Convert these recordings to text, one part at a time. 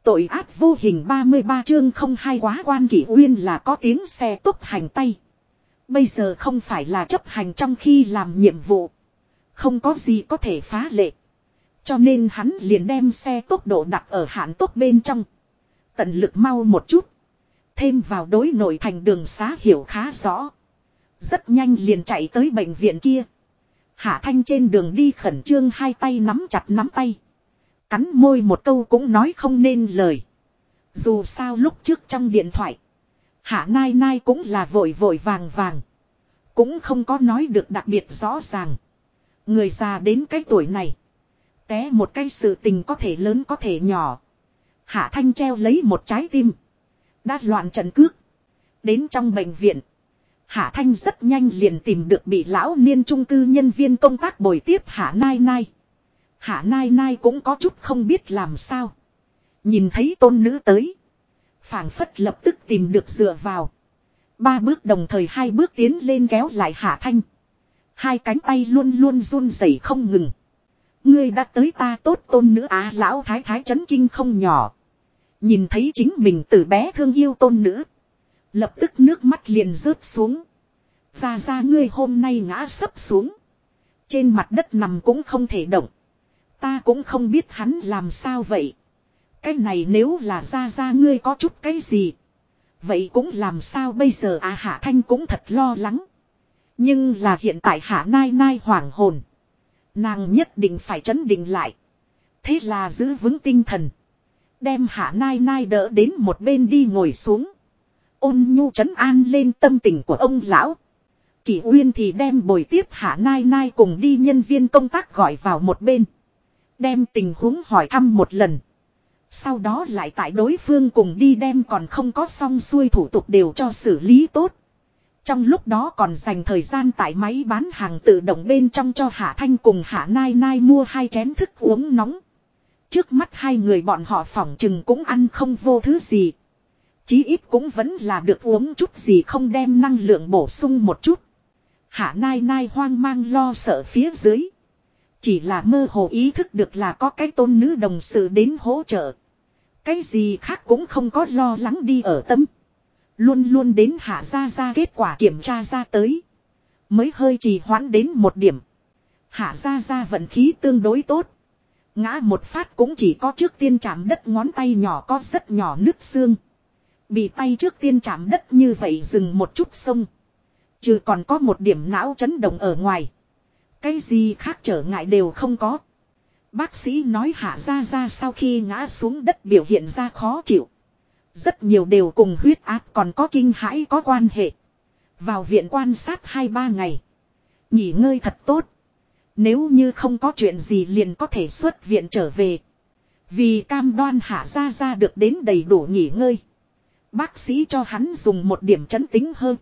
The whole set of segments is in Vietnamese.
Tội ác vô hình 33 chương không hai quá quan Kỷ Uyên là có tiếng xe tốc hành tay. Bây giờ không phải là chấp hành trong khi làm nhiệm vụ. Không có gì có thể phá lệ. Cho nên hắn liền đem xe tốc độ đặt ở hạn tốc bên trong. Tận lực mau một chút. Thêm vào đối nội thành đường xá hiểu khá rõ. Rất nhanh liền chạy tới bệnh viện kia. Hạ Thanh trên đường đi khẩn trương hai tay nắm chặt nắm tay. Cắn môi một câu cũng nói không nên lời. Dù sao lúc trước trong điện thoại. Hạ Nai Nai cũng là vội vội vàng vàng. Cũng không có nói được đặc biệt rõ ràng. Người già đến cái tuổi này. Té một cái sự tình có thể lớn có thể nhỏ. Hạ Thanh treo lấy một trái tim. Đã loạn trận cước. Đến trong bệnh viện. Hạ Thanh rất nhanh liền tìm được bị lão niên chung cư nhân viên công tác bồi tiếp Hạ Nai Nai. Hạ Nai Nai cũng có chút không biết làm sao. Nhìn thấy tôn nữ tới. Phảng phất lập tức tìm được dựa vào. 3 bước đồng thời 2 bước tiến lên kéo lại Hạ Thanh. Hai cánh tay luôn luôn run rẩy không ngừng. Ngươi đã tới ta tốt tôn nữ lão thái thái chấn kinh không nhỏ. Nhìn thấy chính mình từ bé thương yêu tôn nữ. Lập tức nước mắt liền rớt xuống. Ra ngươi hôm nay ngã sấp xuống. Trên mặt đất nằm cũng không thể động. Ta cũng không biết hắn làm sao vậy. Cái này nếu là ra ngươi có chút cái gì. Vậy cũng làm sao bây giờ Hạ Thanh cũng thật lo lắng. Nhưng là hiện tại Hạ Nai Nai hoảng hồn. Nàng nhất định phải trấn định lại. Thế là giữ vững tinh thần. Đem Hạ Nai Nai đỡ đến một bên đi ngồi xuống. Ôn nhu trấn an lên tâm tình của ông lão. Kỷ Uyên thì đem bồi tiếp Hạ Nai Nai cùng đi nhân viên công tác gọi vào một bên. Đem tình huống hỏi thăm một lần. Sau đó lại tại đối phương cùng đi đem còn không có xong xuôi thủ tục đều cho xử lý tốt. Trong lúc đó còn dành thời gian tại máy bán hàng tự động bên trong cho Hạ Thanh cùng Hạ Nai Nai mua 2 chén thức uống nóng. Trước mắt hai người bọn họ phỏng chừng cũng ăn không vô thứ gì. Chí ít cũng vẫn là được uống chút gì không đem năng lượng bổ sung một chút. Hạ Nai Nai hoang mang lo sợ phía dưới. Chỉ là mơ hồ ý thức được là có cái tôn nữ đồng sự đến hỗ trợ. Cái gì khác cũng không có lo lắng đi ở tâm. Luôn luôn đến Hạ ra kết quả kiểm tra ra tới. Mới hơi trì hoãn đến một điểm. Hạ ra vận khí tương đối tốt. Ngã một phát cũng chỉ có trước tiên chạm đất ngón tay nhỏ có rất nhỏ nứt xương. Bị tay trước tiên chạm đất như vậy dừng một chút xông. Chứ còn có một điểm não chấn động ở ngoài. Cái gì khác trở ngại đều không có. Bác sĩ nói Hạ ra sau khi ngã xuống đất biểu hiện ra khó chịu. Rất nhiều đều cùng huyết áp còn có kinh hãi có quan hệ. Vào viện quan sát 2-3 ngày. Nghỉ ngơi thật tốt. Nếu như không có chuyện gì liền có thể xuất viện trở về. Vì cam đoan Hạ ra được đến đầy đủ nghỉ ngơi. Bác sĩ cho hắn dùng một điểm trấn tĩnh hơn.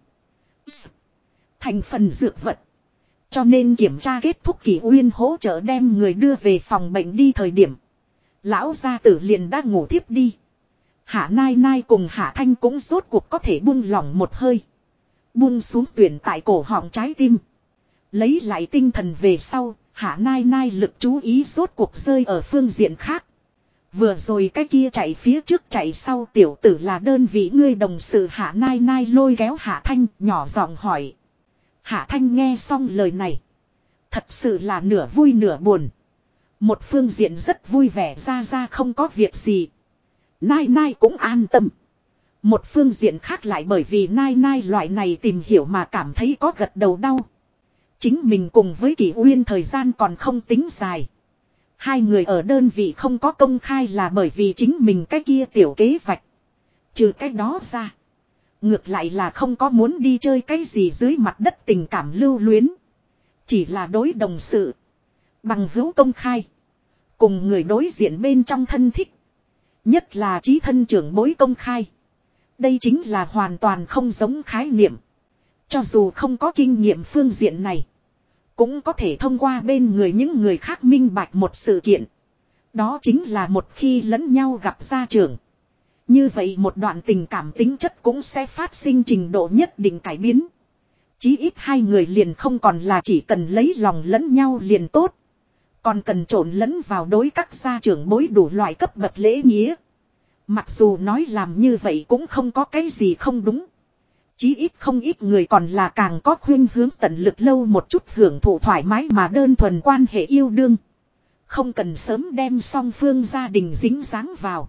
Thành phần dược vật. Cho nên kiểm tra kết thúc Kỷ Uyên hỗ trợ đem người đưa về phòng bệnh đi thời điểm. Lão gia tử liền đã ngủ thiếp đi. Hạ Nai Nai cùng Hạ Thanh cũng rốt cuộc có thể buông lỏng một hơi. Buông xuống tuyển tại cổ họng trái tim. Lấy lại tinh thần về sau, Hạ Nai Nai lực chú ý rốt cuộc rơi ở phương diện khác. Vừa rồi cái kia chạy phía trước chạy sau tiểu tử là đơn vị ngươi đồng sự Hạ Nai Nai lôi kéo Hạ Thanh nhỏ giọng hỏi. Hạ Thanh nghe xong lời này. Thật sự là nửa vui nửa buồn. Một phương diện rất vui vẻ ra không có việc gì. Nai Nai cũng an tâm. Một phương diện khác lại bởi vì Nai Nai loại này tìm hiểu mà cảm thấy có gật đầu đau. Chính mình cùng với Kỷ Uyên thời gian còn không tính dài. Hai người ở đơn vị không có công khai là bởi vì chính mình cái kia tiểu kế vạch. Trừ cái đó ra. Ngược lại là không có muốn đi chơi cái gì dưới mặt đất tình cảm lưu luyến. Chỉ là đối đồng sự. Bằng hữu công khai. Cùng người đối diện bên trong thân thích. Nhất là chí thân trưởng bối công khai. Đây chính là hoàn toàn không giống khái niệm. Cho dù không có kinh nghiệm phương diện này. Cũng có thể thông qua bên người những người khác minh bạch một sự kiện. Đó chính là một khi lẫn nhau gặp gia trưởng. Như vậy một đoạn tình cảm tính chất cũng sẽ phát sinh trình độ nhất định cải biến. Chí ít hai người liền không còn là chỉ cần lấy lòng lẫn nhau liền tốt. Còn cần trộn lẫn vào đối các gia trưởng bối đủ loại cấp bậc lễ nghĩa. Mặc dù nói làm như vậy cũng không có cái gì không đúng. Chí ít không ít người còn là càng có khuynh hướng tận lực lâu một chút hưởng thụ thoải mái mà đơn thuần quan hệ yêu đương. Không cần sớm đem song phương gia đình dính dáng vào.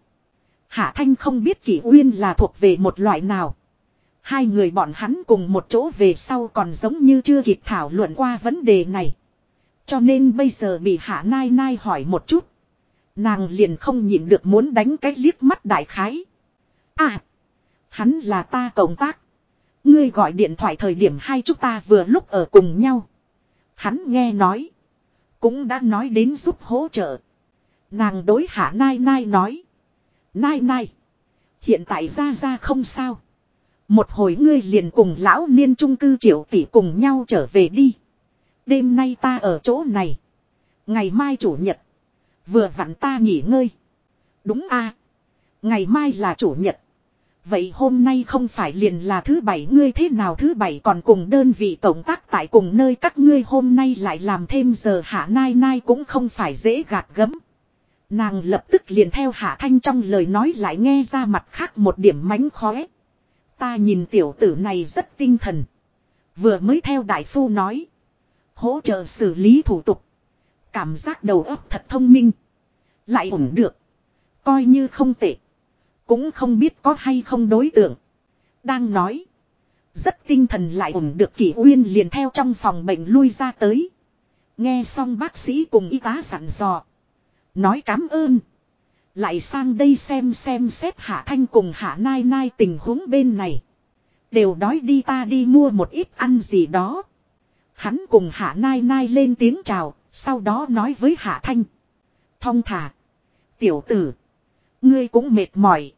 Hạ Thanh không biết Kỷ Uyên là thuộc về một loại nào. Hai người bọn hắn cùng một chỗ về sau còn giống như chưa kịp thảo luận qua vấn đề này. Cho nên bây giờ bị Hạ Nai Nai hỏi một chút. Nàng liền không nhịn được muốn đánh cái liếc mắt đại khái. À, hắn là ta cộng tác. Ngươi gọi điện thoại thời điểm hai chúng ta vừa lúc ở cùng nhau. Hắn nghe nói. Cũng đã nói đến giúp hỗ trợ. Nàng đối Hạ Nai Nai nói. Nai Nai. Hiện tại ra không sao. Một hồi ngươi liền cùng lão niên trung cư Triệu tỷ cùng nhau trở về đi. Đêm nay ta ở chỗ này. Ngày mai chủ nhật. Vừa vặn ta nghỉ ngơi. Đúng a, ngày mai là chủ nhật. Vậy hôm nay không phải liền là thứ bảy, ngươi thế nào thứ bảy còn cùng đơn vị cộng tác tại cùng nơi các ngươi hôm nay lại làm thêm giờ. Hạ Nai Nai cũng không phải dễ gạt gẫm. Nàng lập tức liền theo Hạ Thanh trong lời nói lại nghe ra mặt khác một điểm mánh khóe. Ta nhìn tiểu tử này rất tinh thần. Vừa mới theo đại phu nói. Hỗ trợ xử lý thủ tục. Cảm giác đầu óc thật thông minh. Lại ổn được. Coi như không tệ. Cũng không biết có hay không đối tượng. Đang nói. Rất tinh thần lại ổn được, Kỷ Uyên liền theo trong phòng bệnh lui ra tới. Nghe xong bác sĩ cùng y tá dặn dò. Nói cảm ơn. Lại sang đây xem xét Hạ Thanh cùng Hạ Nai Nai tình huống bên này. Đều đói đi, ta đi mua một ít ăn gì đó. Hắn cùng Hạ Nai Nai lên tiếng chào. Sau đó nói với Hạ Thanh. Thong thả. Tiểu tử. Ngươi cũng mệt mỏi.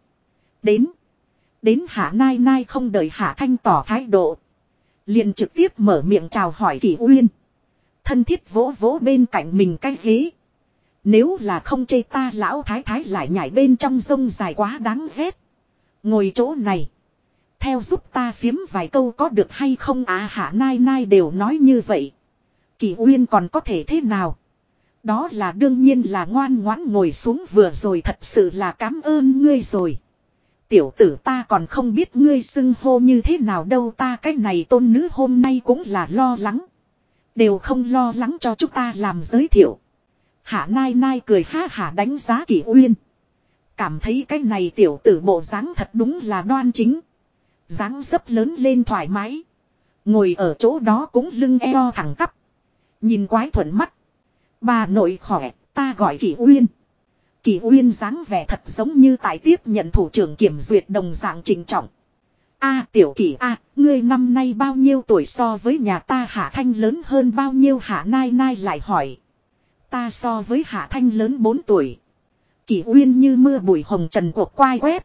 Đến Hạ Nai Nai không đợi Hạ Thanh tỏ thái độ. Liền trực tiếp mở miệng chào hỏi Kỷ Uyên. Thân thiết vỗ vỗ bên cạnh mình cái ghế. Nếu là không chê ta lão thái thái lại nhảy bên trong rông dài quá đáng ghét. Ngồi chỗ này. Theo giúp ta phiếm vài câu có được hay không à? Hạ Nai Nai đều nói như vậy. Kỷ Uyên còn có thể thế nào? Đó là đương nhiên là ngoan ngoãn ngồi xuống, vừa rồi thật sự là cảm ơn ngươi rồi. Tiểu tử ta còn không biết ngươi xưng hô như thế nào đâu, ta cái này tôn nữ hôm nay cũng là lo lắng. Đều không lo lắng cho chúng ta làm giới thiệu. Hạ Nai Nai cười ha hả đánh giá Kỷ Uyên. Cảm thấy cái này tiểu tử bộ dáng thật đúng là đoan chính. Dáng dấp lớn lên thoải mái. Ngồi ở chỗ đó cũng lưng eo thẳng tắp. Nhìn quái thuận mắt. Bà nội khỏe, ta gọi Kỷ Uyên. Kỷ Uyên dáng vẻ thật giống như tại tiếp nhận thủ trưởng kiểm duyệt đồng dạng trịnh trọng. A tiểu Kỷ a, ngươi năm nay bao nhiêu tuổi, so với nhà ta Hạ Thanh lớn hơn bao nhiêu? Hạ Nai Nai lại hỏi. Ta so với Hạ Thanh lớn 4 tuổi. Kỷ Uyên như mưa bụi hồng trần cuộc quai web.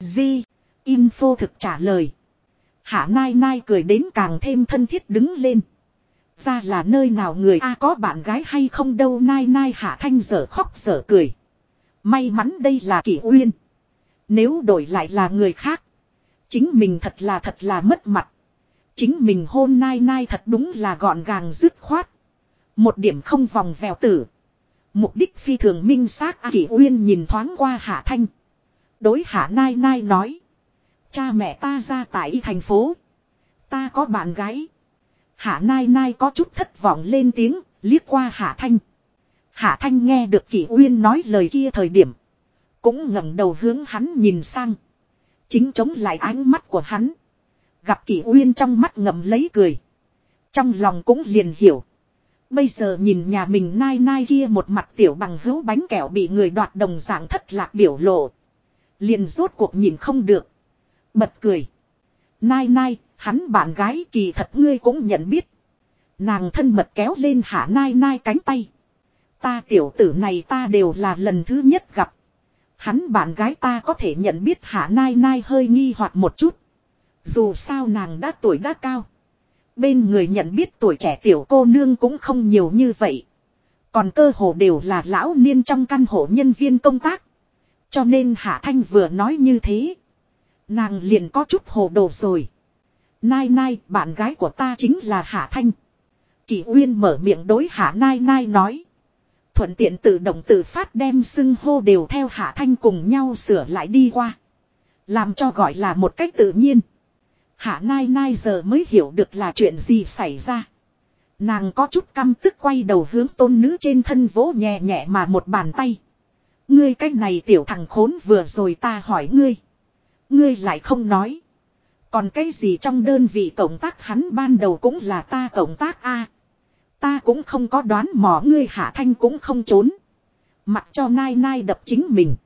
Info thực trả lời. Hạ Nai Nai cười đến càng thêm thân thiết đứng lên. Ra là nơi nào người a, có bạn gái hay không đâu? Nai Nai Hạ Thanh dở khóc dở cười. May mắn đây là Kỷ Uyên. Nếu đổi lại là người khác, chính mình thật là mất mặt. Chính mình hôn Nai Nai thật đúng là gọn gàng dứt khoát. Một điểm không vòng vèo tử. Mục đích phi thường minh xác. Kỷ Uyên nhìn thoáng qua Hạ Thanh. Đối Hạ Nai Nai nói. Cha mẹ ta ra tại thành phố. Ta có bạn gái. Hạ Nai Nai có chút thất vọng lên tiếng, liếc qua Hạ Thanh. Hạ Thanh nghe được Kỷ Uyên nói lời kia thời điểm. Cũng ngẩng đầu hướng hắn nhìn sang. Chính chống lại ánh mắt của hắn. Gặp Kỷ Uyên trong mắt ngậm lấy cười. Trong lòng cũng liền hiểu. Bây giờ nhìn nhà mình Nai Nai kia một mặt tiểu bằng hữu bánh kẹo bị người đoạt đồng dạng thất lạc biểu lộ. Liền rốt cuộc nhìn không được. Bật cười. Nai Nai, hắn bạn gái kỳ thật ngươi cũng nhận biết. Nàng thân mật kéo lên Hạ Nai Nai cánh tay. Ta tiểu tử này ta đều là lần thứ nhất gặp. Hắn bạn gái ta có thể nhận biết. Hạ Nai Nai hơi nghi hoặc một chút. Dù sao nàng đã tuổi đã cao. Bên người nhận biết tuổi trẻ tiểu cô nương cũng không nhiều như vậy. Còn cơ hồ đều là lão niên trong căn hộ nhân viên công tác. Cho nên Hạ Thanh vừa nói như thế. Nàng liền có chút hồ đồ rồi. Nai Nai, bạn gái của ta chính là Hạ Thanh. Kỷ Uyên mở miệng đối Hạ Nai Nai nói. Thuận tiện tự động tự phát đem xưng hô đều theo Hạ Thanh cùng nhau sửa lại đi qua. Làm cho gọi là một cách tự nhiên. Hạ Nai Nai giờ mới hiểu được là chuyện gì xảy ra. Nàng có chút căm tức quay đầu hướng tôn nữ trên thân vỗ nhẹ nhẹ mà một bàn tay. Ngươi cái này tiểu thằng khốn vừa rồi ta hỏi ngươi. Ngươi lại không nói. Còn cái gì trong đơn vị cộng tác hắn ban đầu cũng là ta cộng tác a. Ta cũng không có đoán mò ngươi. Hạ Thanh cũng không trốn. Mặc cho Nai Nai đập chính mình.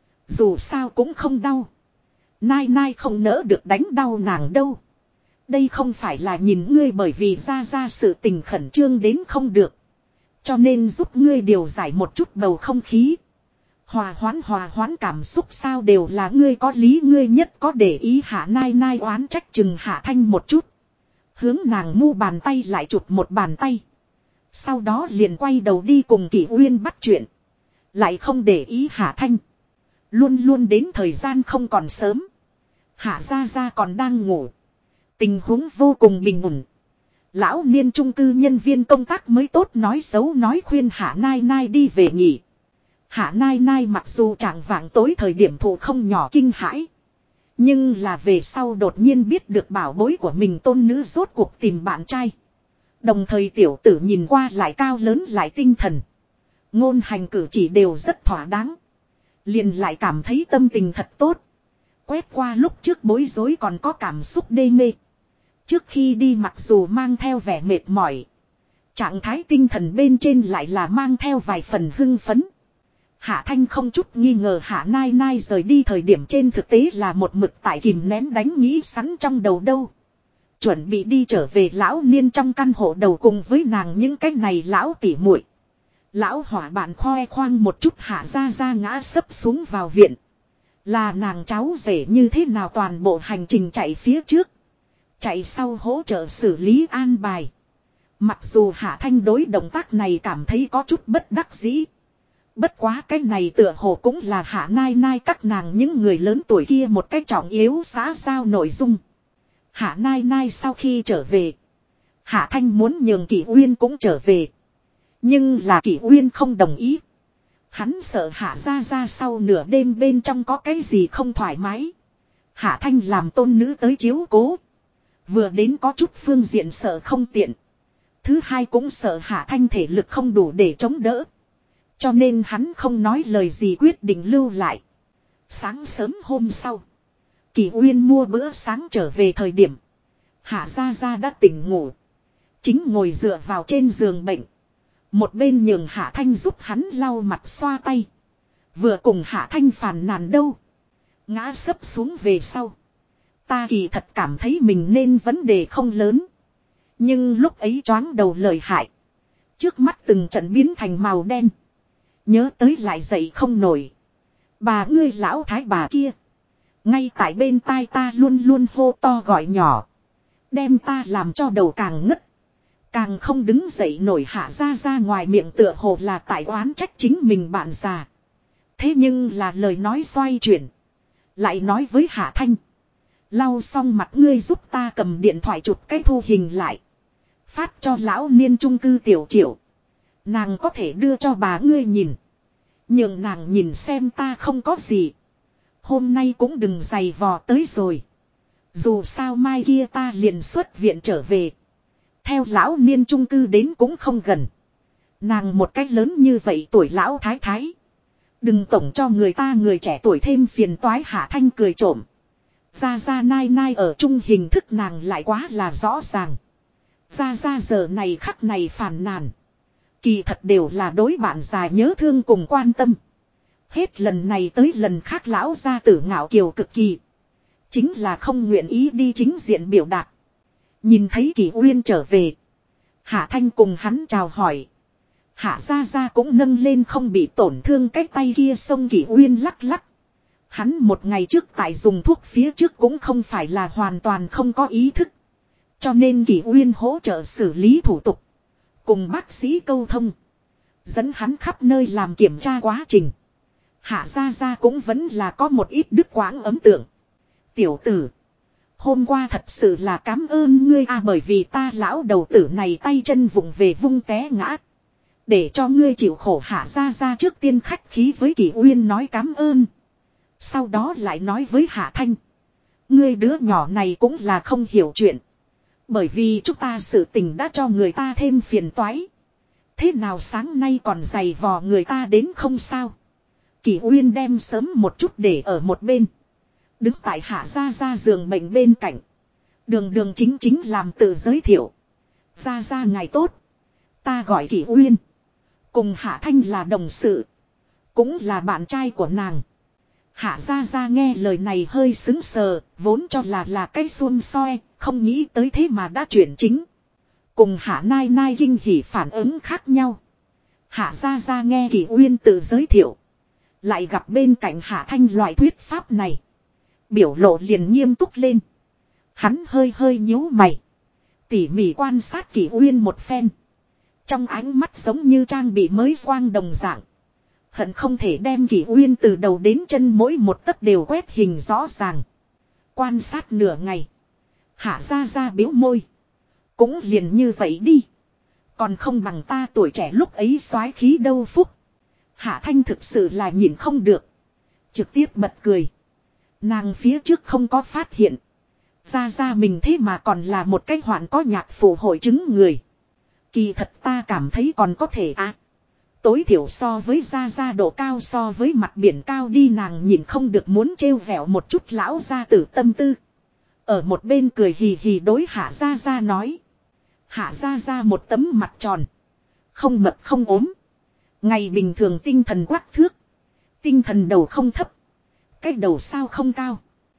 Dù sao cũng không đau. Nai Nai không nỡ được đánh đau nàng đâu. Đây không phải là nhìn ngươi bởi vì ra sự tình khẩn trương đến không được. Cho nên giúp ngươi điều giải một chút bầu không khí. Hòa hoãn cảm xúc sao đều là ngươi có lý, ngươi nhất có để ý. Hạ Nai Nai oán trách chừng Hạ Thanh một chút. Hướng nàng mu bàn tay lại chụp một bàn tay. Sau đó liền quay đầu đi cùng Kỷ Uyên bắt chuyện. Lại không để ý Hạ Thanh. Luôn luôn đến thời gian không còn sớm. Hạ Gia còn đang ngủ. Tình huống vô cùng bình ổn. Lão niên chung cư nhân viên công tác mới tốt nói xấu nói khuyên Hạ Nai Nai đi về nghỉ. Hạ Nai Nai mặc dù trạng vạng tối thời điểm thụ không nhỏ kinh hãi. Nhưng là về sau đột nhiên biết được bảo bối của mình tôn nữ rốt cuộc tìm bạn trai. Đồng thời tiểu tử nhìn qua lại cao lớn lại tinh thần. Ngôn hành cử chỉ đều rất thỏa đáng. Liền lại cảm thấy tâm tình thật tốt. Quét qua lúc trước bối rối còn có cảm xúc đê mê. Trước khi đi mặc dù mang theo vẻ mệt mỏi. Trạng thái tinh thần bên trên lại là mang theo vài phần hưng phấn. Hạ Thanh không chút nghi ngờ Hạ Nai Nai rời đi thời điểm trên thực tế là một mực tại kìm nén đánh nghĩ sẵn trong đầu đâu. Chuẩn bị đi trở về lão niên trong căn hộ đầu cùng với nàng những cái này lão tỉ muội. Lão hỏa bạn khoe khoang một chút Hạ Gia ngã sấp xuống vào viện. Là nàng cháu rể như thế nào toàn bộ hành trình chạy phía trước. Chạy sau hỗ trợ xử lý an bài. Mặc dù Hạ Thanh đối động tác này cảm thấy có chút bất đắc dĩ. Bất quá cái này tựa hồ cũng là Hạ Nai Nai các nàng những người lớn tuổi kia một cái trọng yếu xã giao nội dung. Hạ Nai Nai sau khi trở về. Hạ Thanh muốn nhường Kỷ Uyên cũng trở về. Nhưng là Kỷ Uyên không đồng ý. Hắn sợ Hạ Gia sau nửa đêm bên trong có cái gì không thoải mái. Hạ Thanh làm tôn nữ tới chiếu cố. Vừa đến có chút phương diện sợ không tiện. Thứ hai cũng sợ Hạ Thanh thể lực không đủ để chống đỡ. Cho nên hắn không nói lời gì quyết định lưu lại. Sáng sớm hôm sau. Kỷ Uyên mua bữa sáng trở về thời điểm. Hạ Gia đã tỉnh ngủ. Chính ngồi dựa vào trên giường bệnh. Một bên nhường Hạ Thanh giúp hắn lau mặt xoa tay. Vừa cùng Hạ Thanh phàn nàn đâu. Ngã sấp xuống về sau. Ta kỳ thật cảm thấy mình nên vấn đề không lớn. Nhưng lúc ấy choáng đầu lời hại. Trước mắt từng trận biến thành màu đen. Nhớ tới lại dậy không nổi. Bà ngươi lão thái bà kia. Ngay tại bên tai ta luôn luôn hô to gọi nhỏ. Đem ta làm cho đầu càng ngất. Càng không đứng dậy nổi. Hạ ra ngoài miệng tựa hồ là tại oán trách chính mình bạn già. Thế nhưng là lời nói xoay chuyển. Lại nói với Hạ Thanh. Lau xong mặt ngươi giúp ta cầm điện thoại chụp cái thu hình lại. Phát cho lão niên chung cư tiểu triệu. Nàng có thể đưa cho bà ngươi nhìn. Nhưng nàng nhìn xem ta không có gì. Hôm nay cũng đừng giày vò tới rồi. Dù sao mai kia ta liền xuất viện trở về. Theo lão niên chung cư đến cũng không gần. Nàng một cách lớn như vậy tuổi lão thái thái. Đừng tổng cho người ta người trẻ tuổi thêm phiền toái. Hạ Thanh cười trộm. Ra Nai Nai ở chung hình thức nàng lại quá là rõ ràng. Ra giờ này khắc này phàn nàn. Kỳ thật đều là đối bạn già nhớ thương cùng quan tâm. Hết lần này tới lần khác lão gia tử ngạo kiều cực kỳ. Chính là không nguyện ý đi chính diện biểu đạt. Nhìn thấy Kỷ Uyên trở về. Hạ Thanh cùng hắn chào hỏi. Hạ Gia cũng nâng lên không bị tổn thương cái tay kia xông Kỷ Uyên lắc lắc. Hắn một ngày trước tại dùng thuốc phía trước cũng không phải là hoàn toàn không có ý thức. Cho nên Kỷ Uyên hỗ trợ xử lý thủ tục. Cùng bác sĩ câu thông. Dẫn hắn khắp nơi làm kiểm tra quá trình. Hạ Gia cũng vẫn là có một ít đứt quãng ấn tượng. Tiểu tử. Hôm qua thật sự là cảm ơn ngươi bởi vì ta lão đầu tử này tay chân vụng về vung té ngã. Để cho ngươi chịu khổ Hạ Gia Gia trước tiên khách khí với Kỷ Uyên nói cảm ơn. Sau đó lại nói với Hạ Thanh. Ngươi đứa nhỏ này cũng là không hiểu chuyện. Bởi vì chúng ta sự tình đã cho người ta thêm phiền toái. Thế nào sáng nay còn giày vò người ta đến không sao. Kỷ Uyên đem sớm một chút để ở một bên. Đứng tại Hạ Gia Gia giường bệnh bên cạnh. Đường đường chính chính làm tự giới thiệu. Gia Gia ngài tốt. Ta gọi Kỷ Uyên. Cùng Hạ Thanh là đồng sự. Cũng là bạn trai của nàng. Hạ Gia Gia nghe lời này hơi sững sờ. Vốn cho là cái xuông soi. Không nghĩ tới thế mà đã chuyển chính. Cùng Hạ Nai Nai kinh hỉ phản ứng khác nhau. Hạ Gia Gia nghe Kỷ Uyên tự giới thiệu. Lại gặp bên cạnh Hạ Thanh loại thuyết pháp này. Biểu lộ liền nghiêm túc lên. Hắn hơi hơi nhíu mày. Tỉ mỉ quan sát Kỷ Uyên một phen. Trong ánh mắt giống như trang bị mới quang đồng dạng. Hận không thể đem Kỷ Uyên từ đầu đến chân mỗi một tấc đều quét hình rõ ràng. Quan sát nửa ngày. Hạ Gia Gia biếu môi. Cũng liền như vậy đi. Còn không bằng ta tuổi trẻ lúc ấy soái khí đâu phúc. Hạ Thanh thực sự là nhìn không được. Trực tiếp bật cười. Nàng phía trước không có phát hiện. Gia Gia mình thế mà còn là một cái hoạn có nhạc phụ hội chứng người. Kỳ thật ta cảm thấy còn có thể à. Tối thiểu so với Gia Gia độ cao so với mặt biển cao đi nàng nhìn không được muốn trêu vẹo một chút lão gia tử tâm tư. Ở một bên cười hì hì đối Hạ Gia Gia nói. Hạ Gia Gia một tấm mặt tròn. Không mập không ốm. Ngày bình thường tinh thần quắc thước. Tinh thần đầu không thấp. Cái đầu sao không cao.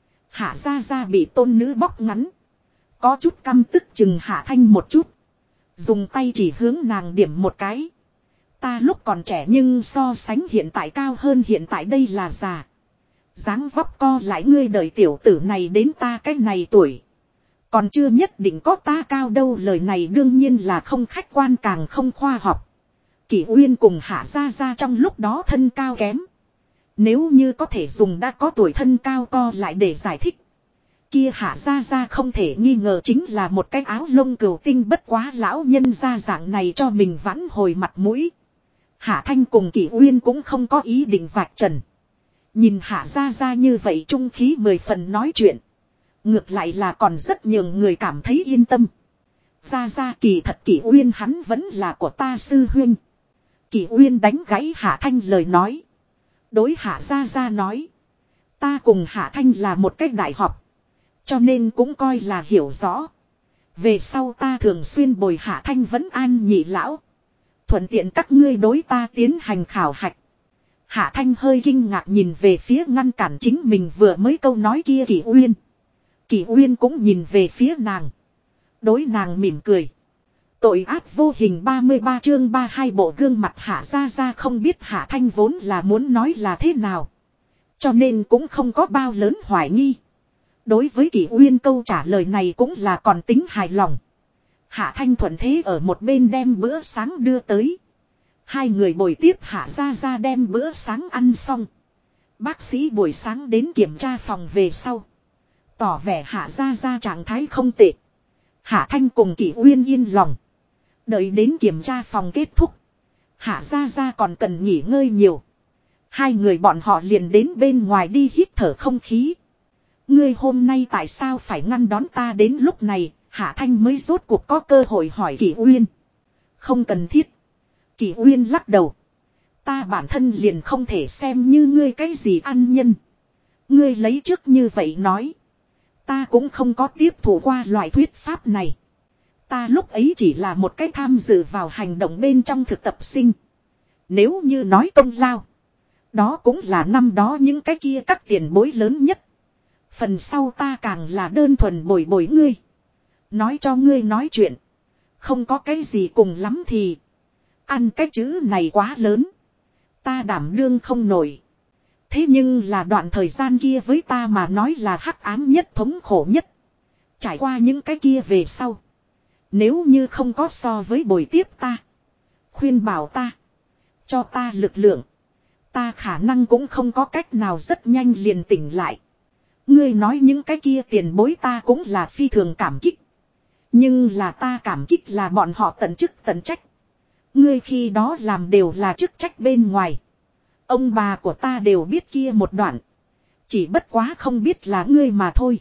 Hạ Gia Gia bị tôn nữ bóc ngắn. Có chút căm tức chừng Hạ Thanh một chút. Dùng tay chỉ hướng nàng điểm một cái. Ta lúc còn trẻ nhưng so sánh hiện tại cao hơn hiện tại đây là già. Dáng vóc co lại ngươi đời tiểu tử này đến ta cái này tuổi. Còn chưa nhất định có ta cao đâu lời này đương nhiên là không khách quan càng không khoa học. Kỷ Uyên cùng Hạ Gia Gia trong lúc đó thân cao kém. Nếu như có thể dùng đã có tuổi thân cao co lại để giải thích. Kia Hạ Gia Gia không thể nghi ngờ chính là một cái áo lông cừu tinh bất quá lão nhân gia dạng này cho mình vãn hồi mặt mũi. Hạ Thanh cùng Kỷ Uyên cũng không có ý định vạch trần. Nhìn Hạ Gia Gia như vậy trung khí 10 phần nói chuyện. Ngược lại là còn rất nhường người cảm thấy yên tâm. Gia Gia kỳ thật Kỷ Uyên hắn vẫn là của ta sư huynh. Kỷ Uyên đánh gãy Hạ Thanh lời nói. Đối Hạ Gia Gia nói. Ta cùng Hạ Thanh là một cách đại học. Cho nên cũng coi là hiểu rõ. Về sau ta thường xuyên bồi Hạ Thanh vẫn an nhị lão. Thuận tiện các ngươi đối ta tiến hành khảo hạch. Hạ Thanh hơi kinh ngạc nhìn về phía ngăn cản chính mình vừa mới câu nói kia Kỷ Uyên. Kỷ Uyên cũng nhìn về phía nàng. Đối nàng mỉm cười. Tội ác vô hình 33 chương 32 bộ gương mặt Hạ Gia Gia không biết Hạ Thanh vốn là muốn nói là thế nào. Cho nên cũng không có bao lớn hoài nghi. Đối với Kỷ Uyên câu trả lời này cũng là còn tính hài lòng. Hạ Thanh thuận thế ở một bên đem bữa sáng đưa tới. Hai người bồi tiếp Hạ Gia Gia đem bữa sáng ăn xong. Bác sĩ buổi sáng đến kiểm tra phòng về sau. Tỏ vẻ Hạ Gia Gia trạng thái không tệ. Hạ Thanh cùng Kỷ Uyên yên lòng. Đợi đến kiểm tra phòng kết thúc. Hạ Gia Gia còn cần nghỉ ngơi nhiều. Hai người bọn họ liền đến bên ngoài đi hít thở không khí. Ngươi hôm nay tại sao phải ngăn đón ta đến lúc này? Hạ Thanh mới rốt cuộc có cơ hội hỏi Kỷ Uyên. Không cần thiết. Kỷ Uyên lắc đầu. Ta bản thân liền không thể xem như ngươi cái gì ăn nhân. Ngươi lấy trước như vậy nói. Ta cũng không có tiếp thủ qua loại thuyết pháp này. Ta lúc ấy chỉ là một cái tham dự vào hành động bên trong thực tập sinh. Nếu như nói công lao. Đó cũng là năm đó những cái kia các tiền bối lớn nhất. Phần sau ta càng là đơn thuần bồi bồi ngươi. Nói cho ngươi nói chuyện. Không có cái gì cùng lắm thì. Ăn cái chữ này quá lớn. Ta đảm đương không nổi. Thế nhưng là đoạn thời gian kia với ta mà nói là hắc ám nhất thống khổ nhất. Trải qua những cái kia về sau. Nếu như không có so với bồi tiếp ta. Khuyên bảo ta. Cho ta lực lượng. Ta khả năng cũng không có cách nào rất nhanh liền tỉnh lại. Ngươi nói những cái kia tiền bối ta cũng là phi thường cảm kích. Nhưng là ta cảm kích là bọn họ tận chức tận trách. Ngươi khi đó làm đều là chức trách bên ngoài. Ông bà của ta đều biết kia một đoạn. Chỉ bất quá không biết là ngươi mà thôi.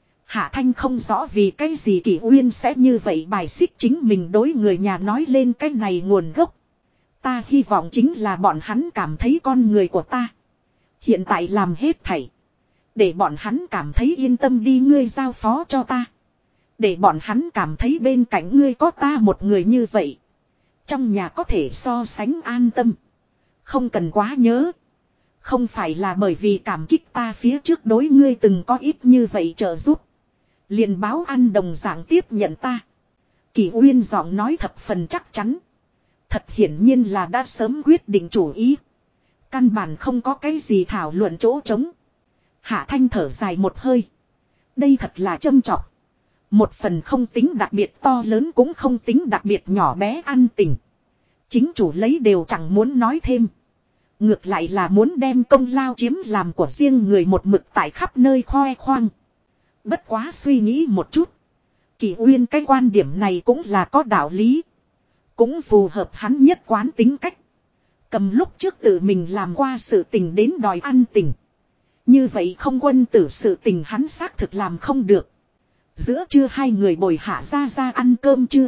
Hạ Thanh không rõ vì cái gì Kỷ Uyên sẽ như vậy bài xích chính mình đối người nhà nói lên cái này nguồn gốc. Ta hy vọng chính là bọn hắn cảm thấy con người của ta. Hiện tại làm hết thảy. Để bọn hắn cảm thấy yên tâm đi ngươi giao phó cho ta. Để bọn hắn cảm thấy bên cạnh ngươi có ta một người như vậy. Trong nhà có thể so sánh an tâm. Không cần quá nhớ. Không phải là bởi vì cảm kích ta phía trước đối ngươi từng có ít như vậy trợ giúp. Liền báo ăn đồng dạng tiếp nhận ta. Kỷ Uyên giọng nói thập phần chắc chắn. Thật hiển nhiên là đã sớm quyết định chủ ý. Căn bản không có cái gì thảo luận chỗ trống. Hạ Thanh thở dài một hơi. Đây thật là châm chọc. Một phần không tính đặc biệt to lớn cũng không tính đặc biệt nhỏ bé ăn tình. Chính chủ lấy đều chẳng muốn nói thêm. Ngược lại là muốn đem công lao chiếm làm của riêng người một mực tại khắp nơi khoe khoang. Bất quá suy nghĩ một chút. Kỷ Uyên cái quan điểm này cũng là có đạo lý. Cũng phù hợp hắn nhất quán tính cách. Cầm lúc trước tự mình làm qua sự tình đến đòi ăn tình. Như vậy không quân tử sự tình hắn xác thực làm không được. Giữa trưa hai người bồi Hạ ra ăn cơm chưa.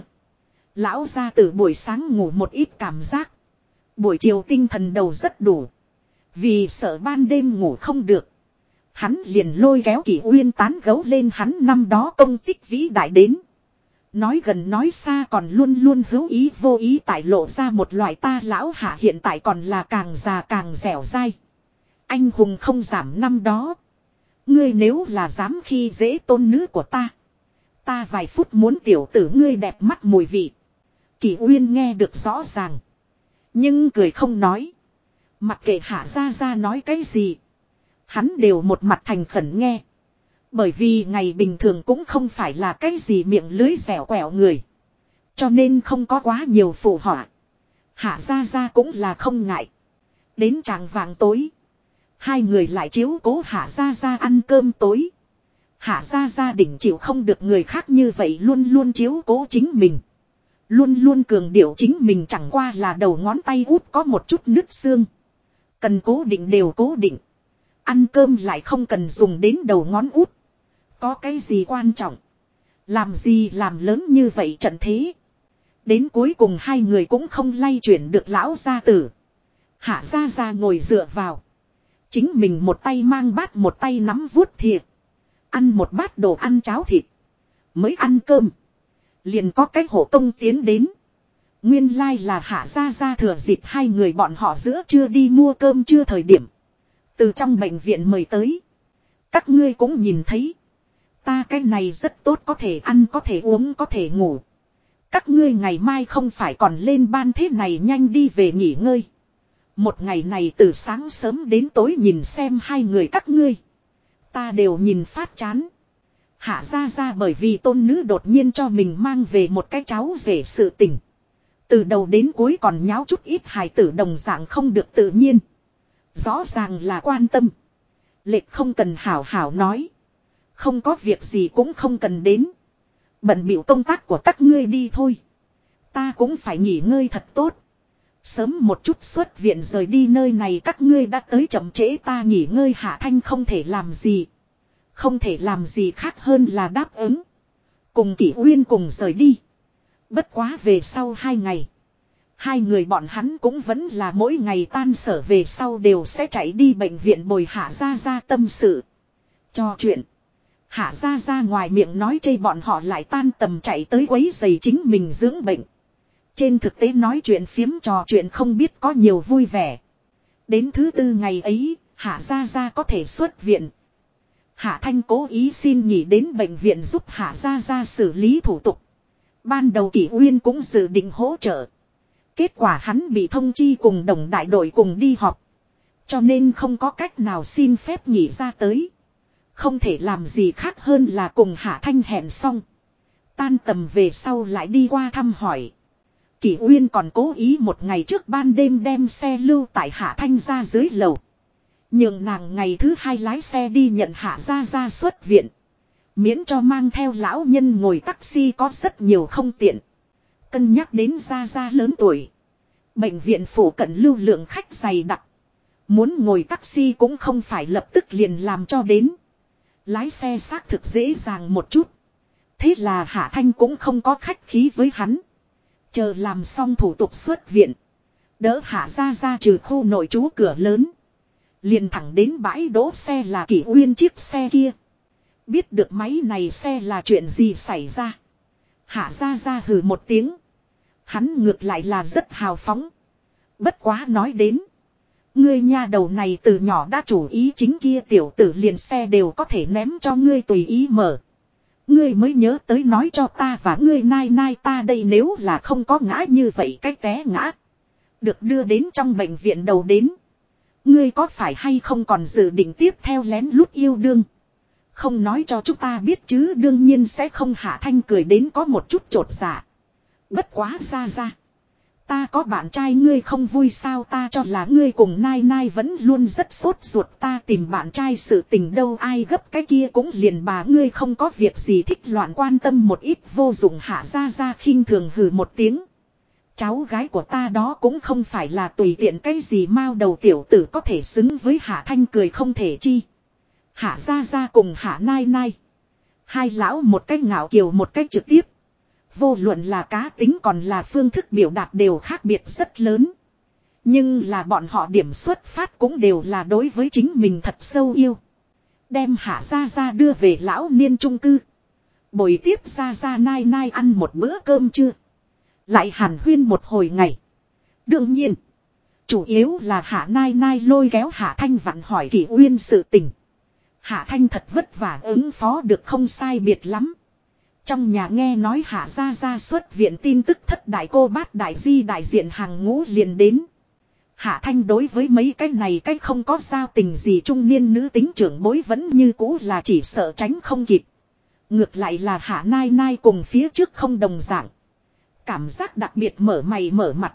Lão gia tử buổi sáng ngủ một ít cảm giác. Buổi chiều tinh thần đầu rất đủ. Vì sợ ban đêm ngủ không được. Hắn liền lôi kéo Kỷ Uyên tán gấu lên hắn năm đó công tích vĩ đại đến. Nói gần nói xa còn luôn luôn hữu ý vô ý tại lộ ra một loại ta lão Hạ hiện tại còn là càng già càng dẻo dai. Anh hùng không giảm năm đó. Ngươi nếu là dám khi dễ tôn nữ của ta. Ta vài phút muốn tiểu tử ngươi đẹp mắt mùi vị. Kỷ Uyên nghe được rõ ràng. Nhưng cười không nói. Mặc kệ Hạ ra nói cái gì. Hắn đều một mặt thành khẩn nghe. Bởi vì ngày bình thường cũng không phải là cái gì miệng lưới dẻo quẹo người. Cho nên không có quá nhiều phụ họa. Hạ ra cũng là không ngại. Đến tràng vàng tối. Hai người lại chiếu cố Hạ ra ăn cơm tối. Hạ ra gia đình chịu không được người khác như vậy luôn luôn chiếu cố chính mình. Luôn luôn cường điệu chính mình chẳng qua là đầu ngón tay út có một chút nứt xương. Cần cố định đều cố định. Ăn cơm lại không cần dùng đến đầu ngón út. Có cái gì quan trọng. Làm gì làm lớn như vậy trận thế. Đến cuối cùng hai người cũng không lay chuyển được lão gia tử. Hạ ra ngồi dựa vào. Chính mình một tay mang bát một tay nắm vuốt thìa. Ăn một bát đồ ăn cháo thịt. Mới ăn cơm. Liền có cái hộ công tiến đến. Nguyên lai là Hạ ra thừa dịp hai người bọn họ giữa trưa đi mua cơm trưa thời điểm. Từ trong bệnh viện mời tới. Các ngươi cũng nhìn thấy. Ta cái này rất tốt có thể ăn có thể uống có thể ngủ. Các ngươi ngày mai không phải còn lên ban thế này nhanh đi về nghỉ ngơi. Một ngày này từ sáng sớm đến tối nhìn xem hai người các ngươi. Ta đều nhìn phát chán. Hạ ra bởi vì tôn nữ đột nhiên cho mình mang về một cái cháu rể sự tình. Từ đầu đến cuối còn nháo chút ít hài tử đồng dạng không được tự nhiên. Rõ ràng là quan tâm. Lệch không cần hảo hảo nói. Không có việc gì cũng không cần đến. Bận bịu công tác của các ngươi đi thôi. Ta cũng phải nghỉ ngơi thật tốt. Sớm một chút xuất viện rời đi nơi này các ngươi đã tới chậm trễ ta nghỉ ngơi Hạ Thanh không thể làm gì. Không thể làm gì khác hơn là đáp ứng. Cùng Kỷ Uyên cùng rời đi. Bất quá về sau 2 ngày. Hai người bọn hắn cũng vẫn là mỗi ngày tan sở về sau đều sẽ chạy đi bệnh viện bồi Hạ ra tâm sự. Cho chuyện. Hạ ra ngoài miệng nói chê bọn họ lại tan tầm chạy tới quấy giày chính mình dưỡng bệnh. Trên thực tế nói chuyện phiếm trò chuyện không biết có nhiều vui vẻ. Đến thứ 4 ngày ấy, Hạ ra có thể xuất viện. Hạ Thanh cố ý xin nghỉ đến bệnh viện giúp Hạ ra xử lý thủ tục. Ban đầu Kỷ Uyên cũng dự định hỗ trợ. Kết quả hắn bị thông chi cùng đồng đại đội cùng đi họp. Cho nên không có cách nào xin phép nghỉ ra tới. Không thể làm gì khác hơn là cùng Hạ Thanh hẹn xong. Tan tầm về sau lại đi qua thăm hỏi. Kỷ Uyên còn cố ý một ngày trước ban đêm đem xe lưu tại Hạ Thanh ra dưới lầu. Nhưng nàng ngày thứ 2 lái xe đi nhận Hạ ra xuất viện. Miễn cho mang theo lão nhân ngồi taxi có rất nhiều không tiện. Cân nhắc đến ra lớn tuổi. Bệnh viện phủ cận lưu lượng khách dày đặc. Muốn ngồi taxi cũng không phải lập tức liền làm cho đến. Lái xe xác thực dễ dàng một chút. Thế là Hạ Thanh cũng không có khách khí với hắn. Chờ làm xong thủ tục xuất viện. Đỡ Hạ ra trừ khu nội trú cửa lớn. Liền thẳng đến bãi đỗ xe là Kỷ Uyên chiếc xe kia. Biết được máy này xe là chuyện gì xảy ra. Hạ ra hừ một tiếng. Hắn ngược lại là rất hào phóng. Bất quá nói đến. Ngươi nha đầu này từ nhỏ đã chủ ý chính kia tiểu tử liền xe đều có thể ném cho ngươi tùy ý mở. Ngươi mới nhớ tới nói cho ta và ngươi nai ta đây nếu là không có ngã như vậy cách té ngã. Được đưa đến trong bệnh viện đầu đến. Ngươi có phải hay không còn dự định tiếp theo lén lút yêu đương. Không nói cho chúng ta biết chứ đương nhiên sẽ không. Hạ Thanh cười đến có một chút chột dạ. Bất quá ra. Ta có bạn trai ngươi không vui sao ta cho là ngươi cùng nai vẫn luôn rất sốt ruột ta tìm bạn trai sự tình đâu ai gấp cái kia cũng liền bà ngươi không có việc gì thích loạn quan tâm một ít vô dụng Hạ ra khinh thường hừ một tiếng. Cháu gái của ta đó cũng không phải là tùy tiện cái gì mao đầu tiểu tử có thể xứng với Hạ Thanh cười không thể chi. Hạ ra cùng Hạ nai. Hai lão một cách ngạo kiều một cách trực tiếp. Vô luận là cá tính còn là phương thức biểu đạt đều khác biệt rất lớn. Nhưng là bọn họ điểm xuất phát cũng đều là đối với chính mình thật sâu yêu. Đem Hạ ra đưa về lão niên trung cư. Bồi tiếp ra nai ăn một bữa cơm trưa. Lại hàn huyên một hồi ngày. Đương nhiên. Chủ yếu là Hạ nai lôi kéo Hạ Thanh vặn hỏi Kỷ Uyên sự tình. Hạ Thanh thật vất vả ứng phó được không sai biệt lắm. Trong nhà nghe nói Hạ ra xuất viện tin tức thất đại cô bát đại di đại diện hàng ngũ liền đến. Hạ Thanh đối với mấy cái này cái không có giao tình gì trung niên nữ tính trưởng bối vẫn như cũ là chỉ sợ tránh không kịp. Ngược lại là Hạ nai cùng phía trước không đồng dạng. Cảm giác đặc biệt mở mày mở mặt.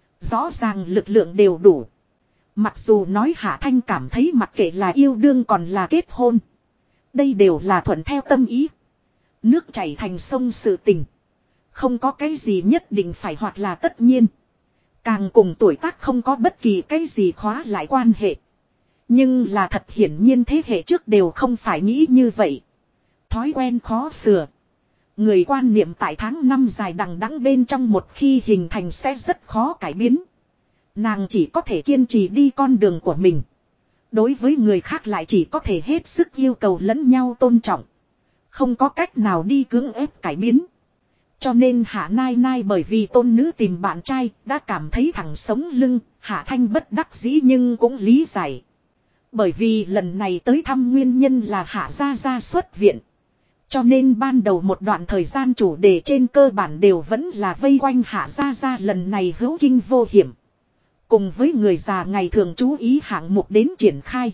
Rõ ràng lực lượng đều đủ. Mặc dù nói Hạ Thanh cảm thấy mặc kệ là yêu đương còn là kết hôn. Đây đều là thuận theo tâm ý. Nước chảy thành sông sự tình. Không có cái gì nhất định phải hoặc là tất nhiên. Càng cùng tuổi tác không có bất kỳ cái gì khóa lại quan hệ. Nhưng là thật hiển nhiên thế hệ trước đều không phải nghĩ như vậy. Thói quen khó sửa. Người quan niệm tại tháng năm dài đằng đẵng bên trong một khi hình thành sẽ rất khó cải biến. Nàng chỉ có thể kiên trì đi con đường của mình. Đối với người khác lại chỉ có thể hết sức yêu cầu lẫn nhau tôn trọng. Không có cách nào đi cưỡng ép cải biến. Cho nên Hạ nai bởi vì tôn nữ tìm bạn trai đã cảm thấy thẳng sống lưng. Hạ Thanh bất đắc dĩ nhưng cũng lý giải. Bởi vì lần này tới thăm nguyên nhân là Hạ ra xuất viện. Cho nên ban đầu một đoạn thời gian chủ đề trên cơ bản đều vẫn là vây quanh Hạ ra lần này hữu kinh vô hiểm. Cùng với người già ngày thường chú ý hạng mục đến triển khai.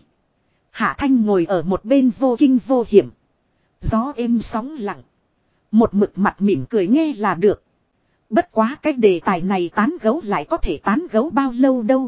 Hạ Thanh ngồi ở một bên vô kinh vô hiểm. Gió êm sóng lặng. Một mực mặt mỉm cười nghe là được. Bất quá cái đề tài này tán gấu lại có thể tán gấu bao lâu đâu.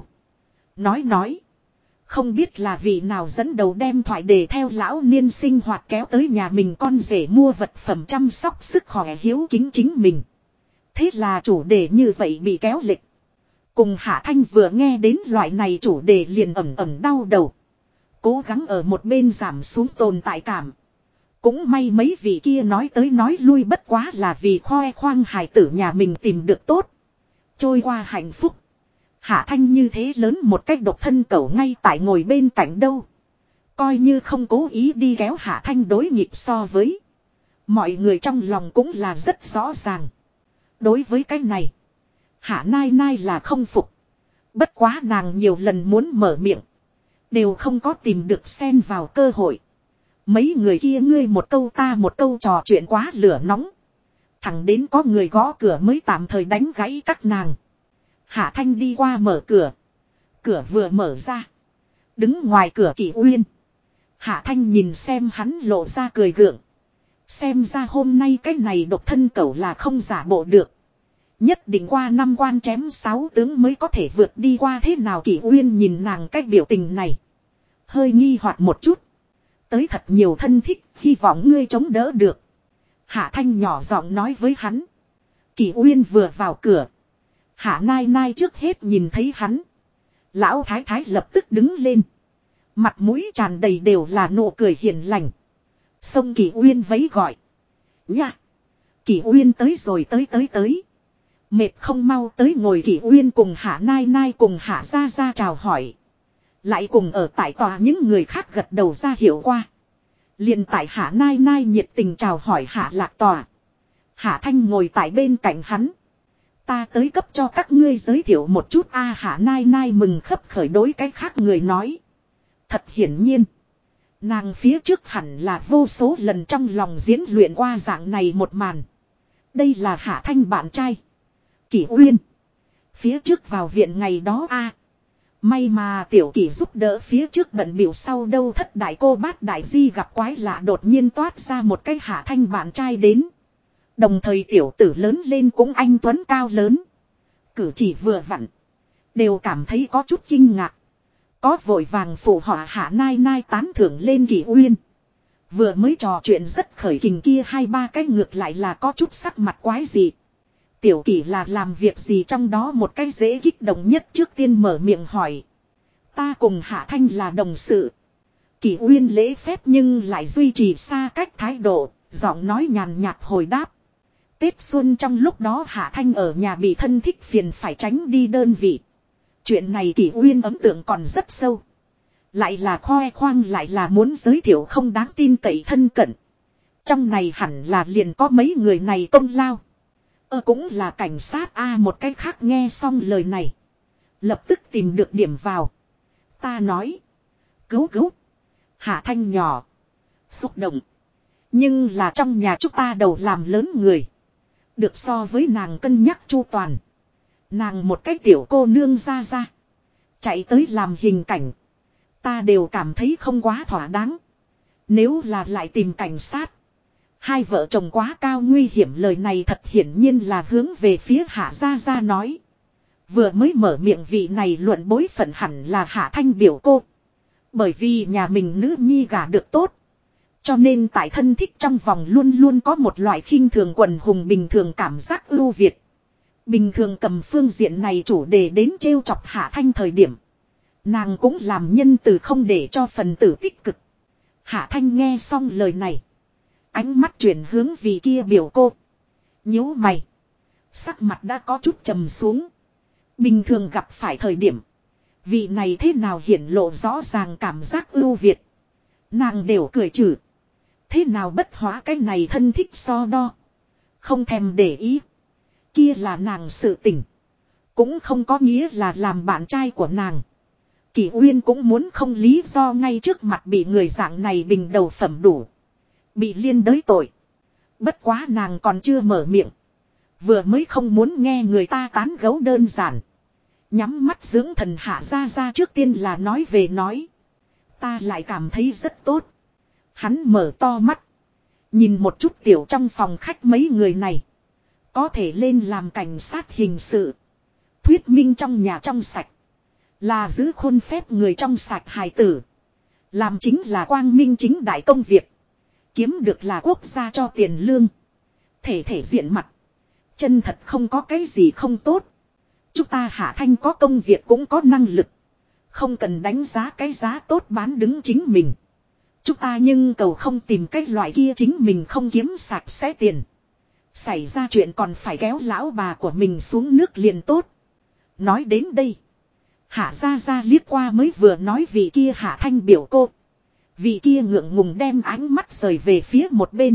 Nói. Không biết là vị nào dẫn đầu đem thoại đề theo lão niên sinh hoạt kéo tới nhà mình con rể mua vật phẩm chăm sóc sức khỏe hiếu kính chính mình. Thế là chủ đề như vậy bị kéo lịch. Cùng Hạ Thanh vừa nghe đến loại này chủ đề liền ẩm đau đầu. Cố gắng ở một bên giảm xuống tồn tại cảm. Cũng may mấy vị kia nói tới nói lui bất quá là vì khoe khoang hài tử nhà mình tìm được tốt. Trôi qua hạnh phúc. Hạ Thanh như thế lớn một cách độc thân cẩu ngay tại ngồi bên cạnh đâu. Coi như không cố ý đi kéo Hạ Thanh đối nghịch so với. Mọi người trong lòng cũng là rất rõ ràng. Đối với cái này. Hạ nai là không phục. Bất quá nàng nhiều lần muốn mở miệng. Đều không có tìm được xen vào cơ hội. Mấy người kia ngươi một câu ta một câu trò chuyện quá lửa nóng. Thẳng đến có người gõ cửa mới tạm thời đánh gãy các nàng. Hạ Thanh đi qua mở cửa. Cửa vừa mở ra. Đứng ngoài cửa Kỷ Uyên. Hạ Thanh nhìn xem hắn lộ ra cười gượng. Xem ra hôm nay cái này độc thân cẩu là không giả bộ được. Nhất định qua 5 quan chém 6 tướng mới có thể vượt đi qua thế nào Kỷ Uyên nhìn nàng cách biểu tình này. Hơi nghi hoặc một chút. Tới thật nhiều thân thích, hy vọng ngươi chống đỡ được. Hạ Thanh nhỏ giọng nói với hắn. Kỷ Uyên vừa vào cửa. Hạ Nai Nai trước hết nhìn thấy hắn. Lão thái thái lập tức đứng lên. Mặt mũi tràn đầy đều là nụ cười hiền lành. Sông Kỷ Uyên vẫy gọi. Nha. Kỷ Uyên tới rồi tới. Mệt không mau tới ngồi. Kỷ Uyên cùng Hạ Nai Nai cùng Hạ Gia Gia chào hỏi. Lại cùng ở tại tòa những người khác gật đầu ra hiệu qua. Liền tại Hạ Nai Nai nhiệt tình chào hỏi Hạ Lạc Tòa. Hạ Thanh ngồi tại bên cạnh hắn. Ta tới cấp cho các ngươi giới thiệu một chút a. Hạ Nai Nai mừng khấp khởi đối cái khác người nói. Thật hiển nhiên. Nàng phía trước hẳn là vô số lần trong lòng diễn luyện qua dạng này một màn. Đây là Hạ Thanh bạn trai. Kỷ Uyên. Phía trước vào viện ngày đó a. May mà tiểu Kỷ giúp đỡ phía trước bận biểu sau đâu thất đại cô bát đại di gặp quái lạ đột nhiên toát ra một cái Hạ Thanh bạn trai đến. Đồng thời tiểu tử lớn lên cũng anh tuấn cao lớn. Cử chỉ vừa vặn. Đều cảm thấy có chút kinh ngạc. Có vội vàng phụ họa Hạ Nai Nai tán thưởng lên Kỷ Uyên. Vừa mới trò chuyện rất khởi kình kia hai ba cái ngược lại là có chút sắc mặt quái gì. Tiểu Kỷ là làm việc gì trong đó một cái dễ kích động nhất trước tiên mở miệng hỏi. Ta cùng Hạ Thanh là đồng sự. Kỷ Uyên lễ phép nhưng lại duy trì xa cách thái độ, giọng nói nhàn nhạt hồi đáp. Tết xuân trong lúc đó Hạ Thanh ở nhà bị thân thích phiền phải tránh đi đơn vị. Chuyện này Kỷ Uyên ấn tượng còn rất sâu. Lại là khoe khoang lại là muốn giới thiệu không đáng tin cậy thân cận. Trong này hẳn là liền có mấy người này công lao. Cũng là cảnh sát a. Một cái khác nghe xong lời này. Lập tức tìm được điểm vào. Ta nói. Cứu. Hạ Thanh nhỏ. Xúc động. Nhưng là trong nhà chúng ta đầu làm lớn người. Được so với nàng cân nhắc chu toàn. Nàng một cái tiểu cô nương ra. Chạy tới làm hình cảnh. Ta đều cảm thấy không quá thỏa đáng. Nếu là lại tìm cảnh sát. Hai vợ chồng quá cao nguy hiểm lời này thật hiển nhiên là hướng về phía Hạ Gia nói. Vừa mới mở miệng vị này luận bối phận hẳn là Hạ Thanh biểu cô. Bởi vì nhà mình nữ nhi gả được tốt. Cho nên tại thân thích trong vòng luôn luôn có một loại khinh thường quần hùng bình thường cảm giác ưu việt. Bình thường cầm phương diện này chủ đề đến trêu chọc Hạ Thanh thời điểm. Nàng cũng làm nhân từ không để cho phần tử tích cực. Hạ Thanh nghe xong lời này. Ánh mắt chuyển hướng vị kia biểu cô. Nhíu mày. Sắc mặt đã có chút trầm xuống. Bình thường gặp phải thời điểm. Vị này thế nào hiển lộ rõ ràng cảm giác ưu việt. Nàng đều cười trừ. Thế nào bất hóa cái này thân thích so đo. Không thèm để ý. Kia là nàng sự tình. Cũng không có nghĩa là làm bạn trai của nàng. Kỷ Uyên cũng muốn không lý do ngay trước mặt bị người dạng này bình đầu phẩm đủ. Bị liên đới tội. Bất quá nàng còn chưa mở miệng. Vừa mới không muốn nghe người ta tán gẫu đơn giản. Nhắm mắt dưỡng thần Hạ Gia trước tiên là nói về nói. Ta lại cảm thấy rất tốt. Hắn mở to mắt. Nhìn một chút tiểu trong phòng khách mấy người này. Có thể lên làm cảnh sát hình sự. Thuyết minh trong nhà trong sạch. Là giữ khuôn phép người trong sạch hài tử. Làm chính là quang minh chính đại công việc. Kiếm được là quốc gia cho tiền lương. Thể diện mặt. Chân thật không có cái gì không tốt. Chúng ta Hạ Thanh có công việc cũng có năng lực. Không cần đánh giá cái giá tốt bán đứng chính mình. Chúng ta nhưng cầu không tìm cái loại kia chính mình không kiếm sạch sẽ tiền. Xảy ra chuyện còn phải kéo lão bà của mình xuống nước liền tốt. Nói đến đây. Hạ Gia liếc qua mới vừa nói vị kia Hạ Thanh biểu cô. Vị kia ngượng ngùng đem ánh mắt rời về phía một bên.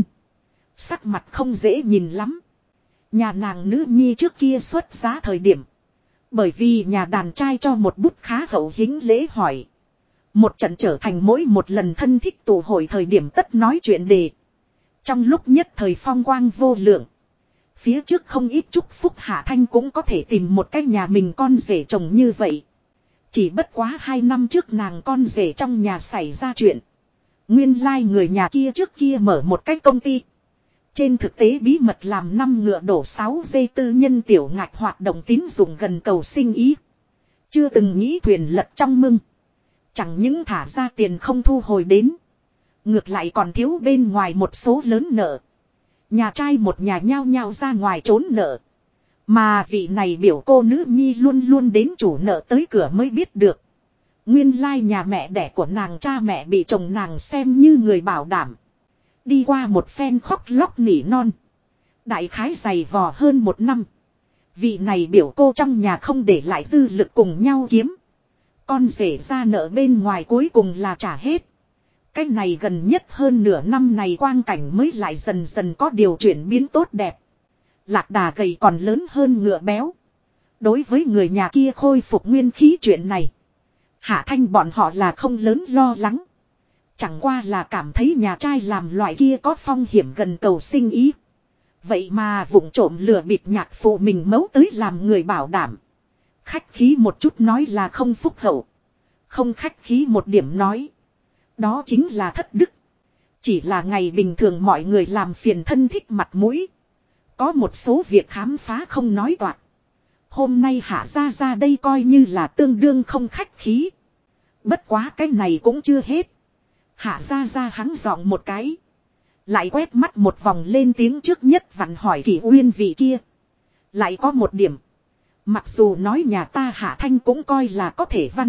Sắc mặt không dễ nhìn lắm. Nhà nàng nữ nhi trước kia xuất giá thời điểm. Bởi vì nhà đàn trai cho một bút khá hậu hĩnh lễ hỏi. Một trận trở thành mỗi một lần thân thích tụ hội thời điểm tất nói chuyện đề. Trong lúc nhất thời phong quang vô lượng. Phía trước không ít chúc phúc Hạ Thanh cũng có thể tìm một cái nhà mình con rể chồng như vậy. Chỉ bất quá 2 năm trước nàng con rể trong nhà xảy ra chuyện. Nguyên lai người nhà kia trước kia mở một cái công ty. Trên thực tế bí mật làm 5 ngựa đổ 6 dây tư nhân tiểu ngạch hoạt động tín dụng gần cầu sinh ý. Chưa từng nghĩ thuyền lật trong mưng. Chẳng những thả ra tiền không thu hồi đến. Ngược lại còn thiếu bên ngoài một số lớn nợ. Nhà trai một nhà nhao nhao ra ngoài trốn nợ. Mà vị này biểu cô nữ nhi luôn luôn đến chủ nợ tới cửa mới biết được. Nguyên lai nhà mẹ đẻ của nàng cha mẹ bị chồng nàng xem như người bảo đảm. Đi qua một phen khóc lóc nỉ non. Đại khái dày vò hơn 1 năm. Vị này biểu cô trong nhà không để lại dư lực cùng nhau kiếm. Con rể ra nợ bên ngoài cuối cùng là trả hết. Cái này gần nhất hơn nửa năm này quang cảnh mới lại dần dần có điều chuyển biến tốt đẹp. Lạc đà gầy còn lớn hơn ngựa béo. Đối với người nhà kia khôi phục nguyên khí chuyện này. Hạ Thanh bọn họ là không lớn lo lắng. Chẳng qua là cảm thấy nhà trai làm loại kia có phong hiểm gần cầu sinh ý. Vậy mà vụng trộm lừa bịp nhạc phụ mình mấu tới làm người bảo đảm. Khách khí một chút nói là không phúc hậu. Không khách khí một điểm nói. Đó chính là thất đức. Chỉ là ngày bình thường mọi người làm phiền thân thích mặt mũi. Có một số việc khám phá không nói toạc. Hôm nay Hạ ra đây coi như là tương đương không khách khí. Bất quá cái này cũng chưa hết. Hạ ra hắn giọng một cái. Lại quét mắt một vòng lên tiếng trước nhất vặn hỏi Kỷ Uyên vị kia. Lại có một điểm. Mặc dù nói nhà ta Hạ Thanh cũng coi là có thể văn.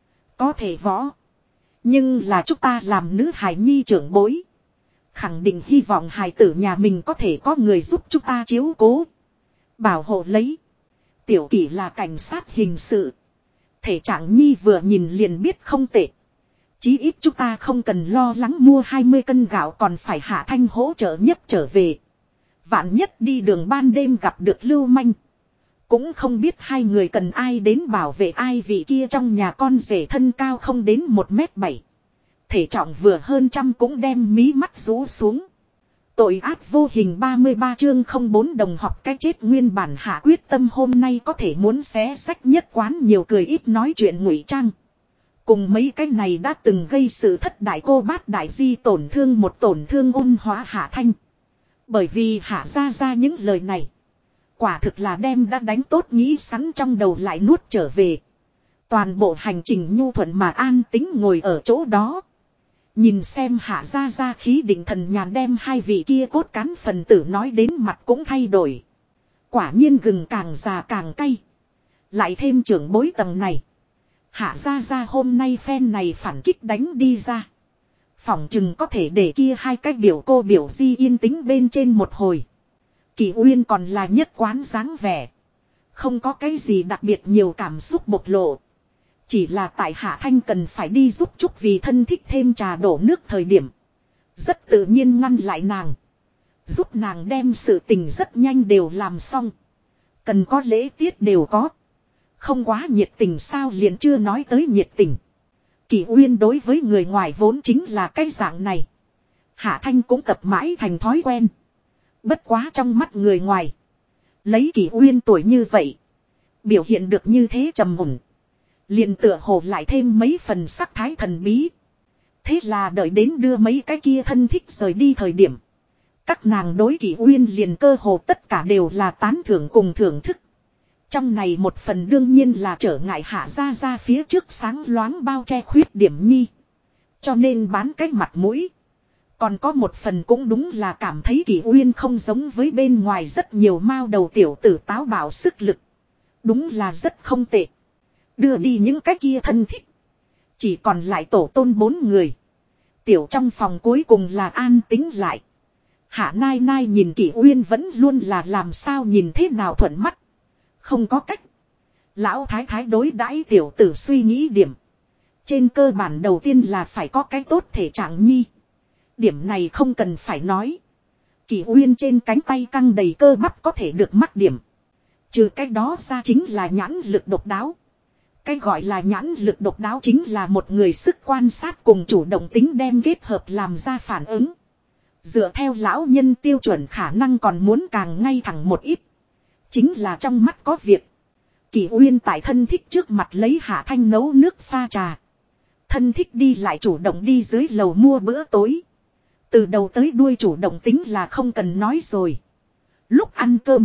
Có thể võ. Nhưng là chúng ta làm nữ hài nhi trưởng bối. Khẳng định hy vọng hài tử nhà mình có thể có người giúp chúng ta chiếu cố. Bảo hộ lấy. Tiểu Kỷ là cảnh sát hình sự. Thể trạng nhi vừa nhìn liền biết không tệ. Chí ít chúng ta không cần lo lắng mua 20 cân gạo còn phải Hạ Thanh hỗ trợ nhấp trở về. Vạn nhất đi đường ban đêm gặp được lưu manh. Cũng không biết hai người cần ai đến bảo vệ ai vị kia trong nhà con rể thân cao không đến 1m7. Thể trọng vừa hơn trăm cũng đem mí mắt rũ xuống. Tội ác vô hình 33 chương 04 đồng học cái chết nguyên bản Hạ quyết tâm hôm nay có thể muốn xé sách nhất quán nhiều cười ít nói chuyện ngụy trang. Cùng mấy cái này đã từng gây sự thất đại cô bát đại di tổn thương ôn hóa Hạ Thanh. Bởi vì Hạ ra những lời này. Quả thực là đem đã đánh tốt nghĩ sẵn trong đầu lại nuốt trở về. Toàn bộ hành trình nhu thuận mà an tính ngồi ở chỗ đó. Nhìn xem Hạ ra khí định thần nhàn đem hai vị kia cốt cán phần tử nói đến mặt cũng thay đổi. Quả nhiên gừng càng già càng cay. Lại thêm trưởng bối tầng này. Hạ ra hôm nay phen này phản kích đánh đi ra. Phỏng chừng có thể để kia hai cái biểu cô biểu di yên tĩnh bên trên một hồi. Kỷ Uyên còn là nhất quán dáng vẻ. Không có cái gì đặc biệt nhiều cảm xúc bộc lộ. Chỉ là tại Hạ Thanh cần phải đi giúp chúc vì thân thích thêm trà đổ nước thời điểm. Rất tự nhiên ngăn lại nàng. Giúp nàng đem sự tình rất nhanh đều làm xong. Cần có lễ tiết đều có. Không quá nhiệt tình sao liền chưa nói tới nhiệt tình. Kỷ Uyên đối với người ngoài vốn chính là cái dạng này. Hạ Thanh cũng tập mãi thành thói quen. Bất quá trong mắt người ngoài. Lấy Kỷ Uyên tuổi như vậy. Biểu hiện được như thế trầm mùn. Liền tựa hồ lại thêm mấy phần sắc thái thần bí. Thế là đợi đến đưa mấy cái kia thân thích rời đi thời điểm. Các nàng đối Kỷ Uyên liền cơ hồ tất cả đều là tán thưởng cùng thưởng thức. Trong này một phần đương nhiên là trở ngại Hạ ra phía trước sáng loáng bao che khuyết điểm nhi. Cho nên bán cái mặt mũi. Còn có một phần cũng đúng là cảm thấy Kỷ Uyên không giống với bên ngoài rất nhiều mao đầu tiểu tử táo bạo sức lực. Đúng là rất không tệ. Đưa đi những cái kia thân thích. Chỉ còn lại tổ tôn 4 người. Tiểu trong phòng cuối cùng là an tính lại. Hạ Nai Nai nhìn Kỷ Uyên vẫn luôn là làm sao nhìn thế nào thuận mắt. Không có cách. Lão thái thái đối đãi tiểu tử suy nghĩ điểm. Trên cơ bản đầu tiên là phải có cái tốt thể trạng nhi. Điểm này không cần phải nói. Kỷ Uyên trên cánh tay căng đầy cơ bắp có thể được mắc điểm. Trừ cái đó ra chính là nhãn lực độc đáo. Cái gọi là nhãn lực độc đáo chính là một người sức quan sát cùng chủ động tính đem kết hợp làm ra phản ứng. Dựa theo lão nhân tiêu chuẩn khả năng còn muốn càng ngay thẳng một ít. Chính là trong mắt có việc. Kỷ Uyên tại thân thích trước mặt lấy Hạ Thanh nấu nước pha trà. Thân thích đi lại chủ động đi dưới lầu mua bữa tối. Từ đầu tới đuôi chủ động tính là không cần nói rồi. Lúc ăn cơm.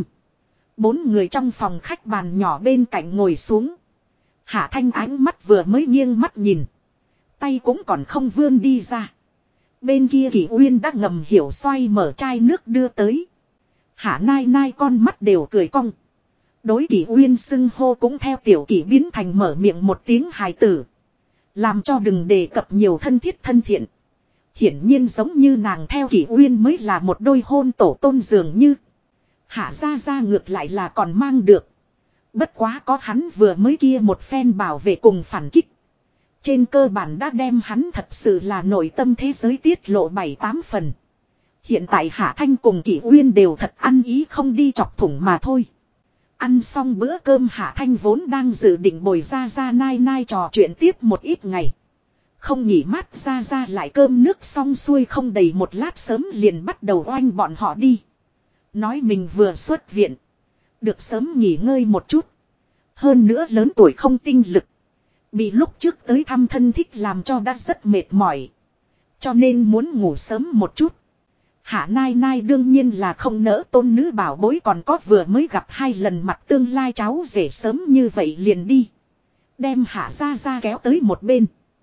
4 người trong phòng khách bàn nhỏ bên cạnh ngồi xuống. Hạ Thanh ánh mắt vừa mới nghiêng mắt nhìn. Tay cũng còn không vươn đi ra. Bên kia Kỷ Uyên đã ngầm hiểu xoay mở chai nước đưa tới. Hạ Nai Nai con mắt đều cười cong. Đối Kỷ Uyên xưng hô cũng theo tiểu Kỷ biến thành mở miệng một tiếng hài tử. Làm cho đừng đề cập nhiều thân thiết thân thiện. Hiển nhiên giống như nàng theo Kỷ Uyên mới là một đôi hôn tổ tôn dường như. Hạ ra ra ngược lại là còn mang được. Bất quá có hắn vừa mới kia một phen bảo vệ cùng phản kích. Trên cơ bản đã đem hắn thật sự là nội tâm thế giới tiết lộ 7-8 phần. Hiện tại Hạ Thanh cùng Kỷ Uyên đều thật ăn ý không đi chọc thủng mà thôi. Ăn xong bữa cơm Hạ Thanh vốn đang dự định bồi ra ra nai nai trò chuyện tiếp một ít ngày. Không nghỉ mát ra lại cơm nước xong xuôi không đầy một lát sớm liền bắt đầu oanh bọn họ đi. Nói mình vừa xuất viện. Được sớm nghỉ ngơi một chút. Hơn nữa lớn tuổi không tinh lực. Bị lúc trước tới thăm thân thích làm cho đã rất mệt mỏi. Cho nên muốn ngủ sớm một chút. Hạ Nai Nai đương nhiên là không nỡ tôn nữ bảo bối còn có vừa mới gặp 2 lần mặt tương lai cháu rể sớm như vậy liền đi. Đem Hạ ra kéo tới một bên.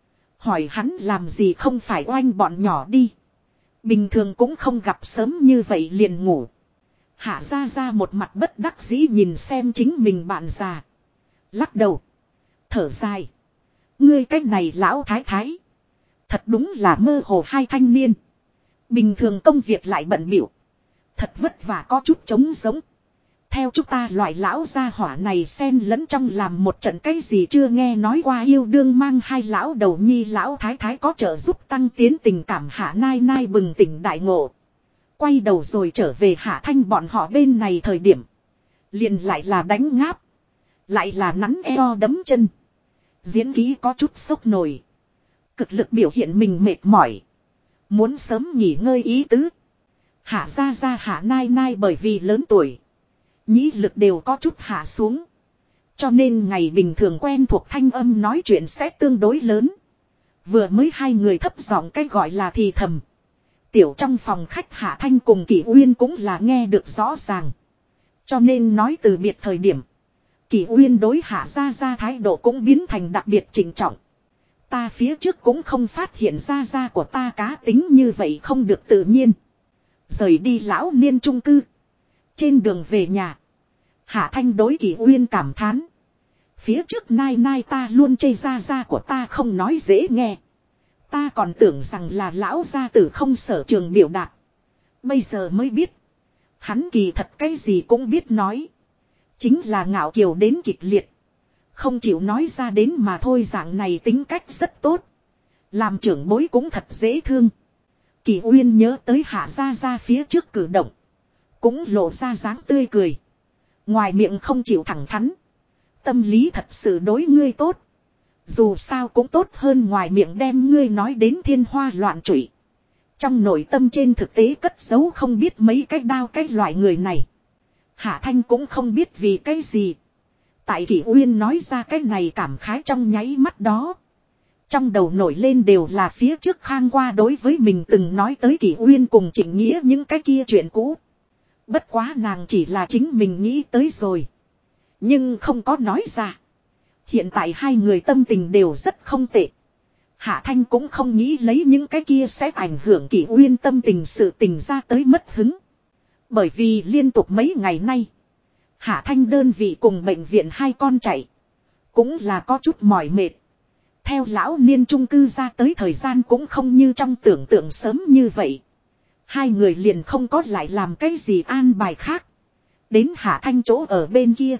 Hỏi hắn làm gì không phải oanh bọn nhỏ đi. Bình thường cũng không gặp sớm như vậy liền ngủ. Hạ ra một mặt bất đắc dĩ nhìn xem chính mình bạn già. Lắc đầu. Thở dài. Ngươi cách này lão thái thái. Thật đúng là mơ hồ 2 thanh niên. Bình thường công việc lại bận bịu. Thật vất vả có chút trống giống. Theo chúng ta loại lão gia hỏa này xen lẫn trong làm một trận cái gì chưa nghe nói qua yêu đương mang 2 lão đầu nhi lão thái thái có trợ giúp tăng tiến tình cảm Hạ Nai Nai bừng tỉnh đại ngộ. Quay đầu rồi trở về Hạ Thanh bọn họ bên này thời điểm. Liền lại là đánh ngáp. Lại là nắn eo đấm chân. Diễn ký có chút sốc nổi. Cực lực biểu hiện mình mệt mỏi. Muốn sớm nghỉ ngơi ý tứ. Hạ ra Hạ Nai Nai bởi vì lớn tuổi. Nhĩ lực đều có chút hạ xuống. Cho nên ngày bình thường quen thuộc thanh âm nói chuyện sẽ tương đối lớn. Vừa mới 2 người thấp giọng cái gọi là thì thầm. Tiểu trong phòng khách Hạ Thanh cùng Kỷ Uyên cũng là nghe được rõ ràng. Cho nên nói từ biệt thời điểm. Kỷ Uyên đối Hạ ra thái độ cũng biến thành đặc biệt trịnh trọng. Ta phía trước cũng không phát hiện ra của ta cá tính như vậy không được tự nhiên. Rời đi lão niên chung cư. Trên đường về nhà. Hạ Thanh đối Kỷ Uyên cảm thán. Phía trước nai nai ta luôn chê ra của ta không nói dễ nghe. Ta còn tưởng rằng là lão gia tử không sở trường biểu đạt. Bây giờ mới biết. Hắn kỳ thật cái gì cũng biết nói. Chính là ngạo kiều đến kịch liệt. Không chịu nói ra đến mà thôi dạng này tính cách rất tốt. Làm trưởng bối cũng thật dễ thương. Kỷ Uyên nhớ tới Hạ ra phía trước cử động. Cũng lộ ra dáng tươi cười. Ngoài miệng không chịu thẳng thắn. Tâm lý thật sự đối ngươi tốt. Dù sao cũng tốt hơn ngoài miệng đem ngươi nói đến thiên hoa loạn trụy. Trong nội tâm trên thực tế cất giấu không biết mấy cái đao cái loại người này. Hạ Thanh cũng không biết vì cái gì. Tại Kỷ Uyên nói ra cái này cảm khái trong nháy mắt đó. Trong đầu nổi lên đều là phía trước Khang qua đối với mình từng nói tới Kỷ Uyên cùng Trịnh Nghĩa những cái kia chuyện cũ. Bất quá nàng chỉ là chính mình nghĩ tới rồi. Nhưng không có nói ra. Hiện tại 2 người tâm tình đều rất không tệ. Hạ Thanh cũng không nghĩ lấy những cái kia sẽ ảnh hưởng Kỷ Uyên tâm tình sự tình ra tới mất hứng. Bởi vì liên tục mấy ngày nay. Hạ Thanh đơn vị cùng bệnh viện 2 con chạy. Cũng là có chút mỏi mệt. Theo lão niên chung cư ra tới thời gian cũng không như trong tưởng tượng sớm như vậy. 2 người liền không có lại làm cái gì an bài khác. Đến Hạ Thanh chỗ ở bên kia.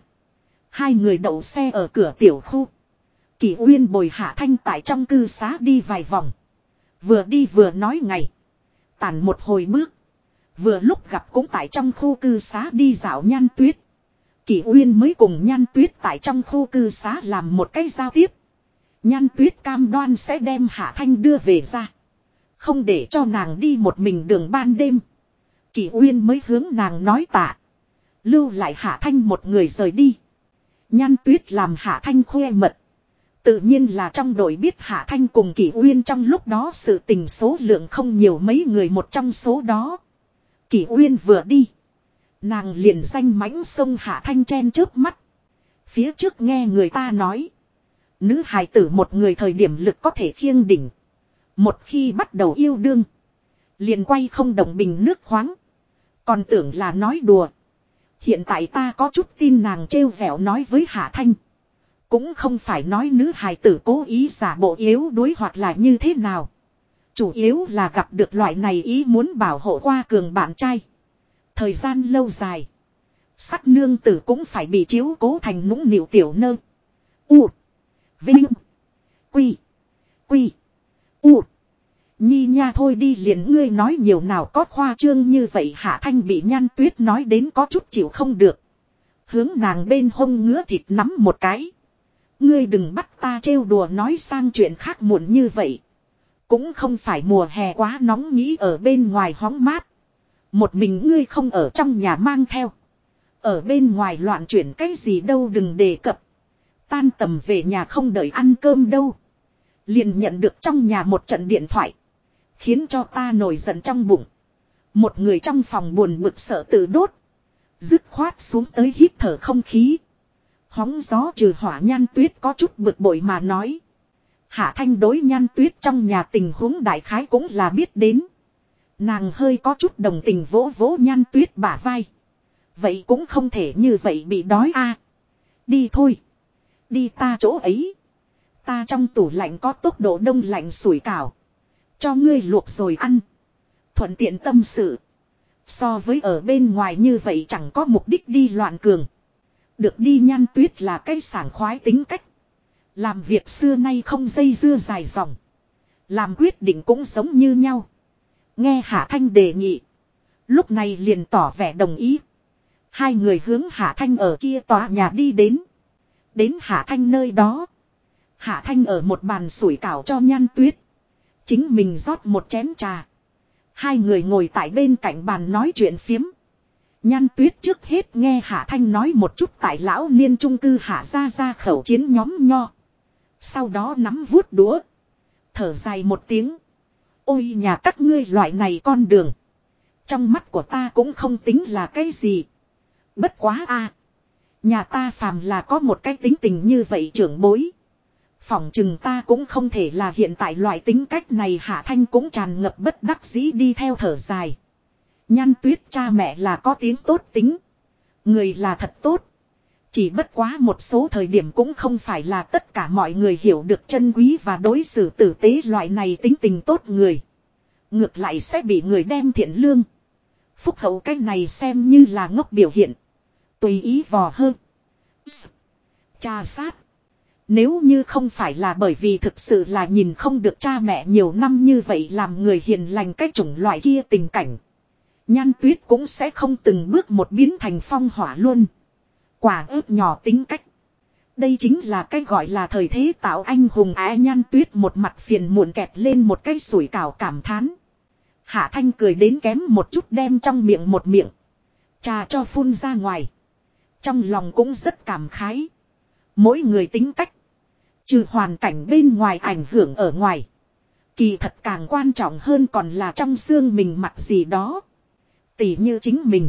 2 người đậu xe ở cửa tiểu khu. Kỷ Uyên bồi Hạ Thanh tại trong cư xá đi vài vòng. Vừa đi vừa nói ngày. Tản một hồi bước. Vừa lúc gặp cũng tại trong khu cư xá đi dạo Nhan Tuyết. Kỷ Uyên mới cùng Nhan Tuyết tại trong khu cư xá làm một cái giao tiếp. Nhan Tuyết cam đoan sẽ đem Hạ Thanh đưa về ra. Không để cho nàng đi một mình đường ban đêm. Kỷ Uyên mới hướng nàng nói tạ. Lưu lại Hạ Thanh một người rời đi. Nhan Tuyết làm Hạ Thanh khoe mật. Tự nhiên là trong đội biết Hạ Thanh cùng Kỷ Uyên trong lúc đó sự tình số lượng không nhiều mấy người một trong số đó. Kỷ Uyên vừa đi. Nàng liền danh mãnh sông Hạ Thanh chen chớp mắt. Phía trước nghe người ta nói. Nữ hài tử một người thời điểm lực có thể khiêng đỉnh. Một khi bắt đầu yêu đương. Liền quay không đồng bình nước khoáng. Còn tưởng là nói đùa. Hiện tại ta có chút tin nàng trêu vẻo nói với Hạ Thanh. Cũng không phải nói nữ hài tử cố ý giả bộ yếu đuối hoặc là như thế nào. Chủ yếu là gặp được loại này ý muốn bảo hộ qua cường bạn trai. Thời gian lâu dài. Sắt nương tử cũng phải bị chiếu cố thành nũng nịu tiểu nơ. U. Vinh. Quy. Quy. U. Nhi nha thôi đi liền ngươi nói nhiều nào có khoa trương như vậy. Hạ Thanh bị Nhan Tuyết nói đến có chút chịu không được. Hướng nàng bên hông ngứa thịt nắm một cái. Ngươi đừng bắt ta trêu đùa nói sang chuyện khác muộn như vậy. Cũng không phải mùa hè quá nóng nghĩ ở bên ngoài hóng mát. Một mình ngươi không ở trong nhà mang theo. Ở bên ngoài loạn chuyển cái gì đâu đừng đề cập. Tan tầm về nhà không đợi ăn cơm đâu. Liền nhận được trong nhà một trận điện thoại. Khiến cho ta nổi giận trong bụng. Một người trong phòng buồn bực sợ tự đốt. Dứt khoát xuống tới hít thở không khí. Hóng gió trừ hỏa Nhan Tuyết có chút bực bội mà nói. Hạ Thanh đối Nhan Tuyết trong nhà tình huống đại khái cũng là biết đến. Nàng hơi có chút đồng tình vỗ vỗ Nhan Tuyết bả vai. Vậy cũng không thể như vậy bị đói a. Đi thôi. Đi ta chỗ ấy. Ta trong tủ lạnh có tốc độ đông lạnh sủi cảo. Cho ngươi luộc rồi ăn. Thuận tiện tâm sự. So với ở bên ngoài như vậy chẳng có mục đích đi loạn cường. Được đi Nhan Tuyết là cái sảng khoái tính cách. Làm việc xưa nay không dây dưa dài dòng. Làm quyết định cũng giống như nhau. Nghe Hạ Thanh đề nghị. Lúc này liền tỏ vẻ đồng ý. Hai người hướng Hạ Thanh ở kia tòa nhà đi đến. Đến Hạ Thanh nơi đó. Hạ Thanh ở một bàn sủi cảo cho Nhan Tuyết. Chính mình rót một chén trà. Hai người ngồi tại bên cạnh bàn nói chuyện phiếm. Nhan Tuyết trước hết nghe Hạ Thanh nói một chút tại lão niên trung cư Hạ ra khẩu chiến nhóm nho. Sau đó nắm vuốt đũa. Thở dài một tiếng. Ôi nhà các ngươi loại này con đường. Trong mắt của ta cũng không tính là cái gì. Bất quá a, nhà ta phàm là có một cái tính tình như vậy trưởng bối. Phỏng chừng ta cũng không thể là hiện tại loại tính cách này. Hạ Thanh cũng tràn ngập bất đắc dĩ đi theo thở dài. Nhan Tuyết cha mẹ là có tiếng tốt tính. Người là thật tốt. Chỉ bất quá một số thời điểm cũng không phải là tất cả mọi người hiểu được chân quý và đối xử tử tế loại này tính tình tốt người. Ngược lại sẽ bị người đem thiện lương. Phúc hậu cái này xem như là ngốc biểu hiện. Tùy ý vò hơn. Cha sát. Nếu như không phải là bởi vì thực sự là nhìn không được cha mẹ nhiều năm như vậy làm người hiền lành cái chủng loại kia tình cảnh. Nhan Tuyết cũng sẽ không từng bước một biến thành phong hỏa luôn. Quả ớt nhỏ tính cách. Đây chính là cái gọi là thời thế tạo anh hùng á. Nhan Tuyết một mặt phiền muộn kẹp lên một cái sủi cảo cảm thán. Hạ Thanh cười đến kém một chút đem trong miệng một miệng. Trà cho phun ra ngoài. Trong lòng cũng rất cảm khái. Mỗi người tính cách. Trừ hoàn cảnh bên ngoài ảnh hưởng ở ngoài. Kỳ thật càng quan trọng hơn còn là trong xương mình mặt gì đó. Tỉ như chính mình.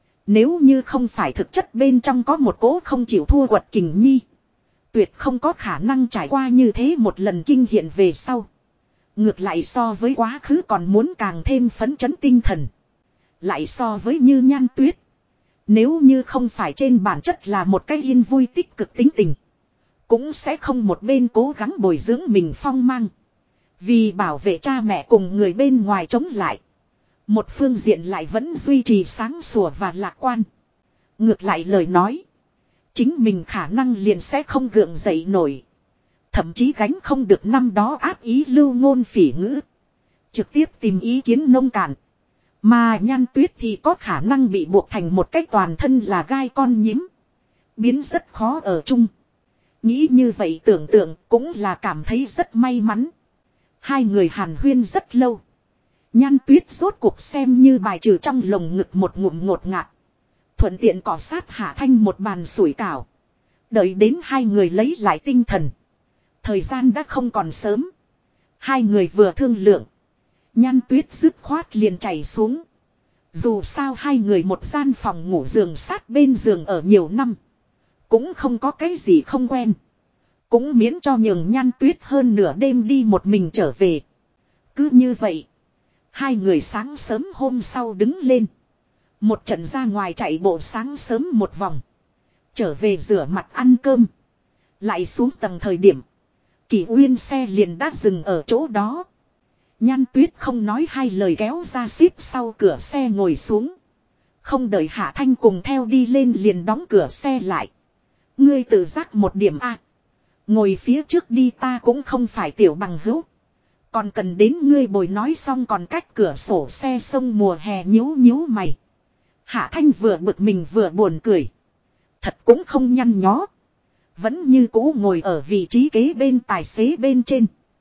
Nếu như không phải thực chất bên trong có một cố không chịu thua quật kình nhi. Tuyệt không có khả năng trải qua như thế một lần kinh hiện về sau. Ngược lại so với quá khứ còn muốn càng thêm phấn chấn tinh thần. Lại so với như Nhan Tuyết. Nếu như không phải trên bản chất là một cái yên vui tích cực tính tình. Cũng sẽ không một bên cố gắng bồi dưỡng mình phong mang. Vì bảo vệ cha mẹ cùng người bên ngoài chống lại. Một phương diện lại vẫn duy trì sáng sủa và lạc quan. Ngược lại lời nói. Chính mình khả năng liền sẽ không gượng dậy nổi. Thậm chí gánh không được năm đó áp ý lưu ngôn phỉ ngữ. Trực tiếp tìm ý kiến nông cạn. Mà Nhan Tuyết thì có khả năng bị buộc thành một cái toàn thân là gai con nhím. Biến rất khó ở chung. Nghĩ như vậy tưởng tượng cũng là cảm thấy rất may mắn. Hai người hàn huyên rất lâu. Nhan Tuyết rốt cuộc xem như bài trừ trong lồng ngực một ngụm ngột ngạt. Thuận tiện cọ sát Hạ Thanh một bàn sủi cảo. Đợi đến hai người lấy lại tinh thần. Thời gian đã không còn sớm. Hai người vừa thương lượng. Nhan Tuyết dứt khoát liền chảy xuống. Dù sao hai người một gian phòng ngủ giường sát bên giường ở nhiều năm. Cũng không có cái gì không quen. Cũng miễn cho nhường Nhan Tuyết hơn nửa đêm đi một mình trở về. Cứ như vậy. Hai người sáng sớm hôm sau đứng lên. Một trận ra ngoài chạy bộ sáng sớm một vòng. Trở về rửa mặt ăn cơm. Lại xuống tầng thời điểm. Kỷ Uyên xe liền đã dừng ở chỗ đó. Nhan Tuyết không nói hai lời kéo ra xếp sau cửa xe ngồi xuống. Không đợi Hạ Thanh cùng theo đi lên liền đóng cửa xe lại. Ngươi tự giác một điểm a. Ngồi phía trước đi, ta cũng không phải tiểu bằng hữu. Còn cần đến ngươi bồi, nói xong còn cách cửa sổ xe sông mùa hè nhíu nhíu mày. Hạ Thanh vừa bực mình vừa buồn cười. Thật cũng không nhăn nhó. Vẫn như cũ ngồi ở vị trí kế bên tài xế bên trên.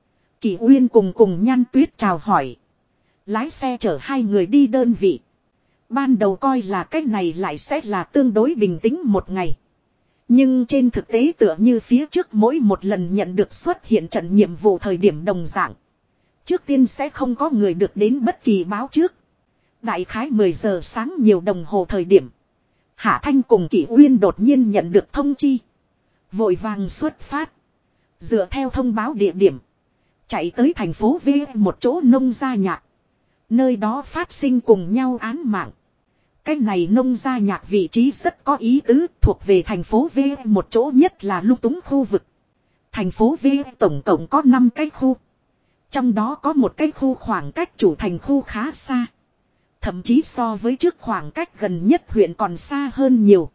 Kỷ Uyên cùng Nhan Tuyết chào hỏi. Lái xe chở hai người đi đơn vị. Ban đầu coi là cái này lại sẽ là tương đối bình tĩnh một ngày. Nhưng trên thực tế tựa như phía trước mỗi một lần nhận được xuất hiện trận nhiệm vụ thời điểm đồng dạng. Trước tiên sẽ không có người được đến bất kỳ báo trước. Đại khái 10 giờ sáng nhiều đồng hồ thời điểm. Hạ Thanh cùng Kỷ Uyên đột nhiên nhận được thông chi. Vội vàng xuất phát. Dựa theo thông báo địa điểm. Chạy tới thành phố V, một chỗ nông gia nhạc. Nơi đó phát sinh cùng nhau án mạng. Cái này nông gia nhạc vị trí rất có ý tứ, thuộc về thành phố V, một chỗ nhất là lung túng khu vực. Thành phố V tổng cộng có 5 cái khu. Trong đó có một cái khu khoảng cách chủ thành khu khá xa. Thậm chí so với trước khoảng cách gần nhất huyện còn xa hơn nhiều.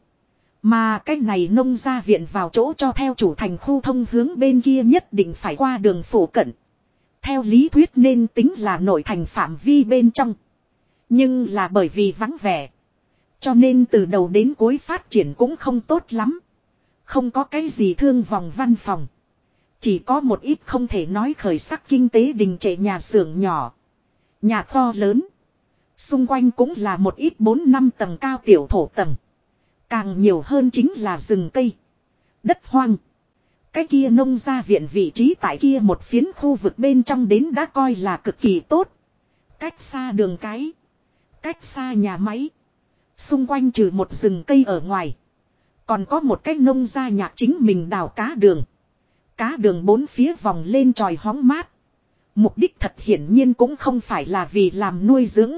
Mà cái này nông gia viện vào chỗ cho theo chủ thành khu thông hướng bên kia nhất định phải qua đường phủ cận. Theo lý thuyết nên tính là nội thành phạm vi bên trong. Nhưng là bởi vì vắng vẻ. Cho nên từ đầu đến cuối phát triển cũng không tốt lắm. Không có cái gì thương vòng văn phòng. Chỉ có một ít không thể nói khởi sắc kinh tế đình trệ nhà xưởng nhỏ. Nhà kho lớn. Xung quanh cũng là một ít 4-5 tầng cao tiểu thổ tầng. Càng nhiều hơn chính là rừng cây. Đất hoang. Cái kia nông gia viện vị trí tại kia một phiến khu vực bên trong đến đã coi là cực kỳ tốt. Cách xa đường cái. Cách xa nhà máy. Xung quanh trừ một rừng cây ở ngoài. Còn có một cái nông gia nhạc chính mình đào cá đường. Cá đường bốn phía vòng lên tròi hóng mát. Mục đích thật hiển nhiên cũng không phải là vì làm nuôi dưỡng.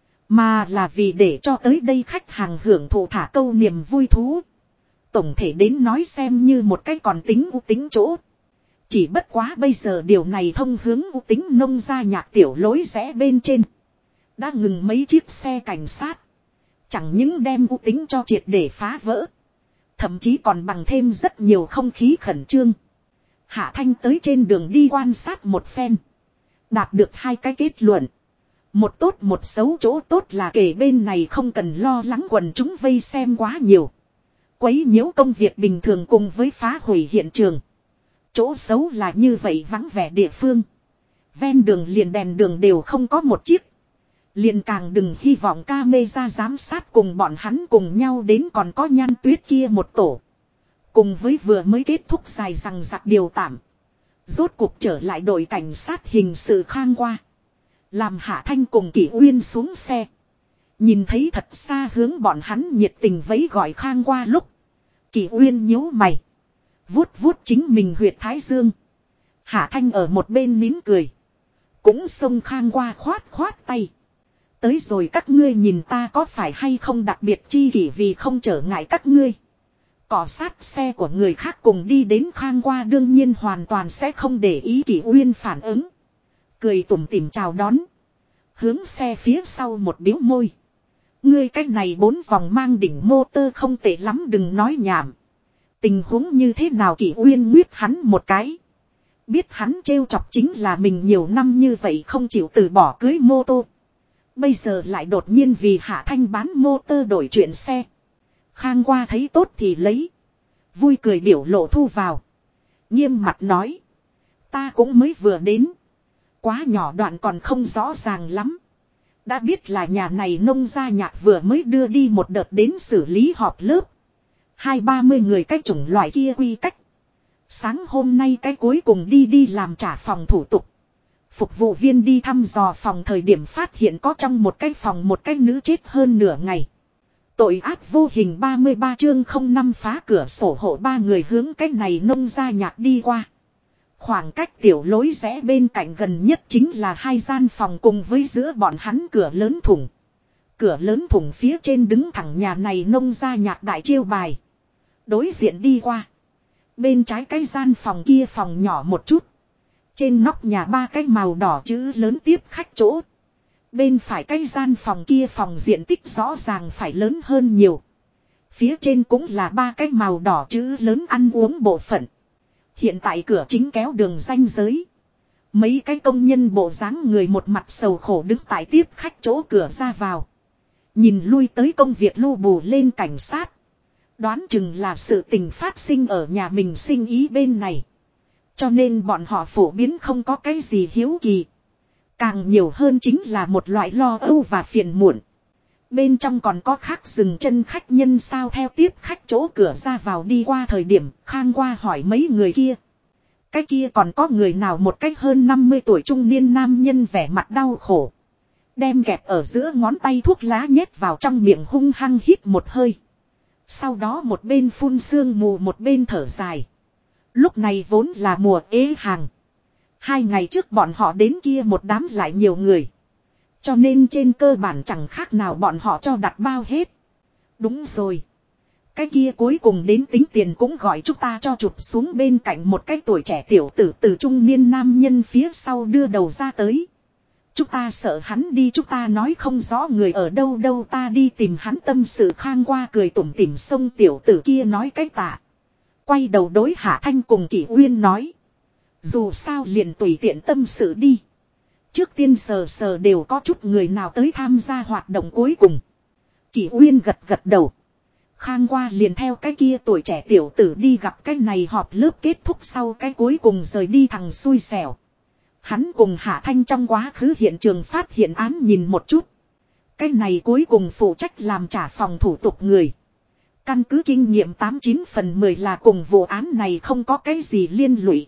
Mà là vì để cho tới đây khách hàng hưởng thụ thả câu niềm vui thú. Tổng thể đến nói xem như một cái còn tính u tính chỗ. Chỉ bất quá bây giờ điều này thông hướng u tính nông gia nhạc tiểu lối rẽ bên trên. Đã ngừng mấy chiếc xe cảnh sát. Chẳng những đem u tính cho triệt để phá vỡ. Thậm chí còn bằng thêm rất nhiều không khí khẩn trương. Hạ Thanh tới trên đường đi quan sát một phen. Đạt được hai cái kết luận. Một tốt một xấu, chỗ tốt là kể bên này không cần lo lắng quần chúng vây xem quá nhiều. Quấy nhiễu công việc bình thường cùng với phá hủy hiện trường. Chỗ xấu là như vậy vắng vẻ địa phương. Ven đường liền đèn đường đều không có một chiếc. Liền càng đừng hy vọng camera giám sát cùng bọn hắn cùng nhau đến, còn có Nhan Tuyết kia một tổ. Cùng với vừa mới kết thúc dài rằng giặc điều tạm. Rốt cuộc trở lại đội cảnh sát hình sự Khang qua. Làm Hạ Thanh cùng Kỷ Uyên xuống xe. Nhìn thấy thật xa hướng bọn hắn nhiệt tình vẫy gọi Khang qua lúc. Kỷ Uyên nhíu mày. Vuốt vuốt chính mình huyệt thái dương. Hạ Thanh ở một bên nín cười. Cũng xông Khang qua khoát khoát tay. Tới rồi các ngươi nhìn ta có phải hay không đặc biệt chi kỷ vì không trở ngại các ngươi. Cỏ sát xe của người khác cùng đi đến Khang qua đương nhiên hoàn toàn sẽ không để ý Kỷ Uyên phản ứng. Cười tủm tỉm chào đón. Hướng xe phía sau một biếu môi. Ngươi cách này 4 vòng mang đỉnh motor không tệ lắm, đừng nói nhảm. Tình huống như thế nào? Kỷ Uyên nguyết hắn một cái. Biết hắn trêu chọc chính là mình nhiều năm như vậy không chịu từ bỏ cưới mô tô. Bây giờ lại đột nhiên vì Hạ Thanh bán motor đổi chuyện xe. Khang qua thấy tốt thì lấy. Vui cười biểu lộ thu vào. Nghiêm mặt nói. Ta cũng mới vừa đến. Quá nhỏ đoạn còn không rõ ràng lắm. Đã biết là nhà này nông gia nhạc vừa mới đưa đi một đợt đến xử lý họp lớp. 20-30 người cái chủng loại kia quy cách. Sáng hôm nay cái cuối cùng đi làm trả phòng thủ tục. Phục vụ viên đi thăm dò phòng thời điểm phát hiện có trong một cái phòng một cái nữ chết hơn nửa ngày. Tội ác vô hình 33 chương 05 phá cửa sổ hộ ba người hướng cái này nông gia nhạc đi qua. Khoảng cách tiểu lối rẽ bên cạnh gần nhất chính là 2 gian phòng cùng với giữa bọn hắn cửa lớn thủng. cửa lớn thủng phía trên đứng thẳng nhà này nông gia nhạc đại chiêu bài. Đối diện đi qua. Bên trái cái gian phòng kia phòng nhỏ một chút. Trên nóc nhà 3 cái màu đỏ chữ lớn tiếp khách chỗ. Bên phải cái gian phòng kia phòng diện tích rõ ràng phải lớn hơn nhiều. Phía trên cũng là 3 cái màu đỏ chữ lớn ăn uống bộ phận. Hiện tại cửa chính kéo đường ranh giới. Mấy cái công nhân bộ dáng người một mặt sầu khổ đứng tại tiếp khách chỗ cửa ra vào. Nhìn lui tới công việc lu bù lên cảnh sát. Đoán chừng là sự tình phát sinh ở nhà mình sinh ý bên này. Cho nên bọn họ phổ biến không có cái gì hiếu kỳ. Càng nhiều hơn chính là một loại lo âu và phiền muộn. Bên trong còn có khác dừng chân khách nhân sao theo tiếp khách chỗ cửa ra vào đi qua thời điểm Khang qua hỏi mấy người kia. Cái kia còn có người nào một cách hơn 50 tuổi trung niên nam nhân vẻ mặt đau khổ. Đem kẹp ở giữa ngón tay thuốc lá nhét vào trong miệng hung hăng hít một hơi. Sau đó một bên phun sương mù một bên thở dài. Lúc này vốn là mùa ế hàng. 2 ngày trước bọn họ đến kia một đám lại nhiều người. Cho nên trên cơ bản chẳng khác nào bọn họ cho đặt bao hết. Đúng rồi. Cái kia cuối cùng đến tính tiền cũng gọi chúng ta cho chụp xuống bên cạnh một cái tuổi trẻ tiểu tử từ trung niên nam nhân phía sau đưa đầu ra tới. Chúng ta sợ hắn đi chúng ta nói không rõ người ở đâu đâu ta đi tìm hắn tâm sự Khang qua cười tủm tỉm xông tiểu tử kia nói cái tạ. Quay đầu đối Hạ Thanh cùng Kỷ Uyên nói. Dù sao liền tùy tiện tâm sự đi. Trước tiên sờ đều có chút người nào tới tham gia hoạt động cuối cùng. Kỷ Uyên gật gật đầu. Khang qua liền theo cái kia tuổi trẻ tiểu tử đi gặp cái này họp lớp kết thúc sau cái cuối cùng rời đi thằng xui xẻo. Hắn cùng Hạ Thanh trong quá khứ hiện trường phát hiện án nhìn một chút. Cái này cuối cùng phụ trách làm trả phòng thủ tục người. Căn cứ kinh nghiệm 89/10 là cùng vụ án này không có cái gì liên lụy.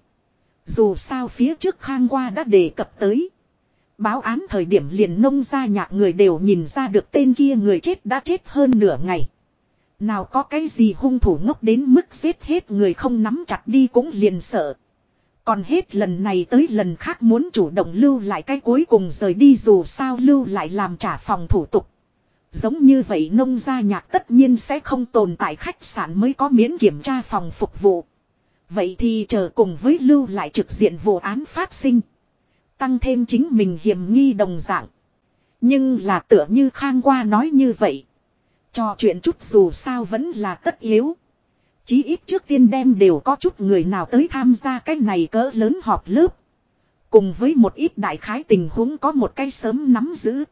Dù sao phía trước Khang qua đã đề cập tới. Báo án thời điểm liền nông gia nhạc người đều nhìn ra được tên kia người chết đã chết hơn nửa ngày. Nào có cái gì hung thủ ngốc đến mức giết hết người không nắm chặt đi cũng liền sợ. Còn hết lần này tới lần khác muốn chủ động lưu lại cái cuối cùng rời đi dù sao lưu lại làm trả phòng thủ tục. Giống như vậy nông gia nhạc tất nhiên sẽ không tồn tại khách sạn mới có miễn kiểm tra phòng phục vụ. Vậy thì chờ cùng với lưu lại trực diện vụ án phát sinh. Tăng thêm chính mình hiểm nghi đồng dạng. Nhưng là tựa như Khang qua nói như vậy. Trò chuyện chút dù sao vẫn là tất yếu. Chí ít trước tiên đem đều có chút người nào tới tham gia cái này cỡ lớn họp lớp. Cùng với một ít đại khái tình huống có một cái sớm nắm giữ.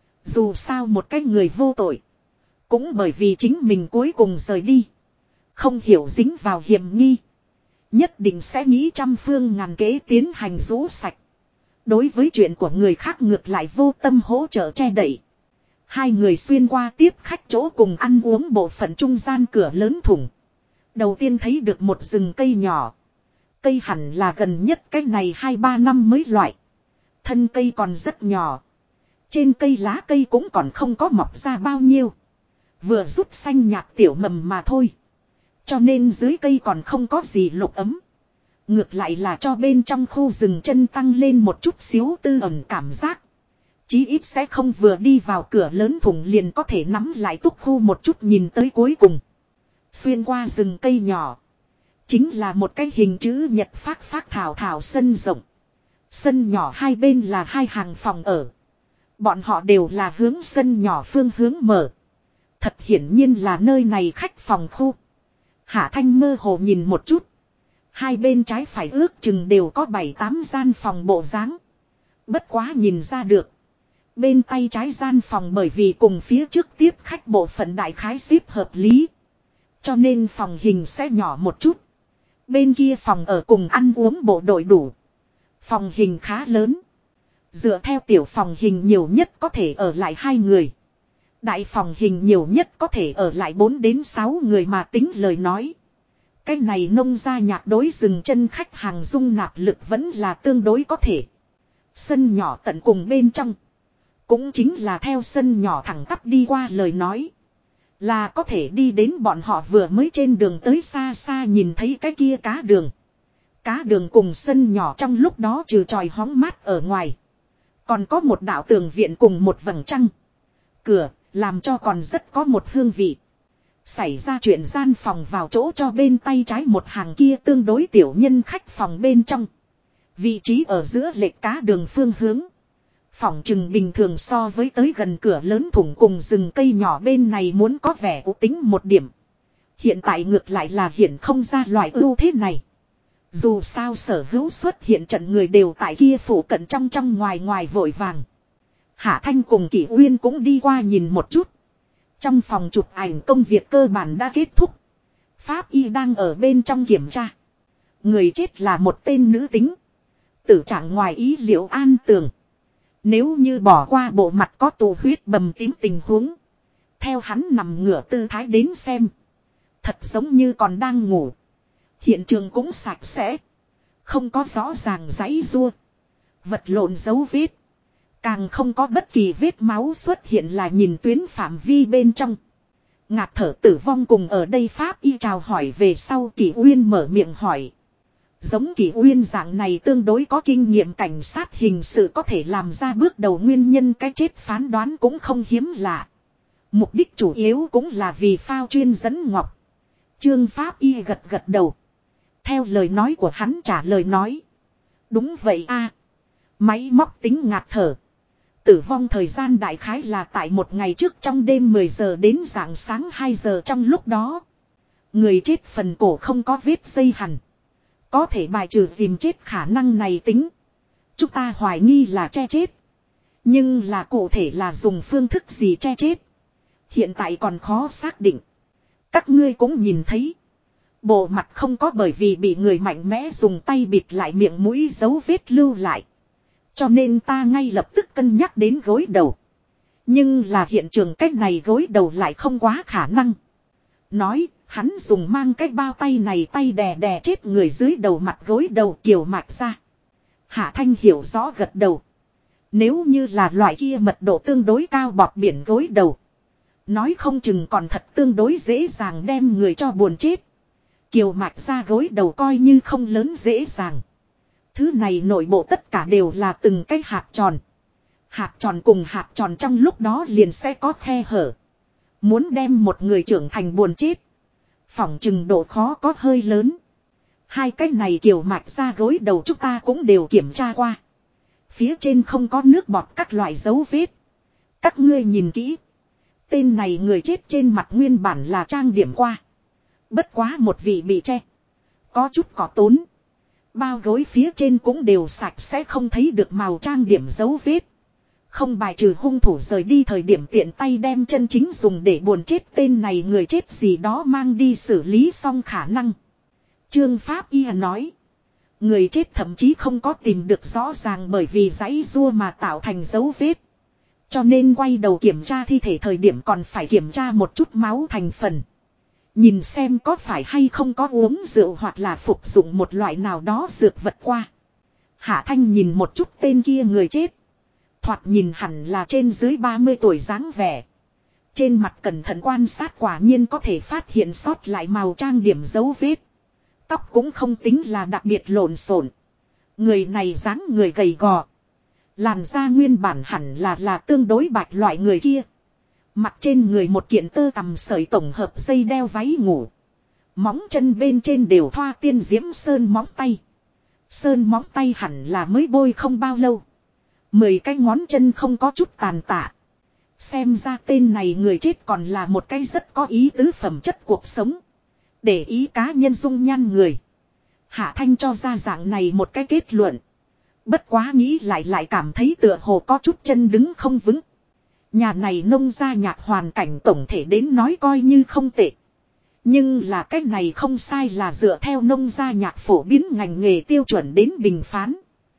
Dù sao một cái người vô tội. Cũng bởi vì chính mình cuối cùng rời đi. Không hiểu dính vào hiểm nghi. Nhất định sẽ nghĩ trăm phương ngàn kế tiến hành rũ sạch. Đối với chuyện của người khác ngược lại vô tâm hỗ trợ che đậy. 2 người xuyên qua tiếp khách chỗ cùng ăn uống bộ phận trung gian cửa lớn thủng. Đầu tiên thấy được một rừng cây nhỏ. Cây hẳn là gần nhất cái này 2-3 năm mới loại. Thân cây còn rất nhỏ. Trên cây lá cây cũng còn không có mọc ra bao nhiêu. Vừa rút xanh nhạt tiểu mầm mà thôi. Cho nên dưới cây còn không có gì lục ấm. Ngược lại là cho bên trong khu rừng chân tăng lên một chút xíu tư ẩn cảm giác. Chí ít sẽ không vừa đi vào cửa lớn thủng liền có thể nắm lại túc khu một chút nhìn tới cuối cùng. Xuyên qua rừng cây nhỏ. Chính là một cái hình chữ nhật phác thảo sân rộng. Sân nhỏ hai bên là 2 hàng phòng ở. Bọn họ đều là hướng sân nhỏ phương hướng mở. Thật hiển nhiên là nơi này khách phòng khu. Hạ Thanh mơ hồ nhìn một chút. 2 bên trái phải ước chừng đều có 7-8 gian phòng bộ dáng. Bất quá nhìn ra được. Bên tay trái gian phòng bởi vì cùng phía trước tiếp khách bộ phận đại khái xếp hợp lý. Cho nên phòng hình sẽ nhỏ một chút. Bên kia phòng ở cùng ăn uống bộ đội đủ. Phòng hình khá lớn. Dựa theo tiểu phòng hình nhiều nhất có thể ở lại 2 người. Đại phòng hình nhiều nhất có thể ở lại 4 đến 6 người mà tính lời nói. Cái này nông gia nhạc đối dừng chân khách hàng dung nạp lực vẫn là tương đối có thể. Sân nhỏ tận cùng bên trong. Cũng chính là theo sân nhỏ thẳng tắp đi qua lời nói. Là có thể đi đến bọn họ vừa mới trên đường tới xa xa nhìn thấy cái kia cá đường. Cá đường cùng sân nhỏ trong lúc đó trừ tròi hóng mát ở ngoài. Còn có một đạo tường viện cùng một vầng trăng. Cửa, Làm cho còn rất có một hương vị. Xảy ra chuyện gian phòng vào chỗ cho bên tay trái một hàng kia tương đối tiểu nhân khách phòng bên trong. Vị trí ở giữa lệch cá đường phương hướng. Phòng chừng bình thường so với tới gần cửa lớn thủng cùng rừng cây nhỏ bên này muốn có vẻ ưu tính một điểm. Hiện tại ngược lại là hiện không ra loại ưu thế này. Dù sao sở hữu xuất hiện trận người đều tại kia phủ cận trong ngoài ngoài vội vàng. Hạ Thanh cùng Kỷ Uyên cũng đi qua nhìn một chút. Trong phòng chụp ảnh công việc cơ bản đã kết thúc. Pháp y đang ở bên trong kiểm tra. Người chết là một tên nữ tính. Tử trạng ngoài ý liệu an tường. Nếu như bỏ qua bộ mặt có tụ huyết bầm tím tình huống. Theo hắn nằm ngửa tư thái đến xem. Thật giống như còn đang ngủ. Hiện trường cũng sạch sẽ. Không có rõ ràng giãy giụa. Vật lộn dấu vết. Càng không có bất kỳ vết máu xuất hiện là nhìn tuyến phạm vi bên trong. Ngạt thở tử vong cùng ở đây Pháp y chào hỏi về sau Kỷ Uyên mở miệng hỏi. Giống Kỷ Uyên dạng này tương đối có kinh nghiệm cảnh sát hình sự có thể làm ra bước đầu nguyên nhân cái chết phán đoán cũng không hiếm lạ. Mục đích chủ yếu cũng là vì phao chuyên dẫn ngọc. Trương Pháp y gật gật đầu. Theo lời nói của hắn trả lời nói. Đúng vậy a, máy móc tính ngạt thở. Tử vong thời gian đại khái là tại một ngày trước trong đêm 10 giờ đến rạng sáng 2 giờ trong lúc đó. Người chết phần cổ không có vết dây hằn. Có thể bài trừ dìm chết khả năng này tính. Chúng ta hoài nghi là che chết. Nhưng là cụ thể là dùng phương thức gì che chết. Hiện tại còn khó xác định. Các ngươi cũng nhìn thấy. Bộ mặt không có bởi vì bị người mạnh mẽ dùng tay bịt lại miệng mũi dấu vết lưu lại. Cho nên ta ngay lập tức cân nhắc đến gối đầu. Nhưng là hiện trường cách này gối đầu lại không quá khả năng. Nói, hắn dùng mang cái bao tay này tay đè đè chết người dưới đầu mặt gối đầu kiều mạch ra. Hạ Thanh hiểu rõ gật đầu. Nếu như là loại kia mật độ tương đối cao bọt biển gối đầu. Nói không chừng còn thật tương đối dễ dàng đem người cho buồn chết. Kiều mạch ra gối đầu coi như không lớn dễ dàng. Thứ này nội bộ tất cả đều là từng cái hạt tròn. Hạt tròn cùng hạt tròn trong lúc đó liền sẽ có khe hở. Muốn đem một người trưởng thành buồn chết. Phỏng chừng độ khó có hơi lớn. Hai cái này kiều mạch ra gối đầu chúng ta cũng đều kiểm tra qua. Phía trên không có nước bọt các loại dấu vết. Các ngươi nhìn kỹ. Tên này người chết trên mặt nguyên bản là trang điểm qua. Bất quá một vị bị che. Có chút cỏ tốn. Bao gối phía trên cũng đều sạch sẽ không thấy được màu trang điểm dấu vết. Không bài trừ hung thủ rời đi thời điểm tiện tay đem chân chính dùng để buồn chết tên này người chết gì đó mang đi xử lý xong khả năng. Trương Pháp Y nói. Người chết thậm chí không có tìm được rõ ràng bởi vì giãy giụa mà tạo thành dấu vết. Cho nên quay đầu kiểm tra thi thể thời điểm còn phải kiểm tra một chút máu thành phần. Nhìn xem có phải hay không có uống rượu hoặc là phục dụng một loại nào đó dược vật qua. Hạ Thanh nhìn một chút tên kia người chết. Thoạt nhìn hẳn là trên dưới 30 tuổi dáng vẻ. Trên mặt cẩn thận quan sát quả nhiên có thể phát hiện sót lại màu trang điểm dấu vết. Tóc cũng không tính là đặc biệt lộn xộn. Người này dáng người gầy gò. Làn da nguyên bản hẳn là tương đối bạch loại người kia. Mặt trên người một kiện tơ tằm sợi tổng hợp dây đeo váy ngủ. Móng chân bên trên đều thoa tiên diễm sơn móng tay. Sơn móng tay hẳn là mới bôi không bao lâu. 10 cái ngón chân không có chút tàn tạ. Xem ra tên này người chết còn là một cái rất có ý tứ phẩm chất cuộc sống. Để ý cá nhân dung nhan người. Hạ Thanh cho ra dạng này một cái kết luận. Bất quá nghĩ lại cảm thấy tựa hồ có chút chân đứng không vững. Nhà này nông gia nhạc hoàn cảnh tổng thể đến nói coi như không tệ. Nhưng là cách này không sai là dựa theo nông gia nhạc phổ biến ngành nghề tiêu chuẩn đến bình phán.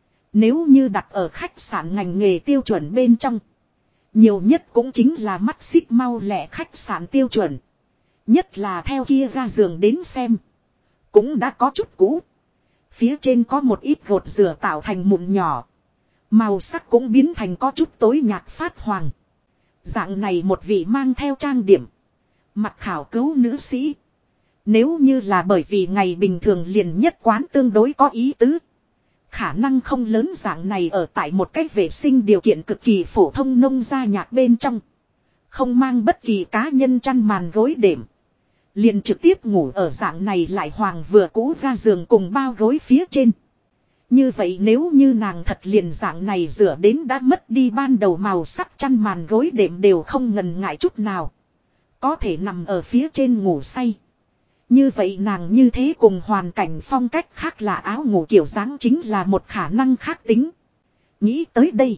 Nếu như đặt ở khách sạn ngành nghề tiêu chuẩn bên trong. Nhiều nhất cũng chính là mắt xích mau lẹ khách sạn tiêu chuẩn. Nhất là theo kia ga giường đến xem. Cũng đã có chút cũ. Phía trên có một ít gột rửa tạo thành mụn nhỏ. Màu sắc cũng biến thành có chút tối nhạt phát hoàng. Dạng này một vị mang theo trang điểm. Mặt khảo cứu nữ sĩ. Nếu như là bởi vì ngày bình thường liền nhất quán tương đối có ý tứ. Khả năng không lớn dạng này ở tại một cách vệ sinh điều kiện cực kỳ phổ thông nông gia nhạc bên trong. Không mang bất kỳ cá nhân chăn màn gối đệm. Liền trực tiếp ngủ ở dạng này lại hoàng vừa cũ ga giường cùng bao gối phía trên. Như vậy nếu như nàng thật liền dạng này rửa đến đã mất đi ban đầu màu sắc chăn màn gối đệm đều không ngần ngại chút nào. Có thể nằm ở phía trên ngủ say. Như vậy nàng như thế cùng hoàn cảnh phong cách khác là áo ngủ kiểu dáng chính là một khả năng khác tính. Nghĩ tới đây.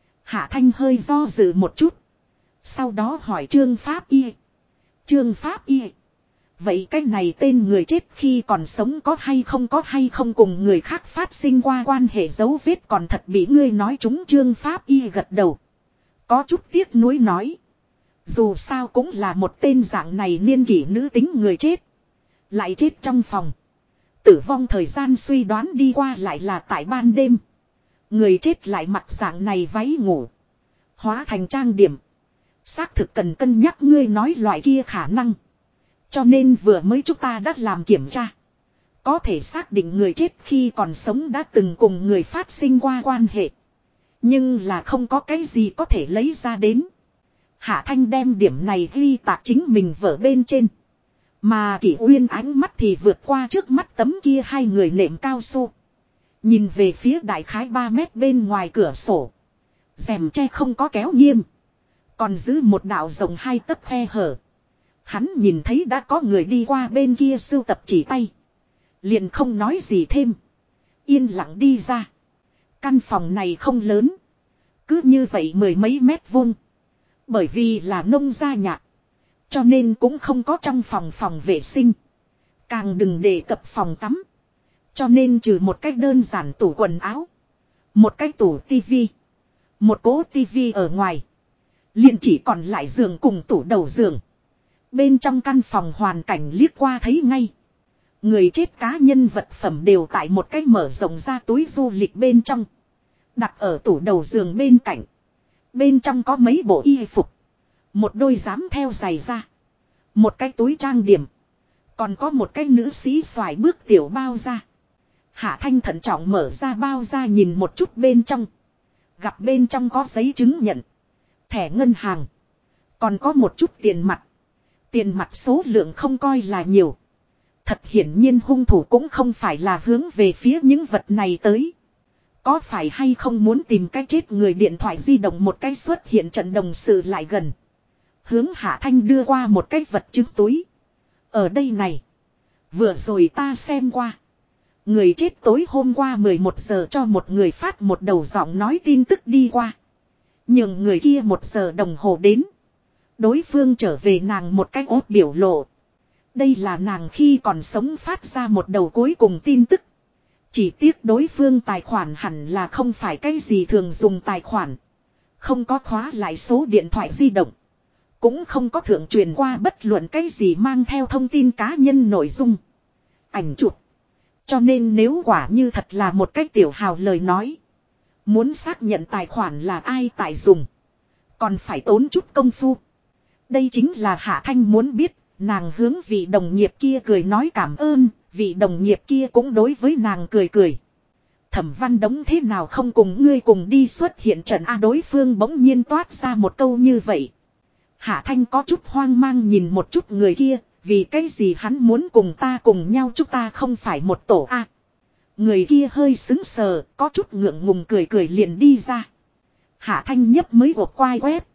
Hạ Thanh hơi do dự một chút. Sau đó hỏi Trương Pháp Y. Trương Pháp Y. Vậy cái này tên người chết khi còn sống có hay không cùng người khác phát sinh qua quan hệ dấu vết còn thật bị ngươi nói chúng. Trương Pháp Y gật đầu. Có chút tiếc nuối nói. Dù sao cũng là một tên dạng này niên kỷ nữ tính người chết. Lại chết trong phòng. Tử vong thời gian suy đoán đi qua lại là tại ban đêm. Người chết lại mặc dạng này váy ngủ. Hóa thành trang điểm. Xác thực cần cân nhắc ngươi nói loại kia khả năng. Cho nên vừa mới chúng ta đã làm kiểm tra. Có thể xác định người chết khi còn sống đã từng cùng người phát sinh qua quan hệ. Nhưng là không có cái gì có thể lấy ra đến. Hạ Thanh đem điểm này ghi tạc chính mình vở bên trên. Mà Kỷ Uyên ánh mắt thì vượt qua trước mắt tấm kia hai người nệm cao su. Nhìn về phía đại khái 3 mét bên ngoài cửa sổ. Rèm tre không có kéo nghiêm. Còn giữ một đạo rộng 2 tấc khe hở. Hắn nhìn thấy đã có người đi qua bên kia sưu tập chỉ tay. Liền không nói gì thêm. Yên lặng đi ra. Căn phòng này không lớn. Cứ như vậy 10 mấy mét vuông. Bởi vì là nông gia nhạc. Cho nên cũng không có trong phòng vệ sinh. Càng đừng đề cập phòng tắm. Cho nên trừ một cách đơn giản tủ quần áo. Một cái tủ tivi. Một cố tivi ở ngoài. Liền chỉ còn lại giường cùng tủ đầu giường. Bên trong căn phòng hoàn cảnh liếc qua thấy ngay. Người chết cá nhân vật phẩm đều tại một cái mở rộng ra túi du lịch bên trong. Đặt ở tủ đầu giường bên cạnh. Bên trong có mấy bộ y phục. Một đôi dám theo giày da. Một cái túi trang điểm. Còn có một cái nữ sĩ xoài bước tiểu bao da. Hạ Thanh thận trọng mở ra bao da nhìn một chút bên trong. Gặp bên trong có giấy chứng nhận. Thẻ ngân hàng. Còn có một chút tiền mặt. Tiền mặt số lượng không coi là nhiều. Thật hiển nhiên hung thủ cũng không phải là hướng về phía những vật này tới. Có phải hay không muốn tìm cái chết người điện thoại di động một cái xuất hiện trận đồng sự lại gần. Hướng Hạ Thanh đưa qua một cái vật chứng túi. Ở đây này. Vừa rồi ta xem qua. Người chết tối hôm qua 11 giờ cho một người phát một đầu giọng nói tin tức đi qua. Nhưng người kia 1 giờ đồng hồ đến. Đối phương trở về nàng một cách ốt biểu lộ. Đây là nàng khi còn sống phát ra một đầu cuối cùng tin tức. Chỉ tiếc đối phương tài khoản hẳn là không phải cái gì thường dùng tài khoản. Không có khóa lại số điện thoại di động. Cũng không có thượng truyền qua bất luận cái gì mang theo thông tin cá nhân nội dung. Ảnh chụp. Cho nên nếu quả như thật là một cái tiểu hào lời nói. Muốn xác nhận tài khoản là ai tại dùng. Còn phải tốn chút công phu. Đây chính là Hạ Thanh muốn biết. Nàng hướng vị đồng nghiệp kia cười nói cảm ơn. Vị đồng nghiệp kia cũng đối với nàng cười cười. Thẩm Văn Đống thế nào không cùng ngươi cùng đi xuất hiện trận A, đối phương bỗng nhiên toát ra một câu như vậy. Hạ Thanh có chút hoang mang nhìn một chút người kia. Vì cái gì hắn muốn cùng ta cùng nhau, chúng ta không phải một tổ A. Người kia hơi sững sờ, có chút ngượng ngùng cười cười liền đi ra. Hạ Thanh nhấp mới gột quai quét.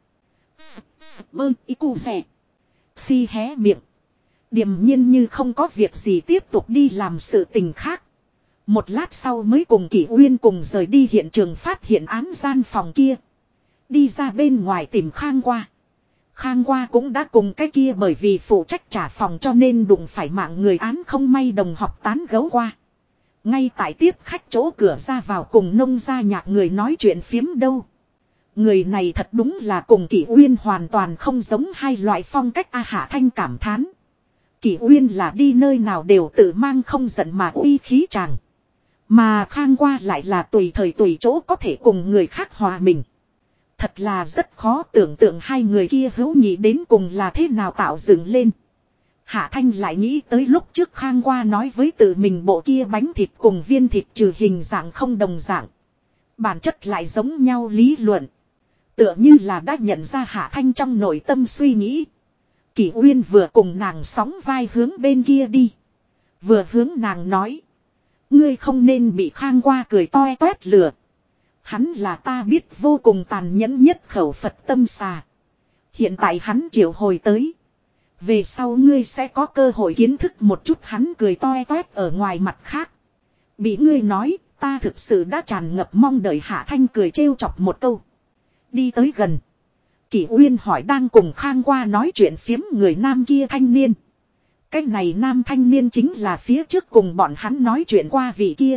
Bơ y cu rẻ. Si hé miệng. Điềm nhiên như không có việc gì tiếp tục đi làm sự tình khác. Một lát sau mới cùng Kỷ Uyên cùng rời đi hiện trường phát hiện án gian phòng kia. Đi ra bên ngoài tìm Khang Qua. Khang Qua cũng đã cùng cái kia bởi vì phụ trách trả phòng cho nên đụng phải mạng người án không may đồng học tán gấu qua. Ngay tại tiếp khách chỗ cửa ra vào cùng nông gia nhạc người nói chuyện phiếm đâu. Người này thật đúng là cùng Kỷ Uyên hoàn toàn không giống hai loại phong cách. Hạ Thanh cảm thán. Kỷ Uyên là đi nơi nào đều tự mang không giận mà uy khí chàng. Mà Khang Qua lại là tùy thời tùy chỗ có thể cùng người khác hòa mình. Thật là rất khó tưởng tượng hai người kia hữu nghị đến cùng là thế nào tạo dựng lên. Hạ Thanh lại nghĩ tới lúc trước Khang Qua nói với tự mình bộ kia bánh thịt cùng viên thịt trừ hình dạng không đồng dạng. Bản chất lại giống nhau lý luận. Tựa như là đã nhận ra Hạ Thanh trong nội tâm suy nghĩ. Kỷ Uyên vừa cùng nàng sóng vai hướng bên kia đi. Vừa hướng nàng nói. Ngươi không nên bị Khang qua cười toe toét lừa. Hắn là ta biết vô cùng tàn nhẫn nhất khẩu Phật tâm xà. Hiện tại hắn triệu hồi tới. Về sau ngươi sẽ có cơ hội kiến thức một chút hắn cười toe toét ở ngoài mặt khác. Bị ngươi nói, ta thực sự đã tràn ngập mong đợi. Hạ Thanh cười trêu chọc một câu. Đi tới gần. Kỷ Uyên hỏi đang cùng Khang qua nói chuyện phiếm người nam kia thanh niên. Cái này nam thanh niên chính là phía trước cùng bọn hắn nói chuyện qua vị kia.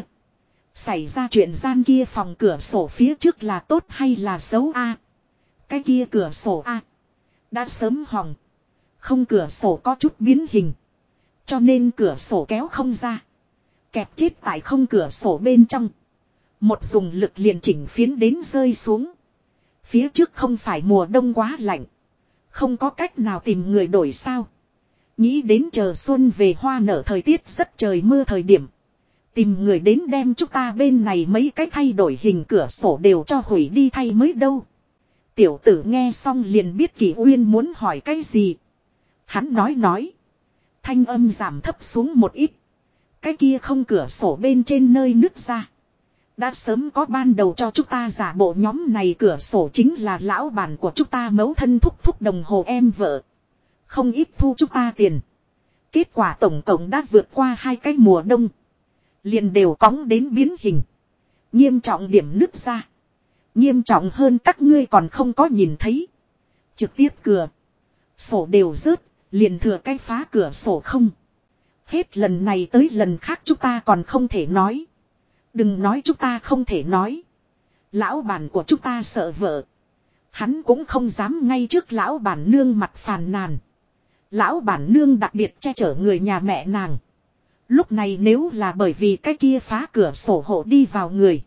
Xảy ra chuyện gian kia phòng cửa sổ phía trước là tốt hay là xấu a? Cái kia cửa sổ a đã sớm hỏng. Không cửa sổ có chút biến hình. Cho nên cửa sổ kéo không ra. Kẹp chết tại không cửa sổ bên trong. Một dùng lực liền chỉnh phiến đến rơi xuống. Phía trước không phải mùa đông quá lạnh. Không có cách nào tìm người đổi sao. Nghĩ đến chờ xuân về hoa nở thời tiết rất trời mưa thời điểm. Tìm người đến đem chúng ta bên này mấy cái thay đổi hình cửa sổ đều cho hủy đi thay mới đâu. Tiểu tử nghe xong liền biết Kỷ Uyên muốn hỏi cái gì. Hắn nói. Thanh âm giảm thấp xuống một ít. Cái kia không cửa sổ bên trên nơi nứt ra. Đã sớm có ban đầu cho chúng ta giả bộ nhóm này cửa sổ chính là lão bản của chúng ta mẫu thân thúc đồng hồ em vợ. Không ít thu chúng ta tiền. Kết quả tổng cộng đã vượt qua 2 cái mùa đông. Liền đều cóng đến biến hình. Nghiêm trọng điểm nứt ra. Nghiêm trọng hơn các ngươi còn không có nhìn thấy. Trực tiếp cửa sổ đều rớt. Liền thừa cái phá cửa sổ không. Hết lần này tới lần khác chúng ta còn không thể nói. Đừng nói chúng ta không thể nói. Lão bản của chúng ta sợ vợ. Hắn cũng không dám ngay trước lão bản nương mặt phàn nàn. Lão bản nương đặc biệt che chở người nhà mẹ nàng. Lúc này nếu là bởi vì cái kia phá cửa sổ hộ đi vào người.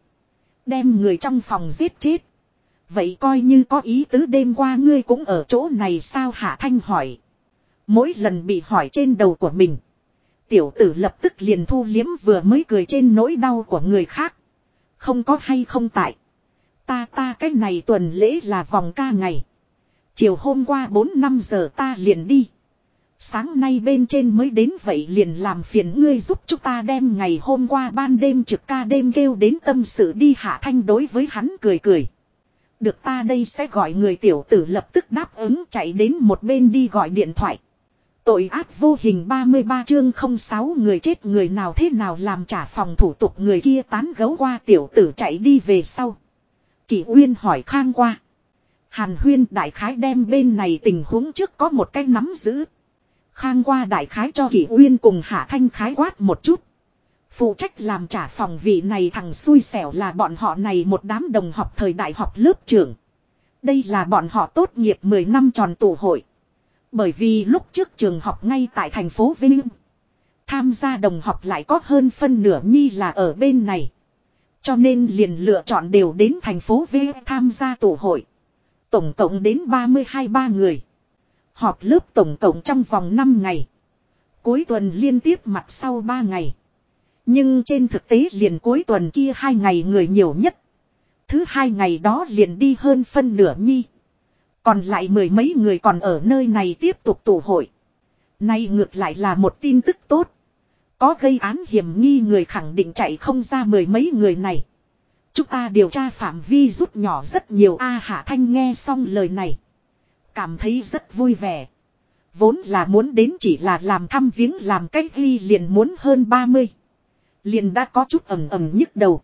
Đem người trong phòng giết chết. Vậy coi như có ý tứ đêm qua ngươi cũng ở chỗ này sao Hạ Thanh hỏi. Mỗi lần bị hỏi trên đầu của mình. Tiểu tử lập tức liền thu liếm vừa mới cười trên nỗi đau của người khác. Không có hay không tại. Ta cái này tuần lễ là vòng ca ngày. Chiều hôm qua 4-5 giờ ta liền đi. Sáng nay bên trên mới đến vậy liền làm phiền ngươi giúp chúng ta đem ngày hôm qua ban đêm trực ca đêm kêu đến tâm sự đi. Hạ Thanh đối với hắn cười. Được ta đây sẽ gọi người. Tiểu tử lập tức đáp ứng chạy đến một bên đi gọi điện thoại. Tội ác vô hình 33 chương 06 người chết người nào thế nào làm trả phòng thủ tục người kia tán gấu qua. Tiểu tử chạy đi về sau. Kỷ Uyên hỏi Khang qua. Hàn Huyên đại khái đem bên này tình huống trước có một cái nắm giữ. Khang qua đại khái cho Kỷ Uyên cùng Hạ Thanh khái quát một chút. Phụ trách làm trả phòng vị này thằng xui xẻo là bọn họ này một đám đồng học thời đại học lớp trưởng. Đây là bọn họ tốt nghiệp 10 năm tròn tụ hội. Bởi vì lúc trước trường học ngay tại thành phố Vinh. Tham gia đồng học lại có hơn phân nửa nhi là ở bên này. Cho nên liền lựa chọn đều đến thành phố Vinh tham gia tụ hội. Tổng cộng đến 32-3 người. Họp lớp tổng cộng trong vòng 5 ngày. Cuối tuần liên tiếp mặt sau 3 ngày. Nhưng trên thực tế liền cuối tuần kia 2 ngày người nhiều nhất. Thứ 2 ngày đó liền đi hơn phân nửa nhi. Còn lại 10 mấy người còn ở nơi này tiếp tục tụ hội. Nay ngược lại là một tin tức tốt. Có gây án hiểm nghi người khẳng định chạy không ra 10 mấy người này. Chúng ta điều tra phạm vi rút nhỏ rất nhiều. Hạ Thanh nghe xong lời này. Cảm thấy rất vui vẻ. Vốn là muốn đến chỉ là làm thăm viếng làm cách ghi liền muốn hơn 30. Liền đã có chút ẩm nhức đầu.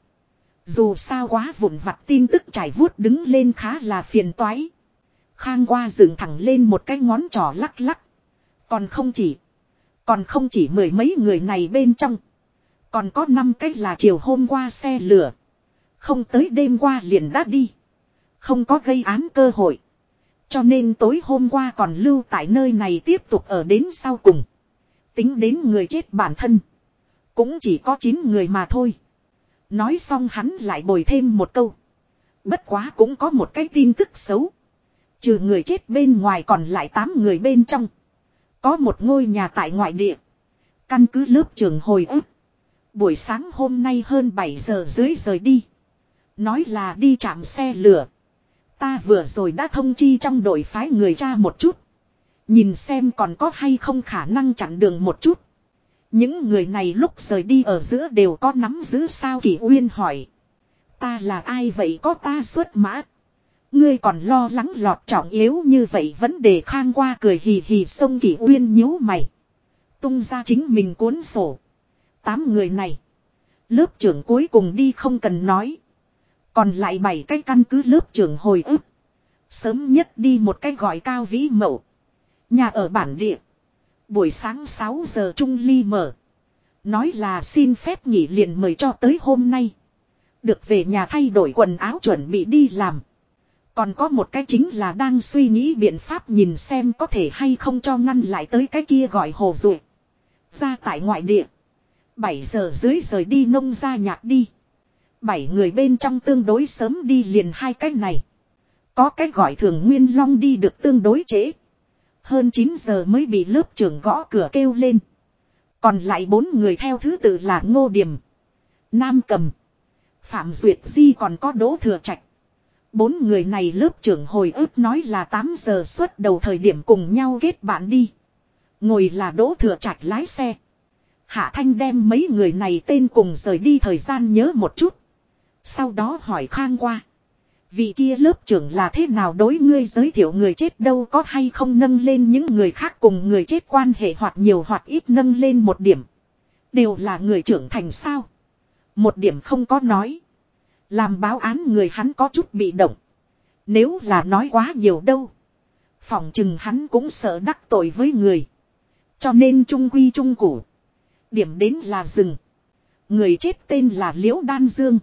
Dù sao quá vụn vặt tin tức trải vuốt đứng lên khá là phiền toái. Khang qua dựng thẳng lên một cái ngón trỏ lắc lắc. Còn không chỉ 10 mấy người này bên trong. Còn có 5 cái là chiều hôm qua xe lửa. Không tới đêm qua liền đã đi. Không có gây án cơ hội. Cho nên tối hôm qua còn lưu tại nơi này tiếp tục ở đến sau cùng. Tính đến người chết bản thân. Cũng chỉ có 9 người mà thôi. Nói xong hắn lại bồi thêm một câu. Bất quá cũng có một cái tin tức xấu. Trừ người chết bên ngoài còn lại 8 người bên trong. Có một ngôi nhà tại ngoại địa. Căn cứ lớp trường hồi ức. Buổi sáng hôm nay hơn 7 giờ dưới rời đi. Nói là đi trạm xe lửa. Ta vừa rồi đã thông chi trong đội phái người ra một chút. Nhìn xem còn có hay không khả năng chặn đường một chút. Những người này lúc rời đi ở giữa đều có nắm giữ sao Kỷ Uyên hỏi. Ta là ai vậy có ta xuất mã. Ngươi còn lo lắng lọt trọng yếu như vậy vấn đề Khang qua cười hì hì xông Kỷ Uyên nhíu mày. Tung ra chính mình cuốn sổ. 8 người này. Lớp trưởng cuối cùng đi không cần nói. Còn lại 7 cái căn cứ lớp trưởng hồi ức. Sớm nhất đi một cái gọi Cao Vĩ Mậu. Nhà ở bản địa. Buổi sáng 6 giờ Trung Ly mở. Nói là xin phép nghỉ liền mời cho tới hôm nay. Được về nhà thay đổi quần áo chuẩn bị đi làm. Còn có một cái chính là đang suy nghĩ biện pháp nhìn xem có thể hay không cho ngăn lại tới cái kia gọi Hồ Duệ. Ra tại ngoại địa. 7 giờ dưới rời đi nông gia nhạc đi. 7 người bên trong tương đối sớm đi liền 2 cái này. Có cái gọi Thường Nguyên Long đi được tương đối trễ. Hơn 9 giờ mới bị lớp trưởng gõ cửa kêu lên. Còn lại 4 người theo thứ tự là Ngô Điềm, Nam Cầm, Phạm Duyệt Di còn có Đỗ Thừa Trạch. 4 người này lớp trưởng hồi ức nói là 8 giờ xuất đầu thời điểm cùng nhau kết bạn đi. Ngồi là Đỗ Thừa Trạch lái xe. Hạ Thanh đem mấy người này tên cùng rời đi thời gian nhớ một chút. Sau đó hỏi Khang qua. Vị kia lớp trưởng là thế nào đối ngươi giới thiệu người chết đâu có hay không nâng lên những người khác cùng người chết quan hệ hoặc nhiều hoặc ít nâng lên một điểm. Đều là người trưởng thành sao. Một điểm không có nói. Làm báo án người hắn có chút bị động. Nếu là nói quá nhiều đâu. Phỏng chừng hắn cũng sợ đắc tội với người. Cho nên trung quy trung củ. Điểm đến là rừng. Người chết tên là Liễu Đan Dương.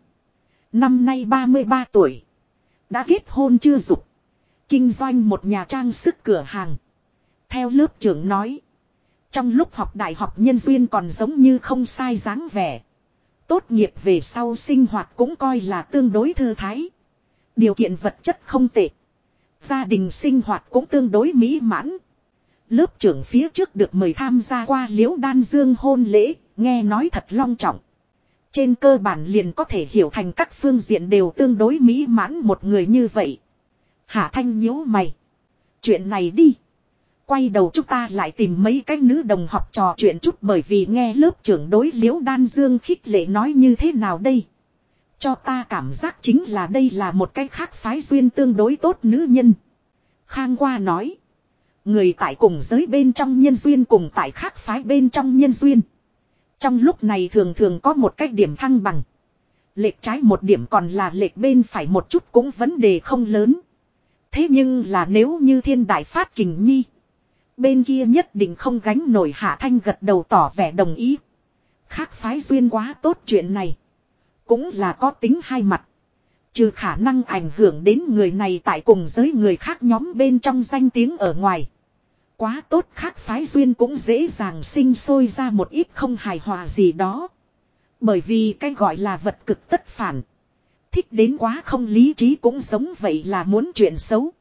Năm nay 33 tuổi. Đã kết hôn chưa dục. Kinh doanh một nhà trang sức cửa hàng. Theo lớp trưởng nói. Trong lúc học đại học nhân duyên còn giống như không sai dáng vẻ. Tốt nghiệp về sau sinh hoạt cũng coi là tương đối thư thái. Điều kiện vật chất không tệ. Gia đình sinh hoạt cũng tương đối mỹ mãn. Lớp trưởng phía trước được mời tham gia qua Liễu Đan Dương hôn lễ. Nghe nói thật long trọng. Trên cơ bản liền có thể hiểu thành các phương diện đều tương đối mỹ mãn một người như vậy. Hạ Thanh nhíu mày. Chuyện này đi. Quay đầu chúng ta lại tìm mấy cái nữ đồng học trò chuyện chút bởi vì nghe lớp trưởng đối Liễu Đan Dương khích lệ nói như thế nào đây. Cho ta cảm giác chính là đây là một cái khác phái duyên tương đối tốt nữ nhân. Khang qua nói. Người tại cùng giới bên trong nhân duyên cùng tại khác phái bên trong nhân duyên. Trong lúc này thường thường có một cái điểm thăng bằng. Lệch trái một điểm còn là lệch bên phải một chút cũng vấn đề không lớn. Thế nhưng là nếu như thiên đại phát kình nhi. Bên kia nhất định không gánh nổi. Hạ Thanh gật đầu tỏ vẻ đồng ý. Khác phái duyên quá tốt chuyện này. Cũng là có tính hai mặt. Trừ khả năng ảnh hưởng đến người này tại cùng giới người khác nhóm bên trong danh tiếng ở ngoài. Quá tốt khác phái duyên cũng dễ dàng sinh sôi ra một ít không hài hòa gì đó. Bởi vì cái gọi là vật cực tất phản. Thích đến quá không lý trí cũng giống vậy là muốn chuyện xấu.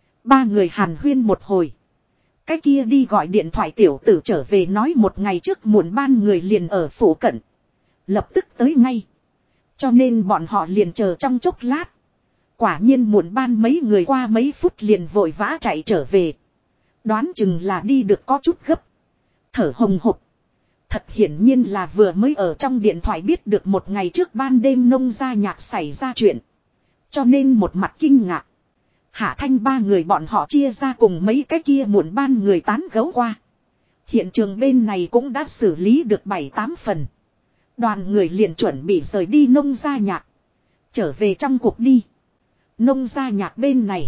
3 người hàn huyên một hồi. Cái kia đi gọi điện thoại tiểu tử trở về nói một ngày trước muộn ban người liền ở phủ cận. Lập tức tới ngay. Cho nên bọn họ liền chờ trong chốc lát. Quả nhiên muộn ban mấy người qua mấy phút liền vội vã chạy trở về. Đoán chừng là đi được có chút gấp. Thở hồng hộc. Thật hiển nhiên là vừa mới ở trong điện thoại biết được một ngày trước ban đêm nông gia nhạc xảy ra chuyện. Cho nên một mặt kinh ngạc. Hạ Thanh 3 người bọn họ chia ra cùng mấy cái kia muộn ban người tán gấu qua. Hiện trường bên này cũng đã xử lý được 7-8 phần. Đoàn người liền chuẩn bị rời đi nông gia nhạc. Trở về trong cuộc đi. Nông gia nhạc bên này.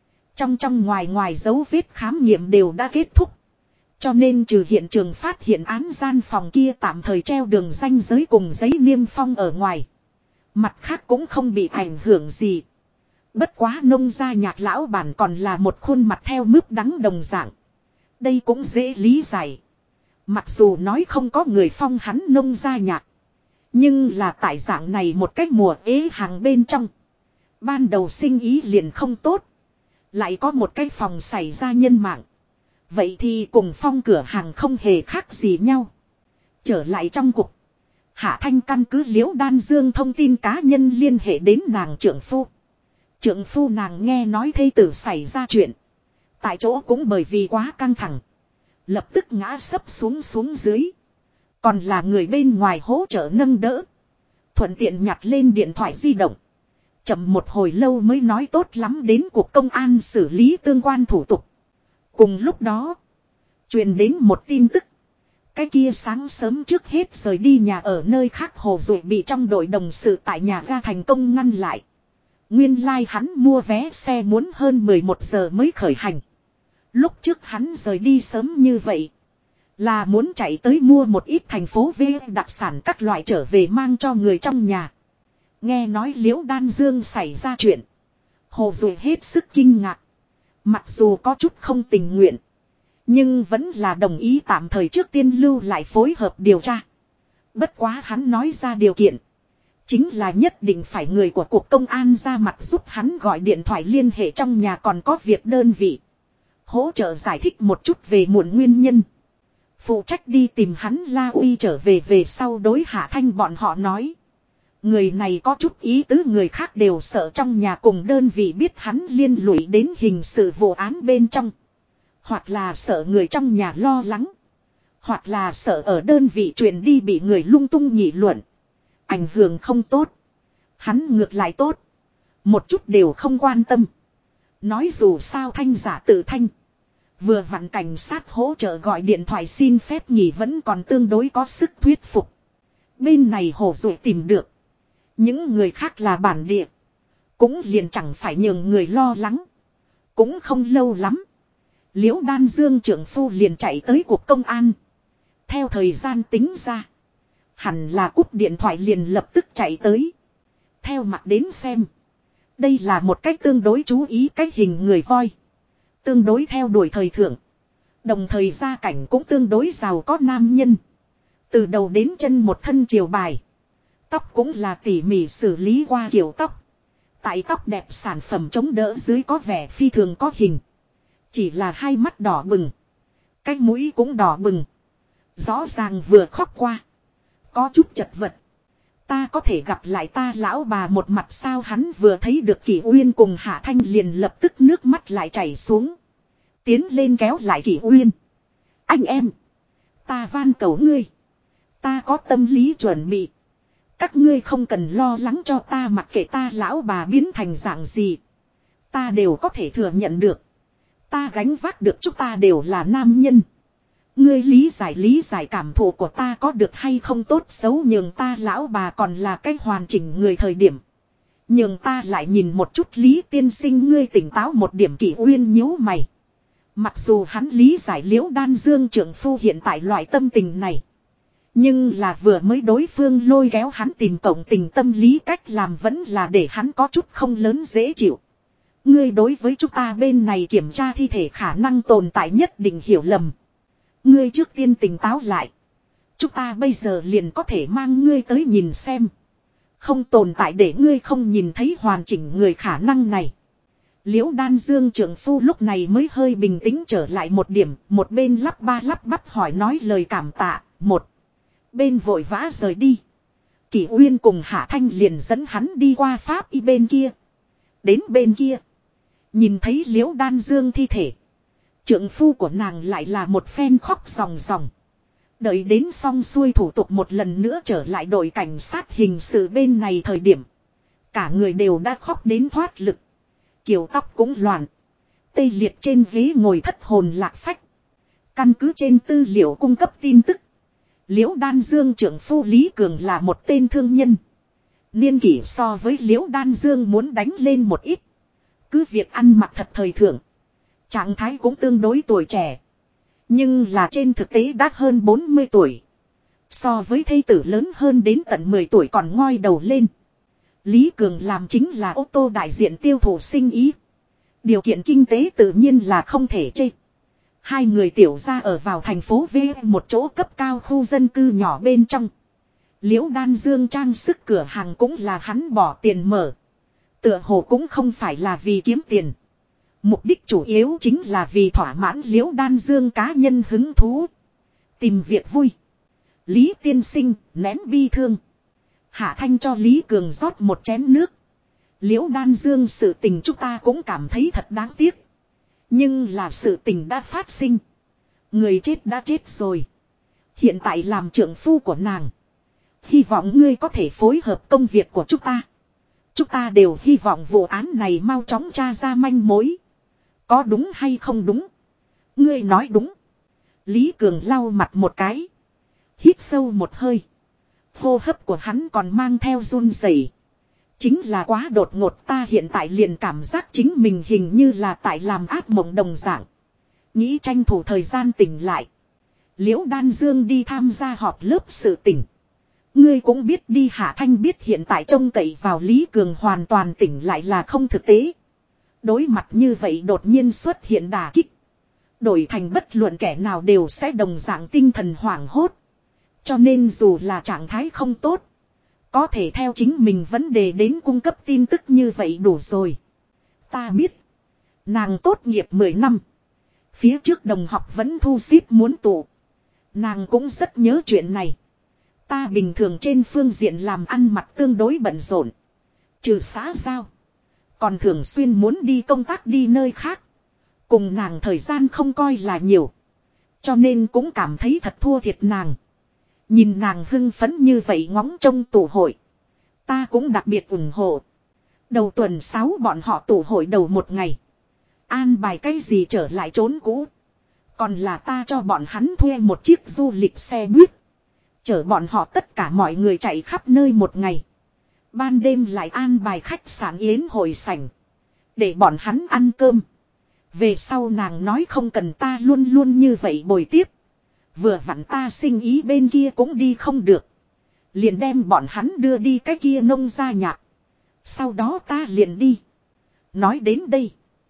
Trong ngoài dấu vết khám nghiệm đều đã kết thúc. Cho nên trừ hiện trường phát hiện án gian phòng kia tạm thời treo đường ranh giới cùng giấy niêm phong ở ngoài. Mặt khác cũng không bị ảnh hưởng gì. Bất quá nông gia nhạc lão bản còn là một khuôn mặt theo mướp đắng đồng dạng. Đây cũng dễ lý giải. Mặc dù nói không có người phong hắn nông gia nhạc. Nhưng là tại dạng này một cách mùa ế hàng bên trong. Ban đầu sinh ý liền không tốt. Lại có một cái phòng xảy ra nhân mạng. Vậy thì cùng phong cửa hàng không hề khác gì nhau. Trở lại trong cục. Hạ Thanh căn cứ Liễu Đan Dương thông tin cá nhân liên hệ đến nàng trưởng phu. Trượng phu nàng nghe nói thê tử xảy ra chuyện. Tại chỗ cũng bởi vì quá căng thẳng. Lập tức ngã sấp xuống dưới. Còn là người bên ngoài hỗ trợ nâng đỡ. Thuận tiện nhặt lên điện thoại di động. Chậm một hồi lâu mới nói tốt lắm đến cuộc công an xử lý tương quan thủ tục. Cùng lúc đó. Truyền đến một tin tức. Cái kia sáng sớm trước hết rời đi nhà ở nơi khác Hồ Duệ bị trong đội đồng sự tại nhà ga thành công ngăn lại. Nguyên lai hắn mua vé xe muốn hơn 11 giờ mới khởi hành. Lúc trước hắn rời đi sớm như vậy. Là muốn chạy tới mua một ít thành phố V đặc sản các loại trở về mang cho người trong nhà. Nghe nói Liễu Đan Dương xảy ra chuyện. Hồ Duệ hết sức kinh ngạc. Mặc dù có chút không tình nguyện. Nhưng vẫn là đồng ý tạm thời trước tiên lưu lại phối hợp điều tra. Bất quá hắn nói ra điều kiện. Chính là nhất định phải người của cuộc công an ra mặt giúp hắn gọi điện thoại liên hệ trong nhà còn có việc đơn vị. Hỗ trợ giải thích một chút về muộn nguyên nhân. Phụ trách đi tìm hắn La Uy trở về sau đối Hạ Thanh bọn họ nói. Người này có chút ý tứ người khác đều sợ trong nhà cùng đơn vị biết hắn liên lụy đến hình sự vụ án bên trong. Hoặc là sợ người trong nhà lo lắng. Hoặc là sợ ở đơn vị truyền đi bị người lung tung nghị luận. Ảnh hưởng không tốt. Hắn ngược lại tốt. Một chút đều không quan tâm. Nói dù sao thanh giả tự thanh. Vừa vặn cảnh sát hỗ trợ gọi điện thoại xin phép nghỉ vẫn còn tương đối có sức thuyết phục. Bên này Hồ Duệ tìm được. Những người khác là bản địa. Cũng liền chẳng phải nhường người lo lắng. Cũng không lâu lắm. Liễu Đan Dương trưởng phu liền chạy tới cuộc công an. Theo thời gian tính ra. Hẳn là cúp điện thoại liền lập tức chạy tới. Theo mặt đến xem. Đây là một cách tương đối chú ý cách hình người voi. Tương đối theo đuổi thời thượng. Đồng thời gia cảnh cũng tương đối giàu có nam nhân. Từ đầu đến chân một thân triều bài. Tóc cũng là tỉ mỉ xử lý qua kiểu tóc. Tại tóc đẹp sản phẩm chống đỡ dưới có vẻ phi thường có hình. Chỉ là hai mắt đỏ bừng. Cái mũi cũng đỏ bừng. Rõ ràng vừa khóc qua. Có chút chật vật. Ta có thể gặp lại ta lão bà một mặt sao hắn vừa thấy được Kỷ Uyên cùng Hạ Thanh liền lập tức nước mắt lại chảy xuống. Tiến lên kéo lại Kỷ Uyên. Anh em. Ta van cầu ngươi. Ta có tâm lý chuẩn bị. Các ngươi không cần lo lắng cho ta mặc kệ ta lão bà biến thành dạng gì. Ta đều có thể thừa nhận được. Ta gánh vác được chúng ta đều là nam nhân. Ngươi lý giải cảm thụ của ta có được hay không tốt xấu nhường ta lão bà còn là cái hoàn chỉnh người thời điểm. Nhường ta lại nhìn một chút Lý tiên sinh ngươi tỉnh táo một điểm Kỷ Uyên nhíu mày. Mặc dù hắn lý giải Liễu Đan Dương trưởng phu hiện tại loại tâm tình này. Nhưng là vừa mới đối phương lôi kéo hắn tìm cộng tình tâm lý cách làm vẫn là để hắn có chút không lớn dễ chịu. Ngươi đối với chúng ta bên này kiểm tra thi thể khả năng tồn tại nhất định hiểu lầm. Ngươi trước tiên tỉnh táo lại. Chúng ta bây giờ liền có thể mang ngươi tới nhìn xem. Không tồn tại để ngươi không nhìn thấy hoàn chỉnh người khả năng này. Liễu Đan Dương trưởng phu lúc này mới hơi bình tĩnh trở lại một điểm. Một bên lắp ba lắp bắp hỏi nói lời cảm tạ. Một bên vội vã rời đi. Kỷ Uyên cùng Hạ Thanh liền dẫn hắn đi qua Pháp y bên kia. Đến bên kia. Nhìn thấy Liễu Đan Dương thi thể. Trượng phu của nàng lại là một phen khóc ròng ròng. Đợi đến xong xuôi thủ tục một lần nữa trở lại đội cảnh sát hình sự bên này thời điểm. Cả người đều đã khóc đến thoát lực. Kiểu tóc cũng loạn. Tê liệt trên ghế ngồi thất hồn lạc phách. Căn cứ trên tư liệu cung cấp tin tức. Liễu Đan Dương trưởng phu Lý Cường là một tên thương nhân. Niên kỷ so với Liễu Đan Dương muốn đánh lên một ít. Cứ việc ăn mặc thật thời thượng. Trạng thái cũng tương đối tuổi trẻ. Nhưng là trên thực tế đã hơn 40 tuổi. So với thê tử lớn hơn đến tận 10 tuổi còn ngoi đầu lên. Lý Cường làm chính là ô tô đại diện tiêu thụ sinh ý. Điều kiện kinh tế tự nhiên là không thể chê. Hai người tiểu ra ở vào thành phố V một chỗ cấp cao khu dân cư nhỏ bên trong. Liễu Đan Dương trang sức cửa hàng cũng là hắn bỏ tiền mở. Tựa hồ cũng không phải là vì kiếm tiền. Mục đích chủ yếu chính là vì thỏa mãn Liễu Đan Dương cá nhân hứng thú. Tìm việc vui. Lý tiên sinh nén bi thương. Hạ Thanh cho Lý Cường rót một chén nước. Liễu Đan Dương sự tình chúng ta cũng cảm thấy thật đáng tiếc. Nhưng là sự tình đã phát sinh. Người chết đã chết rồi. Hiện tại làm trưởng phu của nàng. Hy vọng ngươi có thể phối hợp công việc của chúng ta. Chúng ta đều hy vọng vụ án này mau chóng tra ra manh mối. Có đúng hay không đúng? Ngươi nói đúng. Lý Cường lau mặt một cái. Hít sâu một hơi. Hô hấp của hắn còn mang theo run rẩy. Chính là quá đột ngột, ta hiện tại liền cảm giác chính mình hình như là tại làm ác mộng đồng dạng. Nghĩ tranh thủ thời gian tỉnh lại. Liễu Đan Dương đi tham gia họp lớp sự tỉnh. Ngươi cũng biết đi, Hạ Thanh biết hiện tại trông cậy vào Lý Cường hoàn toàn tỉnh lại là không thực tế. Đối mặt như vậy đột nhiên xuất hiện đả kích. Đổi thành bất luận kẻ nào đều sẽ đồng dạng tinh thần hoảng hốt. Cho nên dù là trạng thái không tốt, có thể theo chính mình vấn đề đến cung cấp tin tức như vậy đủ rồi. Ta biết. Nàng tốt nghiệp 10 năm. Phía trước đồng học vẫn thu xếp muốn tụ. Nàng cũng rất nhớ chuyện này. Ta bình thường trên phương diện làm ăn mặt tương đối bận rộn. Trừ xã giao. Còn thường xuyên muốn đi công tác đi nơi khác. Cùng nàng thời gian không coi là nhiều. Cho nên cũng cảm thấy thật thua thiệt nàng. Nhìn nàng hưng phấn như vậy ngóng trông tụ hội. Ta cũng đặc biệt ủng hộ. Đầu tuần 6 bọn họ tụ hội đầu một ngày. An bài cái gì trở lại trốn cũ. Còn là ta cho bọn hắn thuê một chiếc du lịch xe buýt. Chở bọn họ tất cả mọi người chạy khắp nơi một ngày. Ban đêm lại an bài khách sạn yến hội sảnh. Để bọn hắn ăn cơm. Về sau nàng nói không cần ta luôn luôn như vậy bồi tiếp. Vừa vặn ta sinh ý bên kia cũng đi không được. Liền đem bọn hắn đưa đi cái kia nông gia nhạc. Sau đó ta liền đi. Nói đến đây.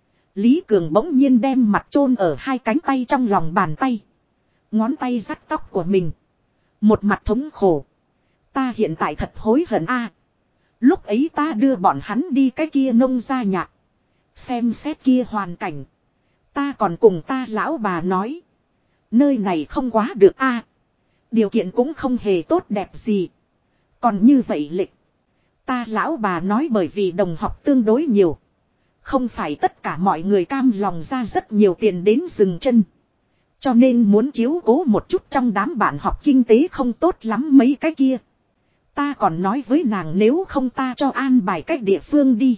Lý Cường bỗng nhiên đem mặt chôn ở hai cánh tay trong lòng bàn tay. Ngón tay dắt tóc của mình. Một mặt thống khổ. Ta hiện tại thật hối hận a. Lúc ấy ta đưa bọn hắn đi cái kia nông gia nhạc. Xem xét kia hoàn cảnh. Ta còn cùng ta lão bà nói. Nơi này không quá được a. Điều kiện cũng không hề tốt đẹp gì. Còn như vậy lịch. Ta lão bà nói bởi vì đồng học tương đối nhiều. Không phải tất cả mọi người cam lòng ra rất nhiều tiền đến dừng chân. Cho nên muốn chiếu cố một chút trong đám bạn học kinh tế không tốt lắm mấy cái kia. Ta còn nói với nàng nếu không ta cho an bài cách địa phương đi.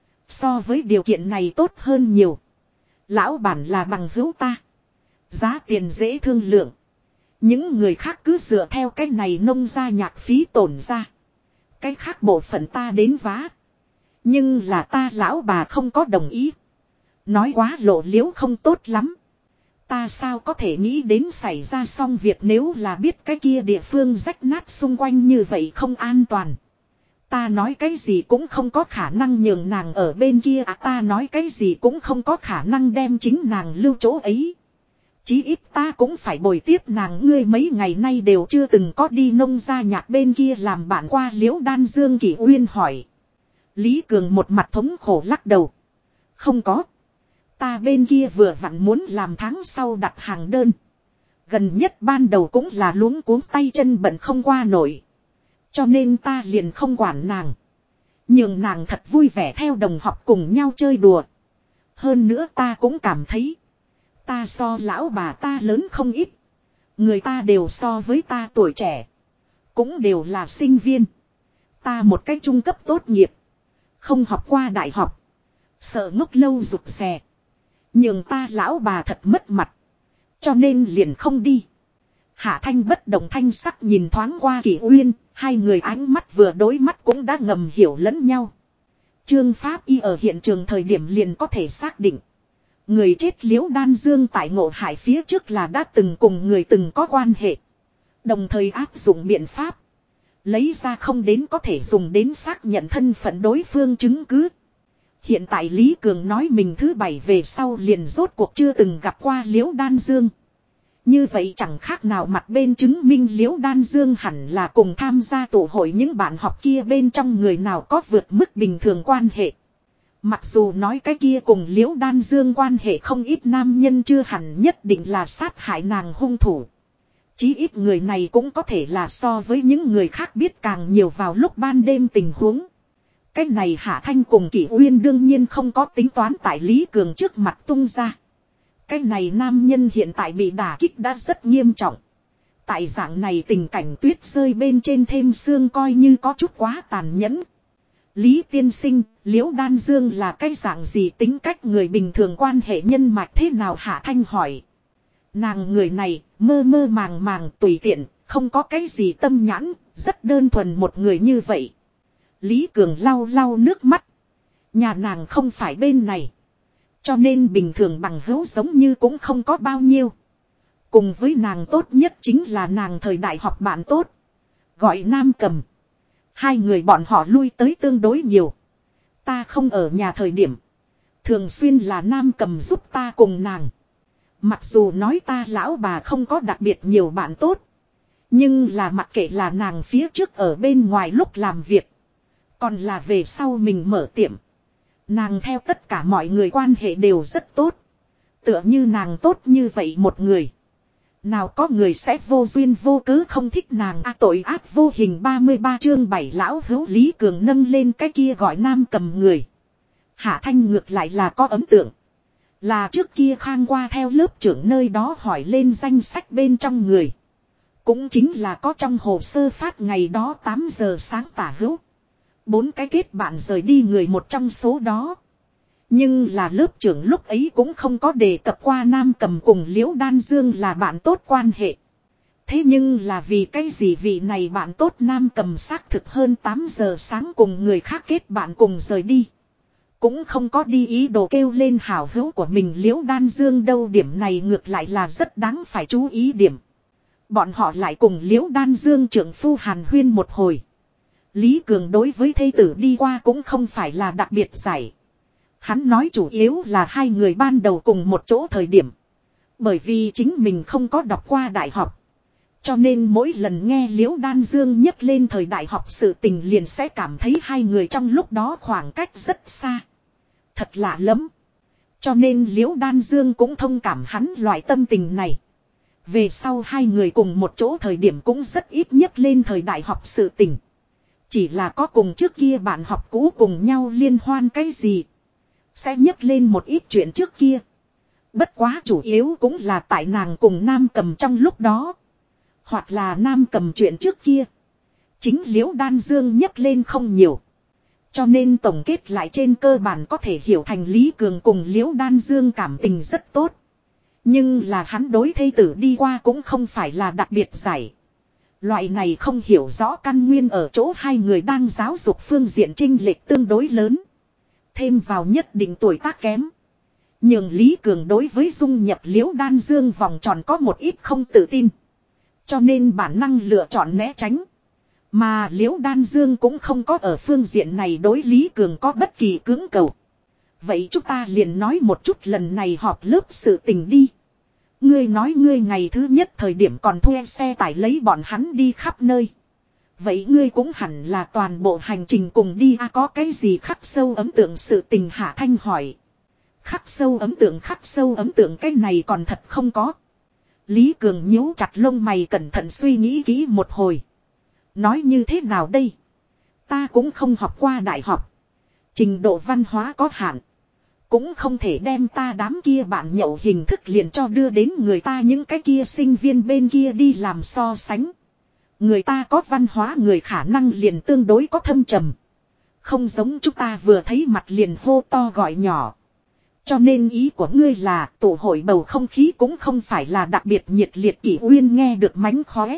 So với điều kiện này tốt hơn nhiều. Lão bản là bằng hữu ta. Giá tiền dễ thương lượng. Những người khác cứ dựa theo cách này nông ra nhạc phí tổn ra. Cái khác bộ phận ta đến vá. Nhưng là ta lão bà không có đồng ý. Nói quá lộ liễu không tốt lắm. Ta sao có thể nghĩ đến xảy ra xong việc nếu là biết cái kia địa phương rách nát xung quanh như vậy không an toàn. Ta nói cái gì cũng không có khả năng nhường nàng ở bên kia ta nói cái gì cũng không có khả năng đem chính nàng lưu chỗ ấy. Chí ít ta cũng phải bồi tiếp nàng ngươi mấy ngày nay đều chưa từng có đi nông gia nhạc bên kia làm bạn qua Liễu Đan Dương Kỷ Uyên hỏi. Lý Cường một mặt thống khổ lắc đầu. Không có. Ta bên kia vừa vặn muốn làm tháng sau đặt hàng đơn. Gần nhất ban đầu cũng là luống cuống tay chân bận không qua nổi. Cho nên ta liền không quản nàng. Nhưng nàng thật vui vẻ theo đồng học cùng nhau chơi đùa. Hơn nữa ta cũng cảm thấy. Ta so lão bà ta lớn không ít. Người ta đều so với ta tuổi trẻ. Cũng đều là sinh viên. Ta một cách trung cấp tốt nghiệp. Không học qua đại học. Sợ ngốc lâu rụt rè. Nhưng ta lão bà thật mất mặt. Cho nên liền không đi. Hạ Thanh bất động thanh sắc nhìn thoáng qua Kỷ Uyên. Hai người ánh mắt vừa đối mắt cũng đã ngầm hiểu lẫn nhau. Trương Pháp Y ở hiện trường thời điểm liền có thể xác định. Người chết Liễu Đan Dương tại Ngộ Hải phía trước là đã từng cùng người từng có quan hệ. Đồng thời áp dụng biện pháp. Lấy ra không đến có thể dùng đến xác nhận thân phận đối phương chứng cứ. Hiện tại Lý Cường nói mình thứ bảy về sau liền rốt cuộc chưa từng gặp qua Liễu Đan Dương. Như vậy chẳng khác nào mặt bên chứng minh Liễu Đan Dương hẳn là cùng tham gia tụ hội những bạn học kia bên trong người nào có vượt mức bình thường quan hệ. Mặc dù nói cái kia cùng Liễu Đan Dương quan hệ không ít nam nhân chưa hẳn nhất định là sát hại nàng hung thủ. Chí ít người này cũng có thể là so với những người khác biết càng nhiều vào lúc ban đêm tình huống. Cái này Hạ Thanh cùng Kỷ Uyên đương nhiên không có tính toán tại Lý Cường trước mặt tung ra. Cái này nam nhân hiện tại bị đả kích đã rất nghiêm trọng. Tại dạng này tình cảnh tuyết rơi bên trên thêm xương coi như có chút quá tàn nhẫn. Lý tiên sinh, Liễu Đan Dương là cái dạng gì tính cách người bình thường quan hệ nhân mạch thế nào Hạ Thanh hỏi. Nàng người này mơ mơ màng màng tùy tiện, không có cái gì tâm nhãn, rất đơn thuần một người như vậy. Lý Cường lau lau nước mắt. Nhà nàng không phải bên này. Cho nên bình thường bằng hữu giống như cũng không có bao nhiêu. Cùng với nàng tốt nhất chính là nàng thời đại học bạn tốt. Gọi Nam Cầm. Hai người bọn họ lui tới tương đối nhiều. Ta không ở nhà thời điểm. Thường xuyên là Nam Cầm giúp ta cùng nàng. Mặc dù nói ta lão bà không có đặc biệt nhiều bạn tốt. Nhưng là mặc kệ là nàng phía trước ở bên ngoài lúc làm việc. Còn là về sau mình mở tiệm. Nàng theo tất cả mọi người quan hệ đều rất tốt. Tựa như nàng tốt như vậy một người. Nào có người sẽ vô duyên vô cớ không thích nàng tội ác vô hình 33 chương 7 lão hữu Lý Cường nâng lên cái kia gọi Nam Cầm người. Hạ Thanh ngược lại là có ấn tượng. Là trước kia Khang qua theo lớp trưởng nơi đó hỏi lên danh sách bên trong người. Cũng chính là có trong hồ sơ phát ngày đó 8 giờ sáng tả hữu. 4 cái kết bạn rời đi người một trong số đó. Nhưng là lớp trưởng lúc ấy cũng không có đề cập qua Nam Cầm cùng Liễu Đan Dương là bạn tốt quan hệ. Thế nhưng là vì cái gì vị này bạn tốt Nam Cầm xác thực hơn 8 giờ sáng cùng người khác kết bạn cùng rời đi. Cũng không có đi ý đồ kêu lên hảo hữu của mình Liễu Đan Dương đâu, điểm này ngược lại là rất đáng phải chú ý điểm. Bọn họ lại cùng Liễu Đan Dương trưởng phu hàn huyên một hồi. Lý Cường đối với thê tử đi qua cũng không phải là đặc biệt giải. Hắn nói chủ yếu là hai người ban đầu cùng một chỗ thời điểm. Bởi vì chính mình không có đọc qua đại học. Cho nên mỗi lần nghe Liễu Đan Dương nhắc lên thời đại học sự tình liền sẽ cảm thấy hai người trong lúc đó khoảng cách rất xa. Thật lạ lắm. Cho nên Liễu Đan Dương cũng thông cảm hắn loại tâm tình này. Về sau hai người cùng một chỗ thời điểm cũng rất ít nhắc lên thời đại học sự tình. Chỉ là có cùng trước kia bạn học cũ cùng nhau liên hoan cái gì. Sẽ nhắc lên một ít chuyện trước kia. Bất quá chủ yếu cũng là tại nàng cùng Nam Cầm trong lúc đó. Hoặc là Nam Cầm chuyện trước kia. Chính Liễu Đan Dương nhắc lên không nhiều. Cho nên tổng kết lại trên cơ bản có thể hiểu thành Lý Cường cùng Liễu Đan Dương cảm tình rất tốt. Nhưng là hắn đối thê tử đi qua cũng không phải là đặc biệt giải. Loại này không hiểu rõ căn nguyên ở chỗ hai người đang giáo dục phương diện chênh lệch tương đối lớn. Thêm vào nhất định tuổi tác kém. Nhưng Lý Cường đối với dung nhập Liễu Đan Dương vòng tròn có một ít không tự tin. Cho nên bản năng lựa chọn né tránh. Mà Liễu Đan Dương cũng không có ở phương diện này đối Lý Cường có bất kỳ cưỡng cầu. Vậy chúng ta liền nói một chút lần này họp lớp sự tình đi. Ngươi nói ngươi ngày thứ nhất thời điểm còn thuê xe tải lấy bọn hắn đi khắp nơi. Vậy ngươi cũng hẳn là toàn bộ hành trình cùng đi có cái gì khắc sâu ấn tượng sự tình Hạ Thanh hỏi. Khắc sâu ấn tượng cái này còn thật không có. Lý Cường nhíu chặt lông mày cẩn thận suy nghĩ kỹ một hồi. Nói như thế nào đây? Ta cũng không học qua đại học. Trình độ văn hóa có hạn. Cũng không thể đem ta đám kia bạn nhậu hình thức liền cho đưa đến người ta những cái kia sinh viên bên kia đi làm so sánh. Người ta có văn hóa người khả năng liền tương đối có thâm trầm. Không giống chúng ta vừa thấy mặt liền hô to gọi nhỏ. Cho nên ý của ngươi là tụ hội bầu không khí cũng không phải là đặc biệt nhiệt liệt. Kỷ Uyên nghe được mánh khóe.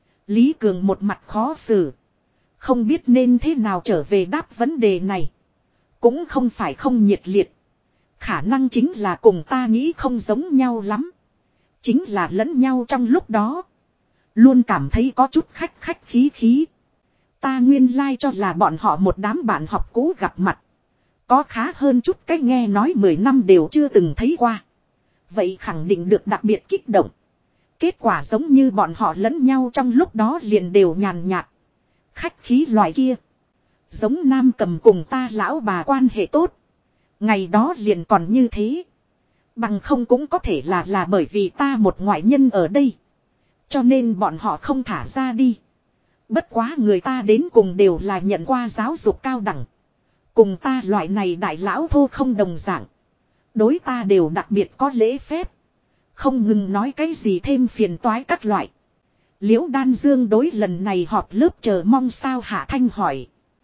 Lý Cường một mặt khó xử. Không biết nên thế nào trở về đáp vấn đề này. Cũng không phải không nhiệt liệt. Khả năng chính là cùng ta nghĩ không giống nhau lắm. Chính là lẫn nhau trong lúc đó. Luôn cảm thấy có chút khách khí. Ta nguyên lai cho là bọn họ một đám bạn học cũ gặp mặt. Có khá hơn chút cách nghe nói 10 năm đều chưa từng thấy qua. Vậy khẳng định được đặc biệt kích động. Kết quả giống như bọn họ lẫn nhau trong lúc đó liền đều nhàn nhạt. Khách khí loại kia. Giống Nam Cầm cùng ta lão bà quan hệ tốt. Ngày đó liền còn như thế. Bằng không cũng có thể là bởi vì ta một ngoại nhân ở đây. Cho nên bọn họ không thả ra đi. Bất quá người ta đến cùng đều là nhận qua giáo dục cao đẳng. Cùng ta loại này đại lão thô không đồng dạng. Đối ta đều đặc biệt có lễ phép. Không ngừng nói cái gì thêm phiền toái các loại. Liễu Đan Dương đối lần này họp lớp chờ mong sao Hạ Thanh hỏi.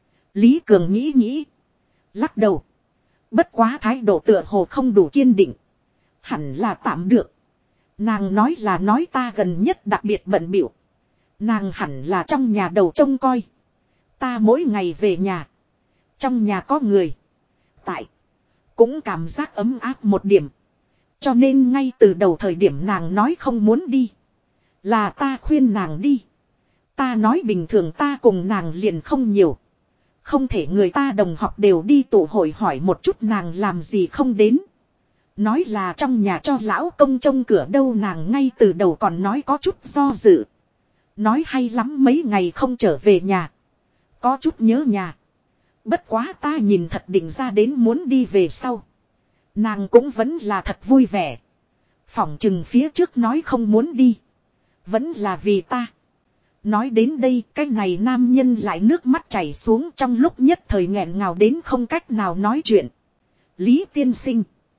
Lý Cường nghĩ nghĩ. Lắc đầu. Bất quá thái độ tựa hồ không đủ kiên định. Hẳn là tạm được. Nàng nói là nói ta gần nhất đặc biệt bận bịu. Nàng hẳn là trong nhà đầu trông coi. Ta mỗi ngày về nhà. Trong nhà có người. Tại. Cũng cảm giác ấm áp một điểm. Cho nên ngay từ đầu thời điểm nàng nói không muốn đi. Là ta khuyên nàng đi. Ta nói bình thường ta cùng nàng liền không nhiều. Không thể người ta đồng học đều đi tụ hội hỏi một chút nàng làm gì không đến. Nói là trong nhà cho lão công trông cửa đâu, nàng ngay từ đầu còn nói có chút do dự. Nói hay lắm mấy ngày không trở về nhà. Có chút nhớ nhà. Bất quá ta nhìn thật định ra đến muốn đi về sau. Nàng cũng vẫn là thật vui vẻ. Phỏng chừng phía trước nói không muốn đi. Vẫn là vì ta. Nói đến đây cái này nam nhân lại nước mắt chảy xuống, trong lúc nhất thời nghẹn ngào đến không cách nào nói chuyện. Lý tiên sinh.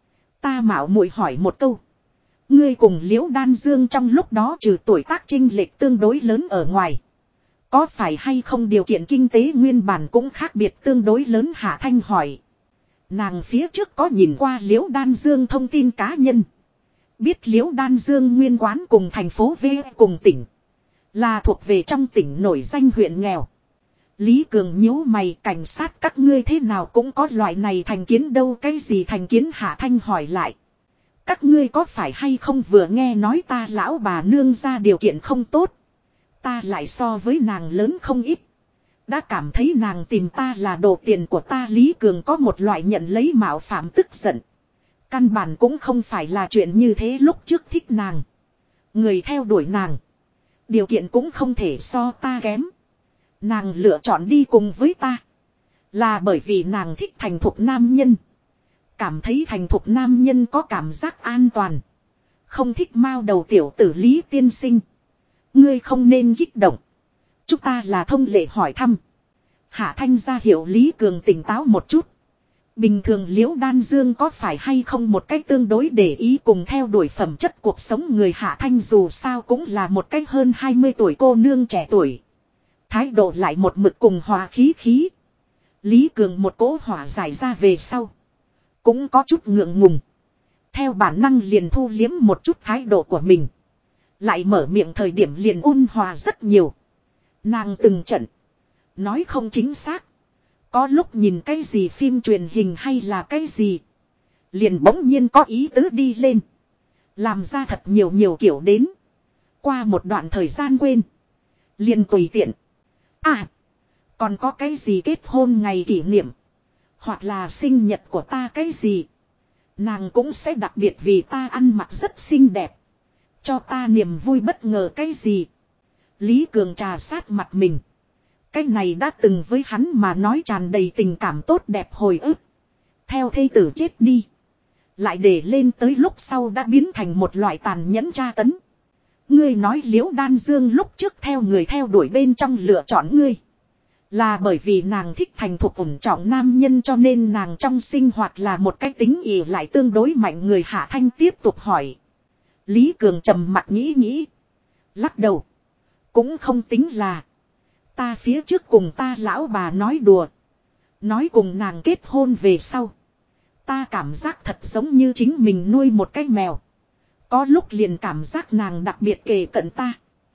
Ta mạo muội hỏi một câu. Ngươi cùng Liễu Đan Dương trong lúc đó trừ tuổi tác chênh lệch tương đối lớn ở ngoài. Có phải hay không điều kiện kinh tế nguyên bản cũng khác biệt tương đối lớn? Hạ Thanh hỏi. Nàng phía trước có nhìn qua Liễu Đan Dương thông tin cá nhân. Biết Liễu Đan Dương nguyên quán cùng thành phố V cùng tỉnh. Là thuộc về trong tỉnh nổi danh huyện nghèo. Lý Cường nhíu mày, cảnh sát các ngươi thế nào cũng có loại này thành kiến đâu? Cái gì thành kiến? Hạ Thanh hỏi lại. Các ngươi có phải hay không vừa nghe nói ta lão bà nương ra điều kiện không tốt. Ta lại so với nàng lớn không ít. Đã cảm thấy nàng tìm ta là đồ tiền của ta. Lý Cường có một loại nhận lấy mạo phạm tức giận. Căn bản cũng không phải là chuyện như thế, lúc trước thích nàng. Người theo đuổi nàng. Điều kiện cũng không thể so ta kém. Nàng lựa chọn đi cùng với ta. Là bởi vì nàng thích thành thục nam nhân. Cảm thấy thành thục nam nhân có cảm giác an toàn. Không thích mao đầu tiểu tử. Lý tiên sinh. Ngươi không nên kích động. Chúng ta là thông lệ hỏi thăm. Hạ Thanh ra hiệu Lý Cường tỉnh táo một chút. Bình thường Liễu Đan Dương có phải hay không một cách tương đối để ý cùng theo đuổi phẩm chất cuộc sống người? Hạ Thanh dù sao cũng là một cách hơn 20 tuổi cô nương trẻ tuổi. Thái độ lại một mực cùng hòa khí khí. Lý Cường một cỗ hỏa giải ra về sau. Cũng có chút ngượng ngùng. Theo bản năng liền thu liếm một chút thái độ của mình. Lại mở miệng thời điểm liền ôn hòa rất nhiều. Nàng từng trận. Nói không chính xác. Có lúc nhìn cái gì phim truyền hình hay là cái gì. Liền bỗng nhiên có ý tứ đi lên. Làm ra thật nhiều kiểu đến. Qua một đoạn thời gian quên. Liền tùy tiện. À. Còn có cái gì kết hôn ngày kỷ niệm. Hoặc là sinh nhật của ta cái gì. Nàng cũng sẽ đặc biệt vì ta ăn mặc rất xinh đẹp. Cho ta niềm vui bất ngờ cái gì. Lý Cường trà sát mặt mình. Cái này đã từng với hắn mà nói tràn đầy tình cảm tốt đẹp hồi ức. Theo thê tử chết đi. Lại để lên tới lúc sau đã biến thành một loại tàn nhẫn tra tấn. Ngươi nói Liễu Đan Dương lúc trước theo người theo đuổi bên trong lựa chọn ngươi. Là bởi vì nàng thích thành thục ổn trọng nam nhân cho nên nàng trong sinh hoạt là một cái tính ỷ lại tương đối mạnh người? Hạ Thanh tiếp tục hỏi. Lý Cường trầm mặt nghĩ nghĩ. Lắc đầu. Cũng không tính là. Ta phía trước cùng ta lão bà nói đùa. Nói cùng nàng kết hôn về sau. Ta cảm giác thật giống như chính mình nuôi một cái mèo. Có lúc liền cảm giác nàng đặc biệt kề cận ta.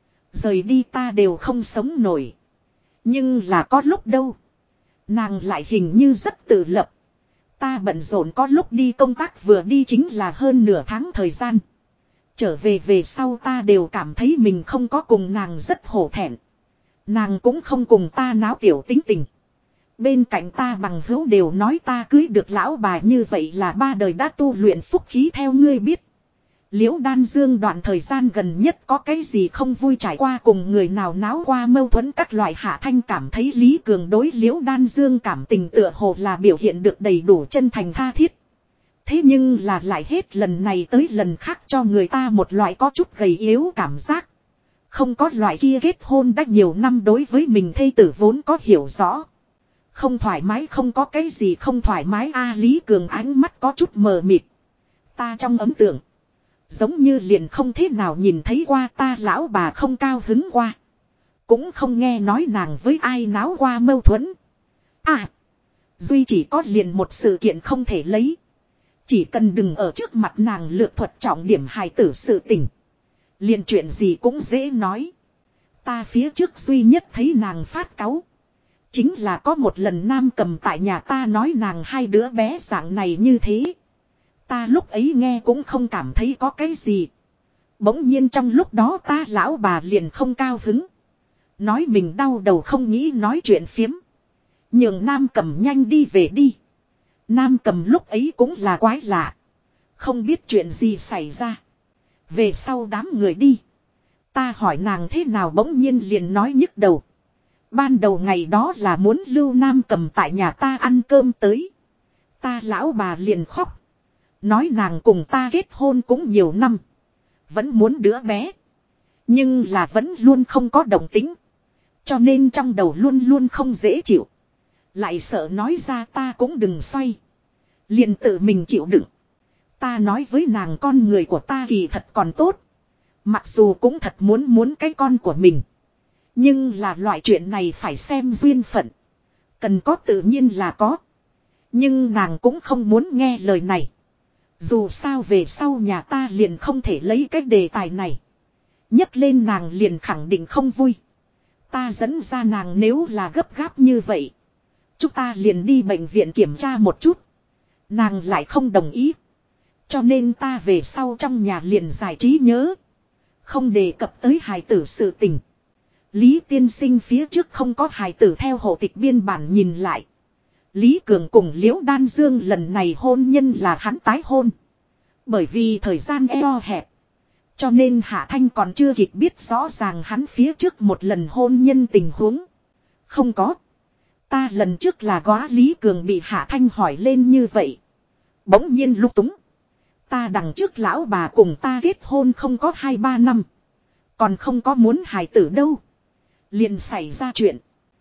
Rời đi ta đều không sống nổi. Nhưng là có lúc đâu. Nàng lại hình như rất tự lập. Ta bận rộn có lúc đi công tác vừa đi chính là hơn nửa tháng thời gian. Trở về sau ta đều cảm thấy mình không có cùng nàng rất hổ thẹn. Nàng cũng không cùng ta náo tiểu tính tình. Bên cạnh ta bằng hữu đều nói ta cưới được lão bà như vậy là ba đời đã tu luyện phúc khí. Theo ngươi biết. Liễu Đan Dương đoạn thời gian gần nhất có cái gì không vui trải qua cùng người nào náo qua mâu thuẫn các loại? Hạ Thanh cảm thấy Lý Cường đối Liễu Đan Dương cảm tình tựa hồ là biểu hiện được đầy đủ chân thành tha thiết. Thế nhưng là lại hết lần này tới lần khác cho người ta một loại có chút gầy yếu cảm giác. Không có loại kia kết hôn đã nhiều năm đối với mình thê tử vốn có hiểu rõ. Không thoải mái không có cái gì không thoải mái a. Lý Cường ánh mắt có chút mờ mịt. Ta trong ấn tượng. Giống như liền không thế nào nhìn thấy qua ta lão bà không cao hứng qua. Cũng không nghe nói nàng với ai náo qua mâu thuẫn. À. Duy chỉ có liền một sự kiện không thể lấy. Chỉ cần đừng ở trước mặt nàng lược thuật trọng điểm hài tử sự tình. Liền chuyện gì cũng dễ nói. Ta phía trước duy nhất thấy nàng phát cáu. Chính là có một lần Nam Cầm tại nhà ta nói nàng hai đứa bé dạng này như thế. Ta lúc ấy nghe cũng không cảm thấy có cái gì. Bỗng nhiên trong lúc đó ta lão bà liền không cao hứng. Nói mình đau đầu không nghĩ nói chuyện phiếm. Nhường Nam Cầm nhanh đi về đi. Nam Cầm lúc ấy cũng là quái lạ. Không biết chuyện gì xảy ra. Về sau đám người đi. Ta hỏi nàng thế nào bỗng nhiên liền nói nhức đầu. Ban đầu ngày đó là muốn lưu Nam Cầm tại nhà ta ăn cơm tới. Ta lão bà liền khóc. Nói nàng cùng ta kết hôn cũng nhiều năm. Vẫn muốn đứa bé. Nhưng là vẫn luôn không có đồng tính. Cho nên trong đầu luôn luôn không dễ chịu. Lại sợ nói ra ta cũng đừng xoay. Liền tự mình chịu đựng. Ta nói với nàng con người của ta kỳ thật còn tốt. Mặc dù cũng thật muốn cái con của mình. Nhưng là loại chuyện này phải xem duyên phận. Cần có tự nhiên là có. Nhưng nàng cũng không muốn nghe lời này. Dù sao về sau nhà ta liền không thể lấy cái đề tài này. Nhấc lên nàng liền khẳng định không vui. Ta dẫn ra nàng nếu là gấp gáp như vậy. Chúng ta liền đi bệnh viện kiểm tra một chút. Nàng lại không đồng ý. Cho nên ta về sau trong nhà liền giải trí nhớ. Không đề cập tới hài tử sự tình. Lý tiên sinh phía trước không có hài tử theo hộ tịch biên bản nhìn lại. Lý Cường cùng Liễu Đan Dương lần này hôn nhân là hắn tái hôn. Bởi vì thời gian eo hẹp. Cho nên Hạ Thanh còn chưa kịp biết rõ ràng hắn phía trước một lần hôn nhân tình huống. Không có. Ta lần trước là góa Lý Cường bị Hạ Thanh hỏi lên như vậy. Bỗng nhiên lung túng. Ta đằng trước lão bà cùng ta kết hôn không có 2-3 năm. Còn không có muốn hài tử đâu. Liền xảy ra chuyện.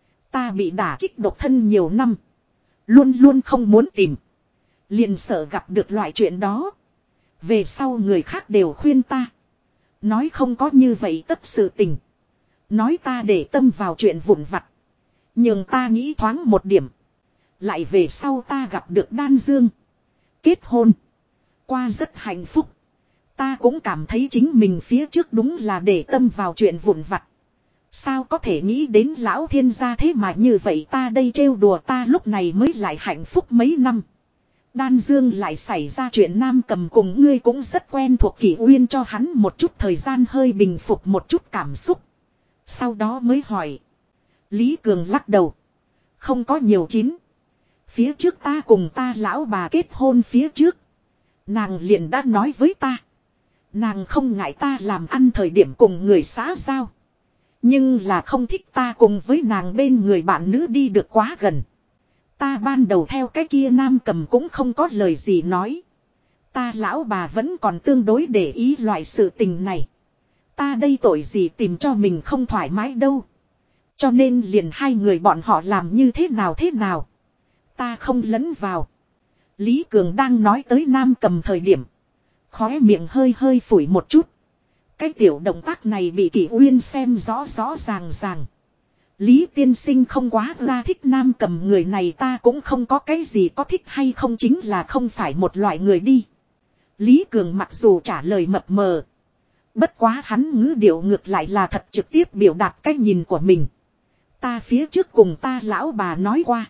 Ta bị đả kích độc thân nhiều năm. Luôn luôn không muốn tìm. Liền sợ gặp được loại chuyện đó. Về sau người khác đều khuyên ta. Nói không có như vậy tất sự tình. Nói ta để tâm vào chuyện vụn vặt. Nhưng ta nghĩ thoáng một điểm. Lại về sau ta gặp được Đan Dương. Kết hôn. Qua rất hạnh phúc. Ta cũng cảm thấy chính mình phía trước đúng là để tâm vào chuyện vụn vặt. Sao có thể nghĩ đến lão thiên gia thế mà như vậy ta đây trêu đùa ta lúc này mới lại hạnh phúc mấy năm. Đan Dương lại xảy ra chuyện Nam Cầm cùng ngươi cũng rất quen thuộc Kỷ Uyên cho hắn một chút thời gian hơi bình phục một chút cảm xúc. Sau đó mới hỏi. Lý Cường lắc đầu. Không có nhiều chín. Phía trước ta cùng ta lão bà kết hôn phía trước. Nàng liền đã nói với ta. Nàng không ngại ta làm ăn thời điểm cùng người xã giao. Nhưng là không thích ta cùng với nàng bên người bạn nữ đi được quá gần. Ta ban đầu theo cái kia Nam Cầm cũng không có lời gì nói. Ta lão bà vẫn còn tương đối để ý loại sự tình này. Ta đây tội gì tìm cho mình không thoải mái đâu. Cho nên liền hai người bọn họ làm như thế nào. Ta không lấn vào. Lý Cường đang nói tới Nam Cầm thời điểm. Khóe miệng hơi phủi một chút. Cái tiểu động tác này bị Kỷ Uyên xem rõ ràng. Lý tiên sinh không quá ra thích Nam Cầm người này ta cũng không có cái gì có thích hay không chính là không phải một loại người đi. Lý Cường mặc dù trả lời mập mờ. Bất quá hắn ngữ điệu ngược lại là thật trực tiếp biểu đạt cái nhìn của mình. Ta phía trước cùng ta lão bà nói qua.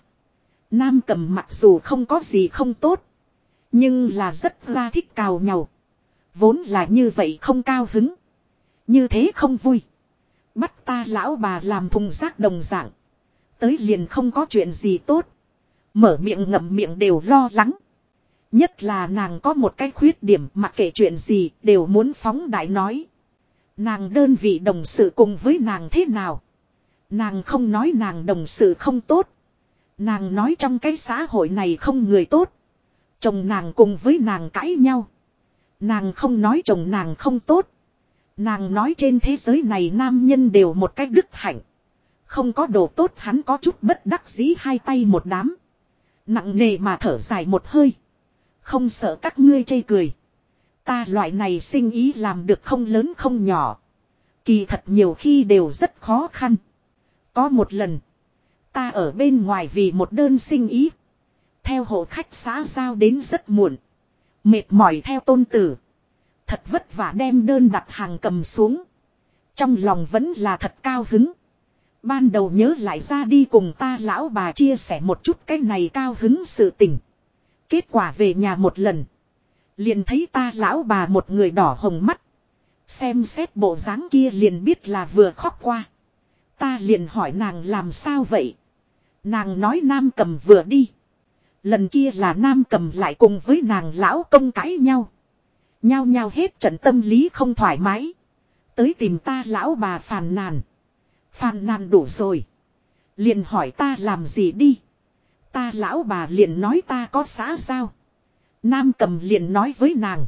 Nam Cầm mặc dù không có gì không tốt. Nhưng là rất ra thích cào nhau. Vốn là như vậy không cao hứng. Như thế không vui. Bắt ta lão bà làm thùng rác đồng dạng. Tới liền không có chuyện gì tốt. Mở miệng ngậm miệng đều lo lắng. Nhất là nàng có một cái khuyết điểm mặc kệ chuyện gì đều muốn phóng đại nói. Nàng đơn vị đồng sự cùng với nàng thế nào. Nàng không nói nàng đồng sự không tốt. Nàng nói trong cái xã hội này không người tốt. Chồng nàng cùng với nàng cãi nhau. Nàng không nói chồng nàng không tốt. Nàng nói trên thế giới này nam nhân đều một cách đức hạnh. Không có đồ tốt hắn có chút bất đắc dĩ hai tay một đám. Nặng nề mà thở dài một hơi. Không sợ các ngươi chê cười. Ta loại này sinh ý làm được không lớn không nhỏ. Kỳ thật nhiều khi đều rất khó khăn. Có một lần. Ta ở bên ngoài vì một đơn sinh ý. Theo hộ khách xã giao đến rất muộn. Mệt mỏi theo tôn tử. Thật vất vả đem đơn đặt hàng cầm xuống. Trong lòng vẫn là thật cao hứng. Ban đầu nhớ lại ra đi cùng ta lão bà chia sẻ một chút cái này cao hứng sự tình. Kết quả về nhà một lần. Liền thấy ta lão bà một người đỏ hồng mắt. Xem xét bộ dáng kia liền biết là vừa khóc qua. Ta liền hỏi nàng làm sao vậy. Nàng nói Nam Cầm vừa đi. Lần kia là Nam Cầm lại cùng với nàng lão công cãi nhau. Nhao nhao hết trận tâm lý không thoải mái. Tới tìm ta lão bà phàn nàn. Phàn nàn đủ rồi. Liền hỏi ta làm gì đi. Ta lão bà liền nói ta có xã giao. Nam Cầm liền nói với nàng.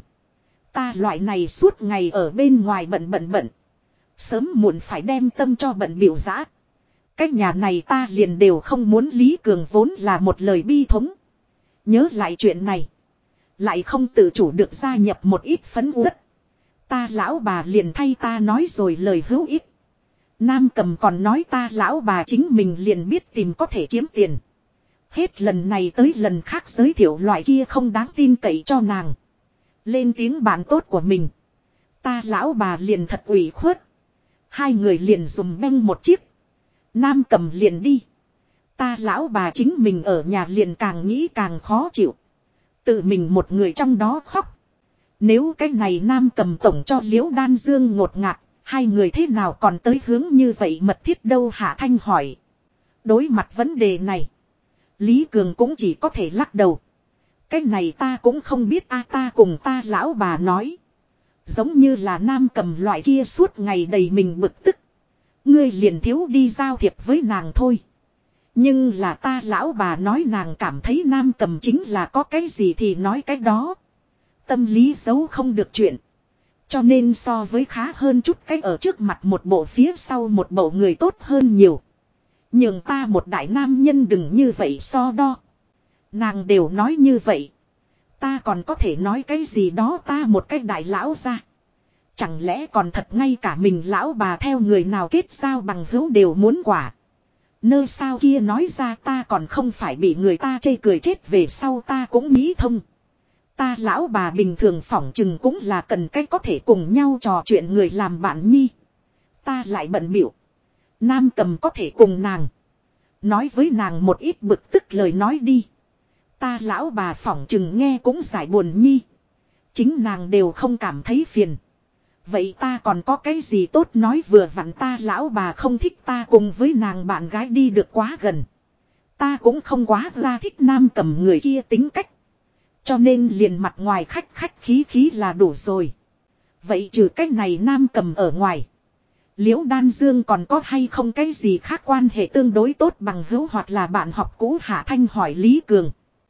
Ta loại này suốt ngày ở bên ngoài bận. Sớm muộn phải đem tâm cho bận biểu dã. Cái nhà này ta liền đều không muốn. Lý Cường vốn là một lời bi thống. Nhớ lại chuyện này. Lại không tự chủ được gia nhập một ít phấn uất. Ta lão bà liền thay ta nói rồi lời hữu ích. Nam Cầm còn nói ta lão bà chính mình liền biết tìm có thể kiếm tiền. Hết lần này tới lần khác giới thiệu loại kia không đáng tin cậy cho nàng. Lên tiếng bạn tốt của mình. Ta lão bà liền thật ủy khuất. Hai người liền dùng beng một chiếc. Nam Cầm liền đi. Ta lão bà chính mình ở nhà liền càng nghĩ càng khó chịu. Tự mình một người trong đó khóc. Nếu cái này Nam Cầm tổng cho Liễu Đan Dương ngột ngạt. Hai người thế nào còn tới hướng như vậy mật thiết đâu Hạ Thanh hỏi. Đối mặt vấn đề này. Lý Cường cũng chỉ có thể lắc đầu. Cái này ta cũng không biết ta cùng ta lão bà nói. Giống như là Nam Cầm loại kia suốt ngày đầy mình bực tức. Ngươi liền thiếu đi giao thiệp với nàng thôi. Nhưng là ta lão bà nói nàng cảm thấy Nam Cầm chính là có cái gì thì nói cái đó. Tâm lý xấu không được chuyện. Cho nên so với khá hơn chút cái ở trước mặt một bộ phía sau một bộ người tốt hơn nhiều. Nhưng ta một đại nam nhân đừng như vậy so đo. Nàng đều nói như vậy. Ta còn có thể nói cái gì đó ta một cái đại lão ra. Chẳng lẽ còn thật ngay cả mình lão bà theo người nào kết giao bằng hữu đều muốn quả. Nơi sao kia nói ra ta còn không phải bị người ta chê cười chết về sau ta cũng nghĩ thông. Ta lão bà bình thường phỏng chừng cũng là cần cách có thể cùng nhau trò chuyện người làm bạn nhi. Ta lại bận biểu. Nam Cầm có thể cùng nàng. Nói với nàng một ít bực tức lời nói đi. Ta lão bà phỏng chừng nghe cũng giải buồn nhi. Chính nàng đều không cảm thấy phiền. Vậy ta còn có cái gì tốt nói vừa vặn ta lão bà không thích ta cùng với nàng bạn gái đi được quá gần. Ta cũng không quá ra thích Nam Cầm người kia tính cách. Cho nên liền mặt ngoài khách khí là đủ rồi. Vậy trừ cách này Nam Cầm ở ngoài. Liễu Đan Dương còn có hay không cái gì khác quan hệ tương đối tốt bằng hữu hoặc là bạn học cũ Hạ Thanh hỏi Lý Cường.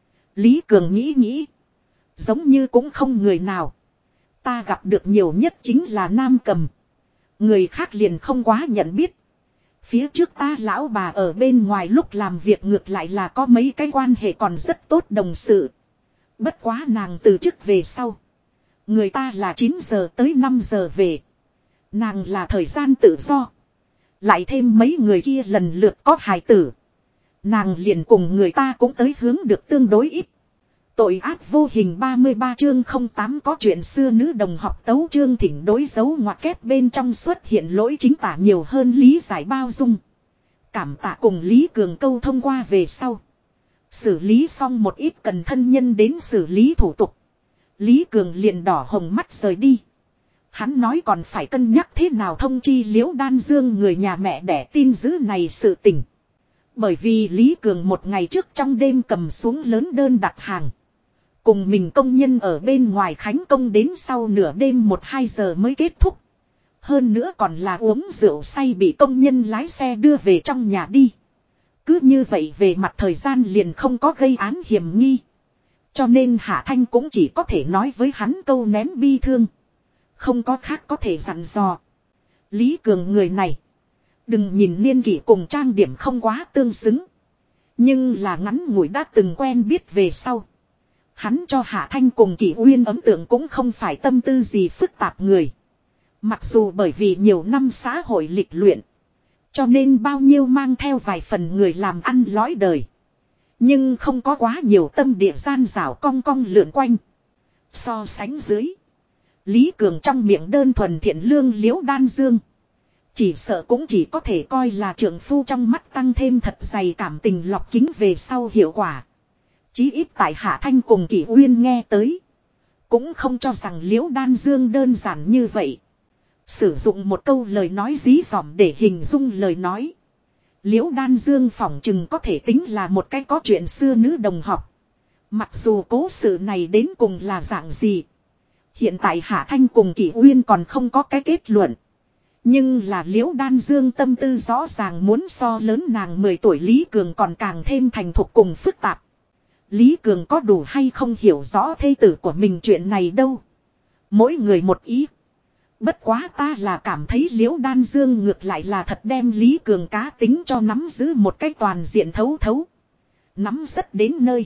Lý Cường nghĩ. Giống như cũng không người nào. Ta gặp được nhiều nhất chính là Nam Cầm. Người khác liền không quá nhận biết. Phía trước ta lão bà ở bên ngoài lúc làm việc ngược lại là có mấy cái quan hệ còn rất tốt đồng sự. Bất quá nàng từ chức về sau. Người ta là 9 giờ tới 5 giờ về. Nàng là thời gian tự do. Lại thêm mấy người kia lần lượt có hài tử. Nàng liền cùng người ta cũng tới hướng được tương đối ít. Tội ác vô hình 33 chương 08 có chuyện xưa nữ đồng học tấu chương thỉnh đối dấu ngoặc kép bên trong xuất hiện lỗi chính tả nhiều hơn lý giải bao dung. Cảm tạ cùng Lý Cường câu thông qua về sau. Xử lý xong một ít cần thân nhân đến xử lý thủ tục. Lý Cường liền đỏ hồng mắt rời đi. Hắn nói còn phải cân nhắc thế nào thông chi Liễu Đan Dương người nhà mẹ đẻ tin dữ này sự tình. Bởi vì Lý Cường một ngày trước trong đêm cầm xuống lớn đơn đặt hàng. Cùng mình công nhân ở bên ngoài khánh công đến sau nửa đêm 1-2 giờ mới kết thúc. Hơn nữa còn là uống rượu say bị công nhân lái xe đưa về trong nhà đi. Cứ như vậy về mặt thời gian liền không có gây án hiểm nghi. Cho nên Hạ Thanh cũng chỉ có thể nói với hắn câu nén bi thương. Không có khác có thể dặn dò. Lý Cường người này. Đừng nhìn niên kỷ cùng trang điểm không quá tương xứng. Nhưng là ngắn ngủi đã từng quen biết về sau. Hắn cho Hạ Thanh cùng Kỷ Uyên ấn tượng cũng không phải tâm tư gì phức tạp người. Mặc dù bởi vì nhiều năm xã hội lịch luyện. Cho nên bao nhiêu mang theo vài phần người làm ăn lõi đời. Nhưng không có quá nhiều tâm địa gian rảo cong cong lượn quanh. So sánh dưới. Lý Cường trong miệng đơn thuần thiện lương Liễu Đan Dương. Chỉ sợ cũng chỉ có thể coi là trượng phu trong mắt tăng thêm thật dày cảm tình lọc kính về sau hiệu quả. Chí ít tại Hạ Thanh cùng Kỷ Uyên nghe tới. Cũng không cho rằng Liễu Đan Dương đơn giản như vậy. Sử dụng một câu lời nói dí dỏm để hình dung lời nói. Liễu Đan Dương phỏng chừng có thể tính là một cái có chuyện xưa nữ đồng học. Mặc dù cố sự này đến cùng là dạng gì. Hiện tại Hạ Thanh cùng Kỷ Uyên còn không có cái kết luận. Nhưng là Liễu Đan Dương tâm tư rõ ràng muốn so lớn nàng 10 tuổi Lý Cường còn càng thêm thành thục cùng phức tạp. Lý Cường có đủ hay không hiểu rõ thê tử của mình chuyện này đâu. Mỗi người một ý. Bất quá ta là cảm thấy Liễu Đan Dương ngược lại là thật đem Lý Cường cá tính cho nắm giữ một cách toàn diện thấu thấu. Nắm rất đến nơi.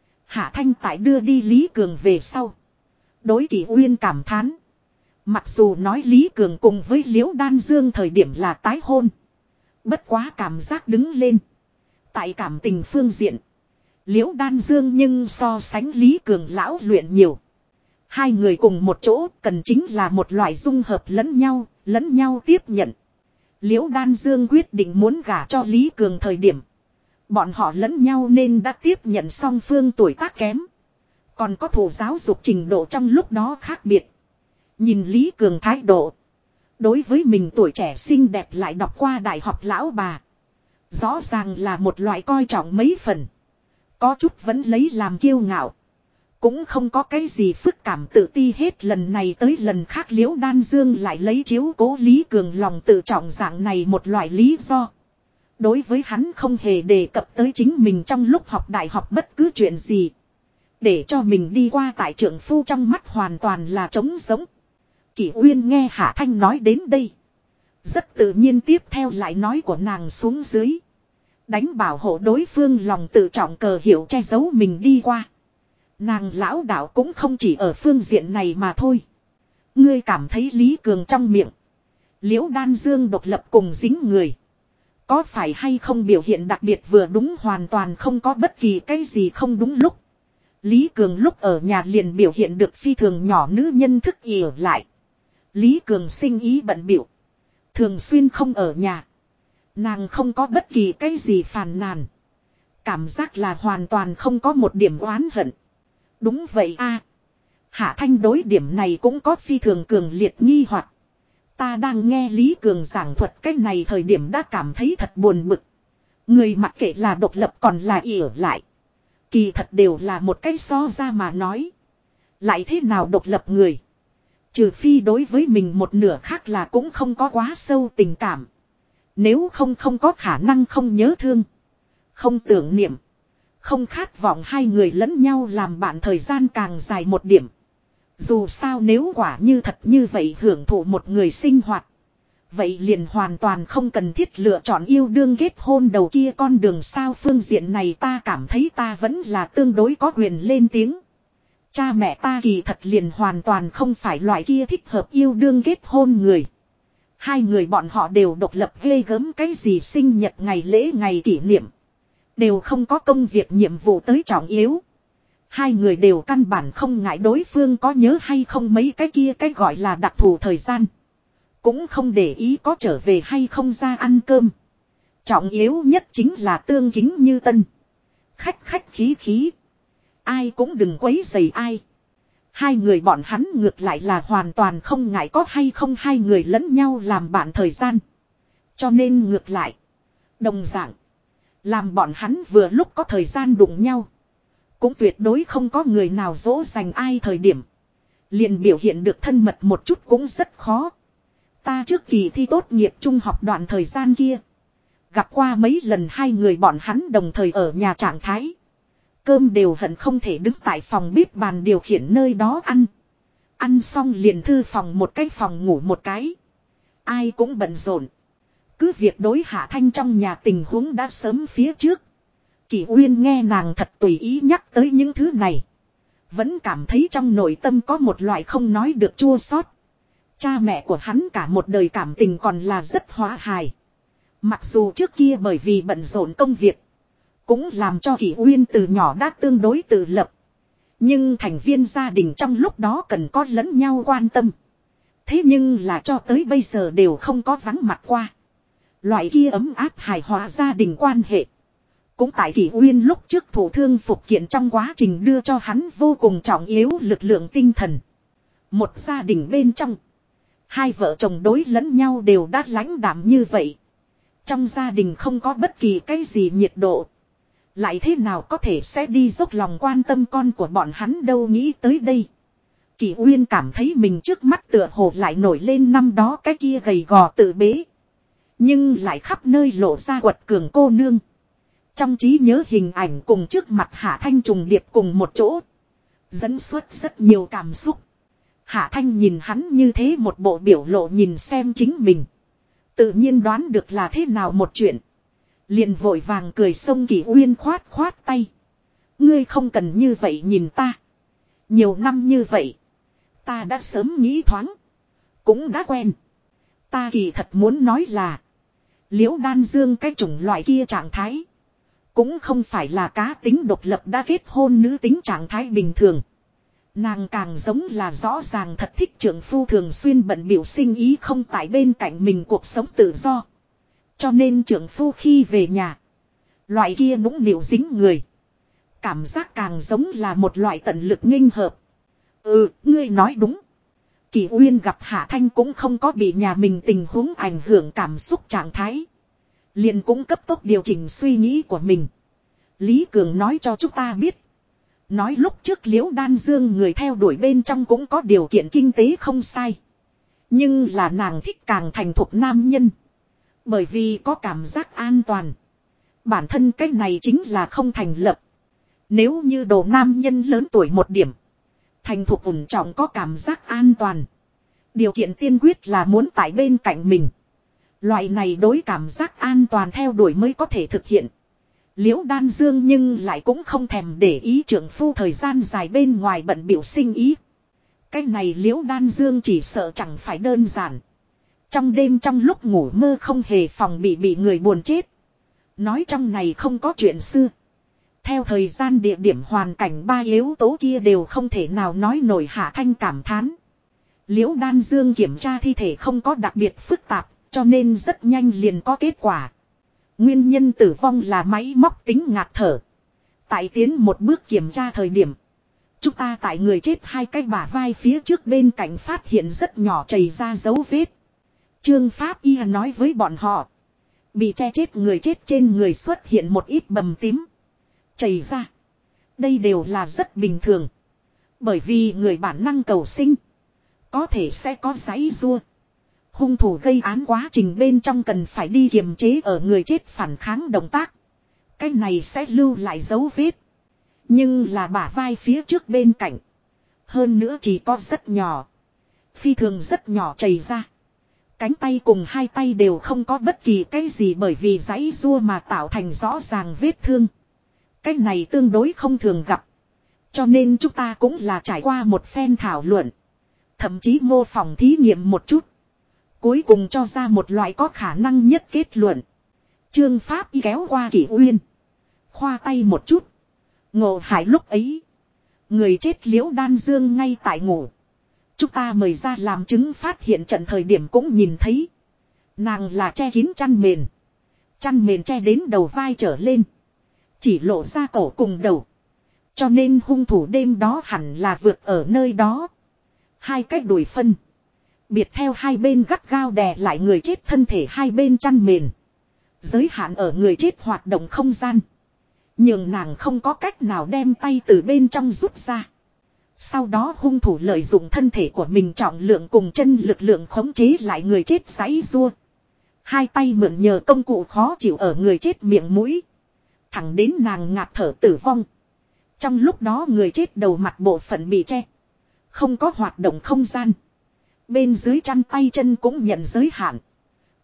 Hạ Thanh tại đưa đi Lý Cường về sau. Đối Kỷ Uyên cảm thán. Mặc dù nói Lý Cường cùng với Liễu Đan Dương thời điểm là tái hôn. Bất quá cảm giác đứng lên. Tại cảm tình phương diện. Liễu Đan Dương nhưng so sánh Lý Cường lão luyện nhiều. Hai người cùng một chỗ cần chính là một loại dung hợp lẫn nhau tiếp nhận. Liễu Đan Dương quyết định muốn gả cho Lý Cường thời điểm. Bọn họ lẫn nhau nên đã tiếp nhận song phương tuổi tác kém. Còn có thủ giáo dục trình độ trong lúc đó khác biệt. Nhìn Lý Cường thái độ. Đối với mình tuổi trẻ xinh đẹp lại đọc qua đại học lão bà. Rõ ràng là một loại coi trọng mấy phần. Có chút vẫn lấy làm kiêu ngạo. Cũng không có cái gì phức cảm tự ti hết lần này tới lần khác Liễu Đan Dương lại lấy chiếu cố Lý Cường lòng tự trọng dạng này một loại lý do. Đối với hắn không hề đề cập tới chính mình trong lúc học đại học bất cứ chuyện gì. Để cho mình đi qua tại trượng phu trong mắt hoàn toàn là trống sống. Kỷ Uyên nghe Hạ Thanh nói đến đây. Rất tự nhiên tiếp theo lại nói của nàng xuống dưới. Đánh bảo hộ đối phương lòng tự trọng cờ hiệu che giấu mình đi qua. Nàng lão đạo cũng không chỉ ở phương diện này mà thôi. Ngươi cảm thấy Lý Cường trong miệng. Liễu Đan Dương độc lập cùng dính người. Có phải hay không biểu hiện đặc biệt vừa đúng hoàn toàn không có bất kỳ cái gì không đúng lúc. Lý Cường lúc ở nhà liền biểu hiện được phi thường nhỏ nữ nhân thức ỉ ở lại. Lý Cường sinh ý bận bịu. Thường xuyên không ở nhà. Nàng không có bất kỳ cái gì phàn nàn. Cảm giác là hoàn toàn không có một điểm oán hận. Đúng vậy a. Hạ Thanh đối điểm này cũng có phi thường cường liệt nghi hoặc. Ta đang nghe Lý Cường giảng thuật cái này thời điểm đã cảm thấy thật buồn bực. Người mặc kệ là độc lập còn là ỉ ở lại. Kỳ thật đều là một cái so ra mà nói. Lại thế nào độc lập người. Trừ phi đối với mình một nửa khác là cũng không có quá sâu tình cảm. Nếu không có khả năng không nhớ thương. Không tưởng niệm. Không khát vọng hai người lẫn nhau làm bạn thời gian càng dài một điểm. Dù sao nếu quả như thật như vậy hưởng thụ một người sinh hoạt. Vậy liền hoàn toàn không cần thiết lựa chọn yêu đương kết hôn đầu kia con đường sao phương diện này ta cảm thấy ta vẫn là tương đối có quyền lên tiếng. Cha mẹ ta kỳ thật liền hoàn toàn không phải loại kia thích hợp yêu đương kết hôn người. Hai người bọn họ đều độc lập ghê gớm cái gì sinh nhật ngày lễ ngày kỷ niệm. Đều không có công việc nhiệm vụ tới trọng yếu. Hai người đều căn bản không ngại đối phương có nhớ hay không mấy cái kia cái gọi là đặc thù thời gian. Cũng không để ý có trở về hay không ra ăn cơm. Trọng yếu nhất chính là tương kính như tân. Khách khách khí khí. Ai cũng đừng quấy rầy ai. Hai người bọn hắn ngược lại là hoàn toàn không ngại có hay không hai người lẫn nhau làm bạn thời gian. Cho nên ngược lại. Đồng dạng. Làm bọn hắn vừa lúc có thời gian đụng nhau. Cũng tuyệt đối không có người nào dỗ dành ai thời điểm. Liền biểu hiện được thân mật một chút cũng rất khó. Ta trước kỳ thi tốt nghiệp trung học đoạn thời gian kia. Gặp qua mấy lần hai người bọn hắn đồng thời ở nhà trạng thái. Cơm đều hận không thể đứng tại phòng bếp bàn điều khiển nơi đó ăn. Ăn xong liền thư phòng một cái phòng ngủ một cái. Ai cũng bận rộn. Cứ việc đối Hạ Thanh trong nhà tình huống đã sớm phía trước. Kỷ Uyên nghe nàng thật tùy ý nhắc tới những thứ này. Vẫn cảm thấy trong nội tâm có một loại không nói được chua xót. Cha mẹ của hắn cả một đời cảm tình còn là rất hóa hài. Mặc dù trước kia bởi vì bận rộn công việc. Cũng làm cho Kỷ Uyên từ nhỏ đã tương đối tự lập. Nhưng thành viên gia đình trong lúc đó cần có lẫn nhau quan tâm. Thế nhưng là cho tới bây giờ đều không có vắng mặt qua. Loại kia ấm áp hài hòa gia đình quan hệ. Cũng tại Kỷ Uyên lúc trước thủ thương phục kiện trong quá trình đưa cho hắn vô cùng trọng yếu lực lượng tinh thần. Một gia đình bên trong. Hai vợ chồng đối lẫn nhau đều đã lãnh đạm như vậy. Trong gia đình không có bất kỳ cái gì nhiệt độ. Lại thế nào có thể sẽ đi dốc lòng quan tâm con của bọn hắn đâu nghĩ tới đây. Kỷ Uyên cảm thấy mình trước mắt tựa hồ lại nổi lên năm đó cái kia gầy gò tự bế. Nhưng lại khắp nơi lộ ra quật cường cô nương. Trong trí nhớ hình ảnh cùng trước mặt Hạ Thanh trùng điệp cùng một chỗ. Dẫn xuất rất nhiều cảm xúc. Hạ Thanh nhìn hắn như thế một bộ biểu lộ nhìn xem chính mình. Tự nhiên đoán được là thế nào một chuyện. Liền vội vàng cười xông Kỷ Uyên khoát khoát tay. Ngươi không cần như vậy nhìn ta. Nhiều năm như vậy. Ta đã sớm nghĩ thoáng. Cũng đã quen. Ta kỳ thật muốn nói là. Liễu Đan Dương cái chủng loại kia trạng thái. Cũng không phải là cá tính độc lập đã kết hôn nữ tính trạng thái bình thường. Nàng càng giống là rõ ràng thật thích trưởng phu thường xuyên bận biểu sinh ý không tại bên cạnh mình cuộc sống tự do. Cho nên trưởng phu khi về nhà. Loại kia nũng nịu dính người. Cảm giác càng giống là một loại tận lực nghênh hợp. Ừ, ngươi nói đúng. Kỷ Uyên gặp Hạ Thanh cũng không có bị nhà mình tình huống ảnh hưởng cảm xúc trạng thái. Liền cũng cấp tốc điều chỉnh suy nghĩ của mình. Lý Cường nói cho chúng ta biết. Nói lúc trước Liễu Đan Dương người theo đuổi bên trong cũng có điều kiện kinh tế không sai. Nhưng là nàng thích càng thành thục nam nhân. Bởi vì có cảm giác an toàn. Bản thân cái này chính là không thành lập. Nếu như đồ nam nhân lớn tuổi một điểm. Thành thục ổn trọng có cảm giác an toàn. Điều kiện tiên quyết là muốn tại bên cạnh mình. Loại này đối cảm giác an toàn theo đuổi mới có thể thực hiện. Liễu Đan Dương nhưng lại cũng không thèm để ý trưởng phu thời gian dài bên ngoài bận biểu sinh ý. Cái này Liễu Đan Dương chỉ sợ chẳng phải đơn giản. Trong đêm trong lúc ngủ mơ không hề phòng bị người buồn chết. Nói trong này không có chuyện xưa. Theo thời gian địa điểm hoàn cảnh ba yếu tố kia đều không thể nào nói nổi Hạ Thanh cảm thán. Liễu Đan Dương kiểm tra thi thể không có đặc biệt phức tạp, cho nên rất nhanh liền có kết quả. Nguyên nhân tử vong là máy móc tính ngạt thở. Tại tiến một bước kiểm tra thời điểm. Chúng ta tại người chết hai cái bả vai phía trước bên cạnh phát hiện rất nhỏ chảy ra dấu vết. Trương Pháp Y nói với bọn họ. Bị che chết người chết trên người xuất hiện một ít bầm tím. Chảy ra. Đây đều là rất bình thường. Bởi vì người bản năng cầu sinh. Có thể sẽ có giãy giụa. Hung thủ gây án quá trình bên trong cần phải đi kiềm chế ở người chết phản kháng động tác. Cái này sẽ lưu lại dấu vết. Nhưng là bả vai phía trước bên cạnh. Hơn nữa chỉ có rất nhỏ. Phi thường rất nhỏ chảy ra. Cánh tay cùng hai tay đều không có bất kỳ cái gì bởi vì giãy giụa mà tạo thành rõ ràng vết thương. Cái này tương đối không thường gặp. Cho nên chúng ta cũng là trải qua một phen thảo luận. Thậm chí mô phỏng thí nghiệm một chút. Cuối cùng cho ra một loại có khả năng nhất kết luận. Trương Pháp Y kéo qua Kỷ Uyên. Khoa tay một chút. Ngộ hại lúc ấy. Người chết Liễu Đan Dương ngay tại ngủ. Chúng ta mời ra làm chứng phát hiện trận thời điểm cũng nhìn thấy. Nàng là che kín chăn mền. Chăn mền che đến đầu vai trở lên. Chỉ lộ ra cổ cùng đầu. Cho nên hung thủ đêm đó hẳn là vượt ở nơi đó. Hai cách đùi phân. Biệt theo hai bên gắt gao đè lại người chết thân thể hai bên chăn mền. Giới hạn ở người chết hoạt động không gian. Nhưng nàng không có cách nào đem tay từ bên trong rút ra. Sau đó hung thủ lợi dụng thân thể của mình trọng lượng cùng chân lực lượng khống chế lại người chết giãy giụa. Hai tay mượn nhờ công cụ khó chịu ở người chết miệng mũi. Thẳng đến nàng ngạt thở tử vong. Trong lúc đó người chết đầu mặt bộ phận bị che. Không có hoạt động không gian. Bên dưới chăn tay chân cũng nhận giới hạn.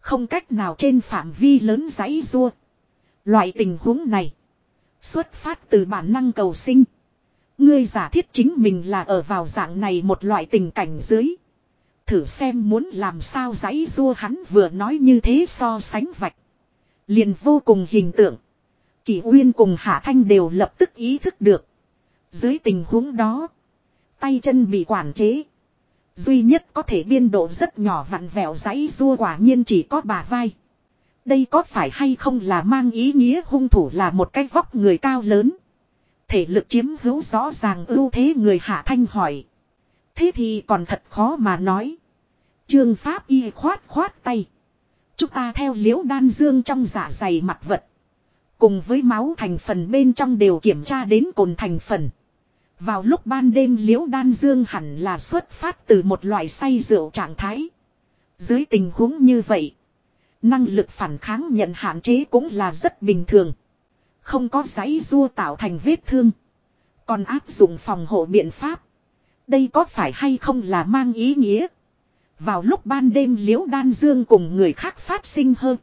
Không cách nào trên phạm vi lớn giãy giụa. Loại tình huống này. Xuất phát từ bản năng cầu sinh. Ngươi giả thiết chính mình là ở vào dạng này một loại tình cảnh dưới. Thử xem muốn làm sao giãy giụa, hắn vừa nói như thế so sánh vạch. Liền vô cùng hình tượng. Kỷ Uyên cùng Hạ Thanh đều lập tức ý thức được. Dưới tình huống đó. Tay chân bị quản chế. Duy nhất có thể biên độ rất nhỏ vặn vẹo giãy giụa quả nhiên chỉ có bả vai. Đây có phải hay không là mang ý nghĩa hung thủ là một cái vóc người cao lớn. Thể lực chiếm hữu rõ ràng ưu thế người, Hạ Thanh hỏi. Thế thì còn thật khó mà nói. Trương Pháp Y khoát tay. Chúng ta theo liễu đan dương trong dạ dày mặt vật. Cùng với máu thành phần bên trong đều kiểm tra đến cồn thành phần. Vào lúc ban đêm liễu đan dương hẳn là xuất phát từ một loại say rượu trạng thái. Dưới tình huống như vậy. Năng lực phản kháng nhận hạn chế cũng là rất bình thường. Không có giãy giụa tạo thành vết thương. Còn áp dụng phòng hộ biện pháp. Đây có phải hay không là mang ý nghĩa. Vào lúc ban đêm liễu đan dương cùng người khác phát sinh hơn.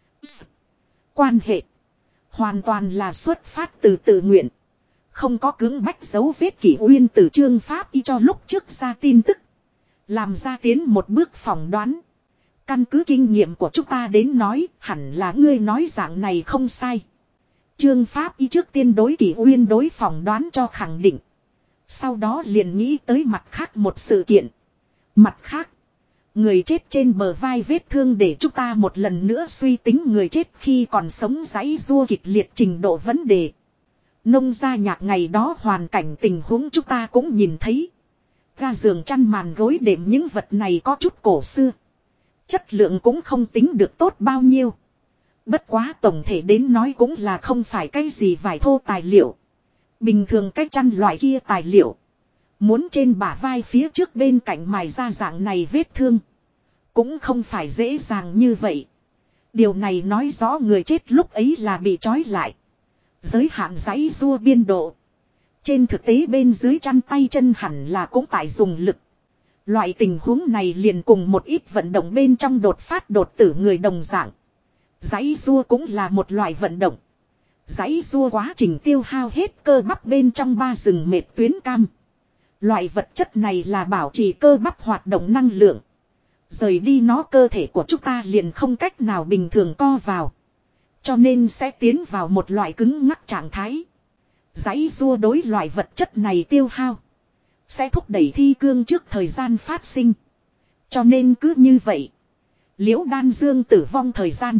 Quan hệ. Hoàn toàn là xuất phát từ tự nguyện. Không có cưỡng bách dấu vết. Kỷ Uyên từ Trương Pháp Y cho lúc trước ra tin tức. Làm ra tiến một bước phỏng đoán. Căn cứ kinh nghiệm của chúng ta đến nói, hẳn là ngươi nói dạng này không sai. Trương Pháp Y trước tiên đối Kỷ Uyên đối phỏng đoán cho khẳng định. Sau đó liền nghĩ tới mặt khác một sự kiện. Mặt khác, người chết trên bờ vai vết thương để chúng ta một lần nữa suy tính người chết khi còn sống giãy giụa kịch liệt trình độ vấn đề. Nông gia nhạc ngày đó hoàn cảnh tình huống chúng ta cũng nhìn thấy. Ga giường chăn màn gối đệm những vật này có chút cổ xưa. Chất lượng cũng không tính được tốt bao nhiêu. Bất quá tổng thể đến nói cũng là không phải cái gì vải thô tài liệu. Bình thường cái chăn loại kia tài liệu. Muốn trên bả vai phía trước bên cạnh mài ra dạng này vết thương. Cũng không phải dễ dàng như vậy. Điều này nói rõ người chết lúc ấy là bị trói lại. Giới hạn giãy giụa biên độ. Trên thực tế bên dưới chăn tay chân hẳn là cũng tại dùng lực. Loại tình huống này liền cùng một ít vận động bên trong đột phát đột tử người đồng dạng. Giãy giụa cũng là một loại vận động. Giãy giụa quá trình tiêu hao hết cơ bắp bên trong ba rừng mệt tuyến cam. Loại vật chất này là bảo trì cơ bắp hoạt động năng lượng. Rời đi nó cơ thể của chúng ta liền không cách nào bình thường co vào. Cho nên sẽ tiến vào một loại cứng ngắc trạng thái. Giãy giụa đối loại vật chất này tiêu hao. Sẽ thúc đẩy thi cương trước thời gian phát sinh. Cho nên cứ như vậy. Liễu đan dương tử vong thời gian.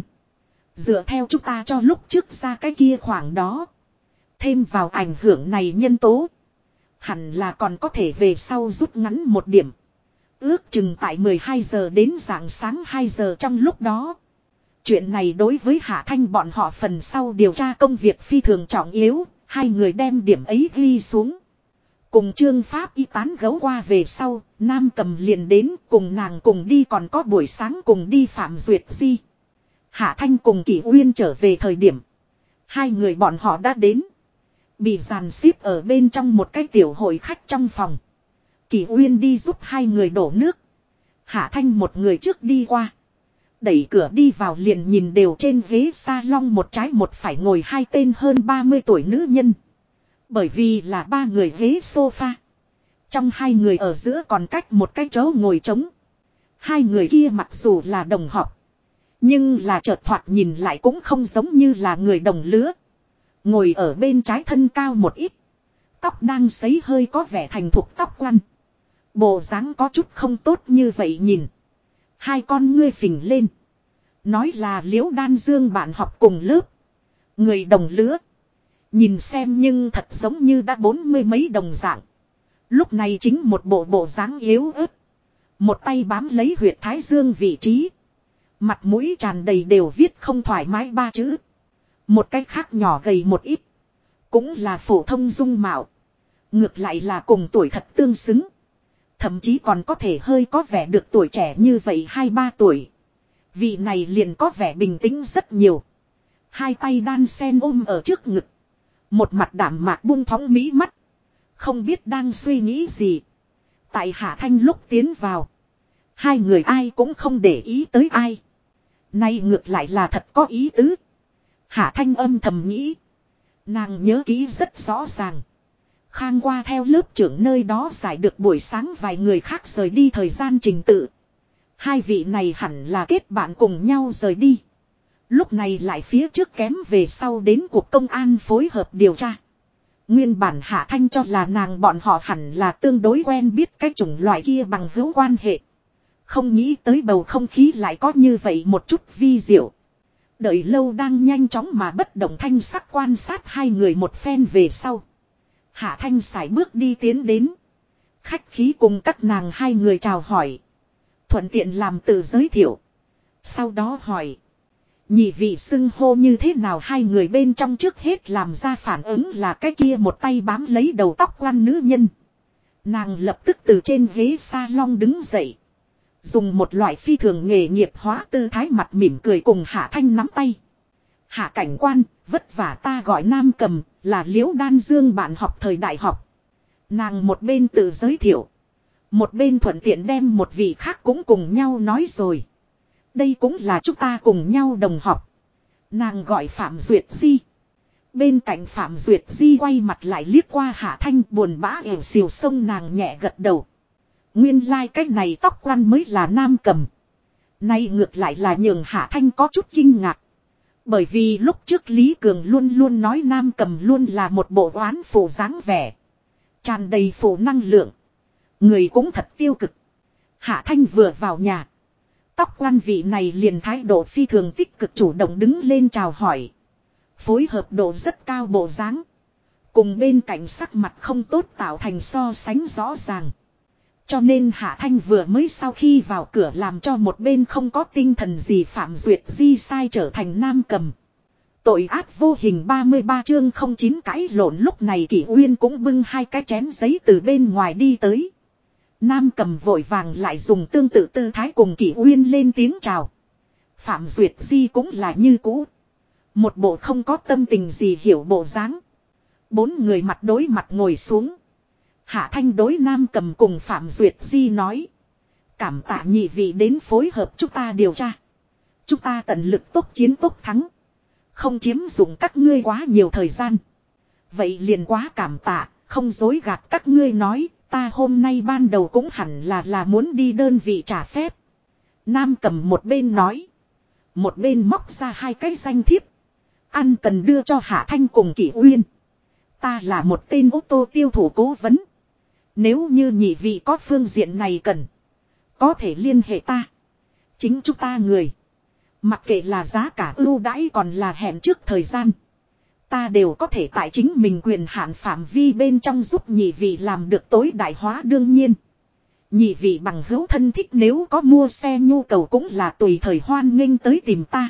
Dựa theo chúng ta cho lúc trước ra cái kia khoảng đó. Thêm vào ảnh hưởng này nhân tố. Hẳn là còn có thể về sau rút ngắn một điểm. Ước chừng tại 12 giờ đến rạng sáng 2 giờ trong lúc đó. Chuyện này đối với Hạ Thanh bọn họ phần sau điều tra công việc phi thường trọng yếu. Hai người đem điểm ấy ghi xuống. Cùng Trương Pháp Y tán gấu qua về sau, Nam Cầm liền đến cùng nàng cùng đi, còn có buổi sáng cùng đi Phạm Duyệt Di. Hạ Thanh cùng Kỷ Uyên trở về thời điểm. Hai người bọn họ đã đến. Bị dàn xếp ở bên trong một cái tiểu hội khách trong phòng. Kỷ Uyên đi giúp hai người đổ nước. Hạ Thanh một người trước đi qua. Đẩy cửa đi vào liền nhìn đều trên ghế salon một trái một phải ngồi hai tên hơn 30 tuổi nữ nhân. Bởi vì là ba người ghế sofa. Trong hai người ở giữa còn cách một cái chỗ ngồi trống. Hai người kia mặc dù là đồng học. Nhưng là chợt thoạt nhìn lại cũng không giống như là người đồng lứa. Ngồi ở bên trái thân cao một ít. Tóc đang sấy hơi có vẻ thành thục tóc quăn. Bộ dáng có chút không tốt như vậy nhìn. Hai con ngươi phình lên. Nói là Liễu Đan Dương bạn học cùng lớp. Người đồng lứa. Nhìn xem nhưng thật giống như đã 40 mấy đồng dạng. Lúc này chính một bộ dáng yếu ớt. Một tay bám lấy huyệt thái dương vị trí. Mặt mũi tràn đầy đều viết không thoải mái ba chữ. Một cái khác nhỏ gầy một ít. Cũng là phổ thông dung mạo. Ngược lại là cùng tuổi thật tương xứng. Thậm chí còn có thể hơi có vẻ được tuổi trẻ như vậy 2-3 tuổi. Vị này liền có vẻ bình tĩnh rất nhiều. Hai tay đan sen ôm ở trước ngực. Một mặt đảm mạc buông thõng mí mắt. Không biết đang suy nghĩ gì. Tại Hạ Thanh lúc tiến vào. Hai người ai cũng không để ý tới ai. Nay ngược lại là thật có ý tứ. Hạ Thanh âm thầm nghĩ. Nàng nhớ kỹ rất rõ ràng. Khang qua theo lớp trưởng nơi đó giải được buổi sáng vài người khác rời đi thời gian trình tự. Hai vị này hẳn là kết bạn cùng nhau rời đi. Lúc này lại phía trước kém về sau đến cuộc công an phối hợp điều tra. Nguyên bản Hạ Thanh cho là nàng bọn họ hẳn là tương đối quen biết cái chủng loại kia bằng hữu quan hệ. Không nghĩ tới bầu không khí lại có như vậy một chút vi diệu. Đợi lâu đang nhanh chóng mà bất động thanh sắc quan sát hai người một phen về sau. Hạ Thanh sải bước đi tiến đến. Khách khí cùng các nàng hai người chào hỏi. Thuận tiện làm tự giới thiệu. Sau đó hỏi. Nhị vị xưng hô như thế nào, hai người bên trong trước hết làm ra phản ứng là cái kia một tay bám lấy đầu tóc quăn nữ nhân. Nàng lập tức từ trên ghế salon đứng dậy. Dùng một loại phi thường nghề nghiệp hóa tư thái mặt mỉm cười cùng Hạ Thanh nắm tay. Hạ cảnh quan, vất vả, ta gọi Nam Cầm, là Liễu Đan Dương bạn học thời đại học. Nàng một bên tự giới thiệu. Một bên thuận tiện đem một vị khác cũng cùng nhau nói rồi. Đây cũng là chúng ta cùng nhau đồng học. Nàng gọi Phạm Duyệt Di. Bên cạnh Phạm Duyệt Di quay mặt lại liếc qua Hạ Thanh, buồn bã ẻo xìu xông nàng nhẹ gật đầu. Nguyên lai like cái này tóc quăn mới là Nam Cầm. Nay ngược lại là nhường Hạ Thanh có chút kinh ngạc. Bởi vì lúc trước Lý Cường luôn luôn nói Nam Cầm luôn là một bộ oán phụ dáng vẻ. Tràn đầy phụ năng lượng. Người cũng thật tiêu cực. Hạ Thanh vừa vào nhà. Tóc quan vị này liền thái độ phi thường tích cực chủ động đứng lên chào hỏi. Phối hợp độ rất cao bộ dáng. Cùng bên cạnh sắc mặt không tốt tạo thành so sánh rõ ràng. Cho nên Hạ Thanh vừa mới sau khi vào cửa làm cho một bên không có tinh thần gì Phạm Duyệt Di sai trở thành Nam Cầm. Tội ác vô hình 33 chương 09 cãi lộn. Lúc này Kỷ Uyên cũng bưng hai cái chén giấy từ bên ngoài đi tới. Nam Cầm vội vàng lại dùng tương tự tư thái cùng Kỷ Uyên lên tiếng chào. Phạm Duyệt Di cũng là như cũ. Một bộ không có tâm tình gì hiểu bộ dáng. Bốn người mặt đối mặt ngồi xuống. Hạ Thanh đối Nam Cầm cùng Phạm Duyệt Di nói. Cảm tạ nhị vị đến phối hợp chúng ta điều tra. Chúng ta tận lực tốc chiến tốc thắng. Không chiếm dụng các ngươi quá nhiều thời gian. Vậy liền quá cảm tạ, không dối gạt các ngươi nói. Ta hôm nay ban đầu cũng hẳn là muốn đi đơn vị trả phép. Nam Cầm một bên nói. Một bên móc ra hai cái danh thiếp. Ăn cần đưa cho Hạ Thanh cùng Kỷ Uyên. Ta là một tên ô tô tiêu thụ cố vấn. Nếu như nhị vị có phương diện này cần. Có thể liên hệ ta. Chính chúng ta người. Mặc kệ là giá cả ưu đãi còn là hẹn trước thời gian. Ta đều có thể tại chính mình quyền hạn phạm vi bên trong giúp nhị vị làm được tối đại hóa đương nhiên. Nhị vị bằng hữu thân thích nếu có mua xe nhu cầu cũng là tùy thời hoan nghênh tới tìm ta.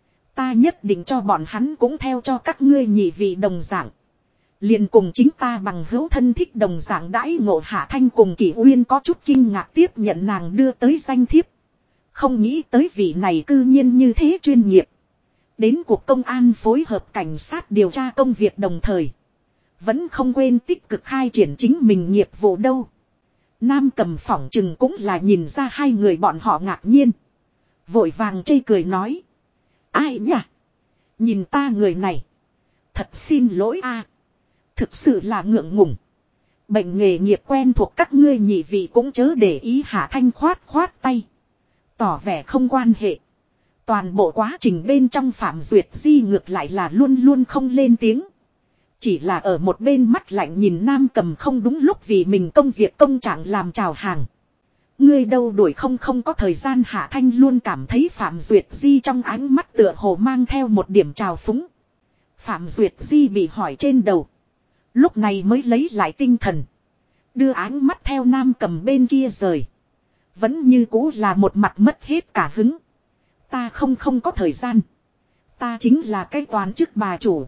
Ta nhất định cho bọn hắn cũng theo cho các ngươi nhị vị đồng dạng. Liền cùng chính ta bằng hữu thân thích đồng dạng đãi ngộ. Hạ Thanh cùng Kỷ Uyên có chút kinh ngạc tiếp nhận nàng đưa tới danh thiếp. Không nghĩ tới vị này cư nhiên như thế chuyên nghiệp. Đến cuộc công an phối hợp cảnh sát điều tra công việc đồng thời. Vẫn không quên tích cực khai triển chính mình nghiệp vụ đâu. Nam Cầm phỏng chừng cũng là nhìn ra hai người bọn họ ngạc nhiên. Vội vàng chê cười nói. Ai nhỉ? Nhìn ta người này. Thật xin lỗi a, thực sự là ngượng ngùng. Bệnh nghề nghiệp quen thuộc các ngươi nhị vị cũng chớ để ý. Hạ Thanh khoát khoát tay. Tỏ vẻ không quan hệ. Toàn bộ quá trình bên trong Phạm Duyệt Di ngược lại là luôn luôn không lên tiếng. Chỉ là ở một bên mắt lạnh nhìn Nam Cầm không đúng lúc vì mình công việc công trạng làm chào hàng. Ngươi đâu đuổi không có thời gian. Hạ Thanh luôn cảm thấy Phạm Duyệt Di trong ánh mắt tựa hồ mang theo một điểm trào phúng. Phạm Duyệt Di bị hỏi trên đầu. Lúc này mới lấy lại tinh thần. Đưa ánh mắt theo Nam Cầm bên kia rời. Vẫn như cũ là một mặt mất hết cả hứng. Ta không có thời gian. Ta chính là cái toàn chức bà chủ.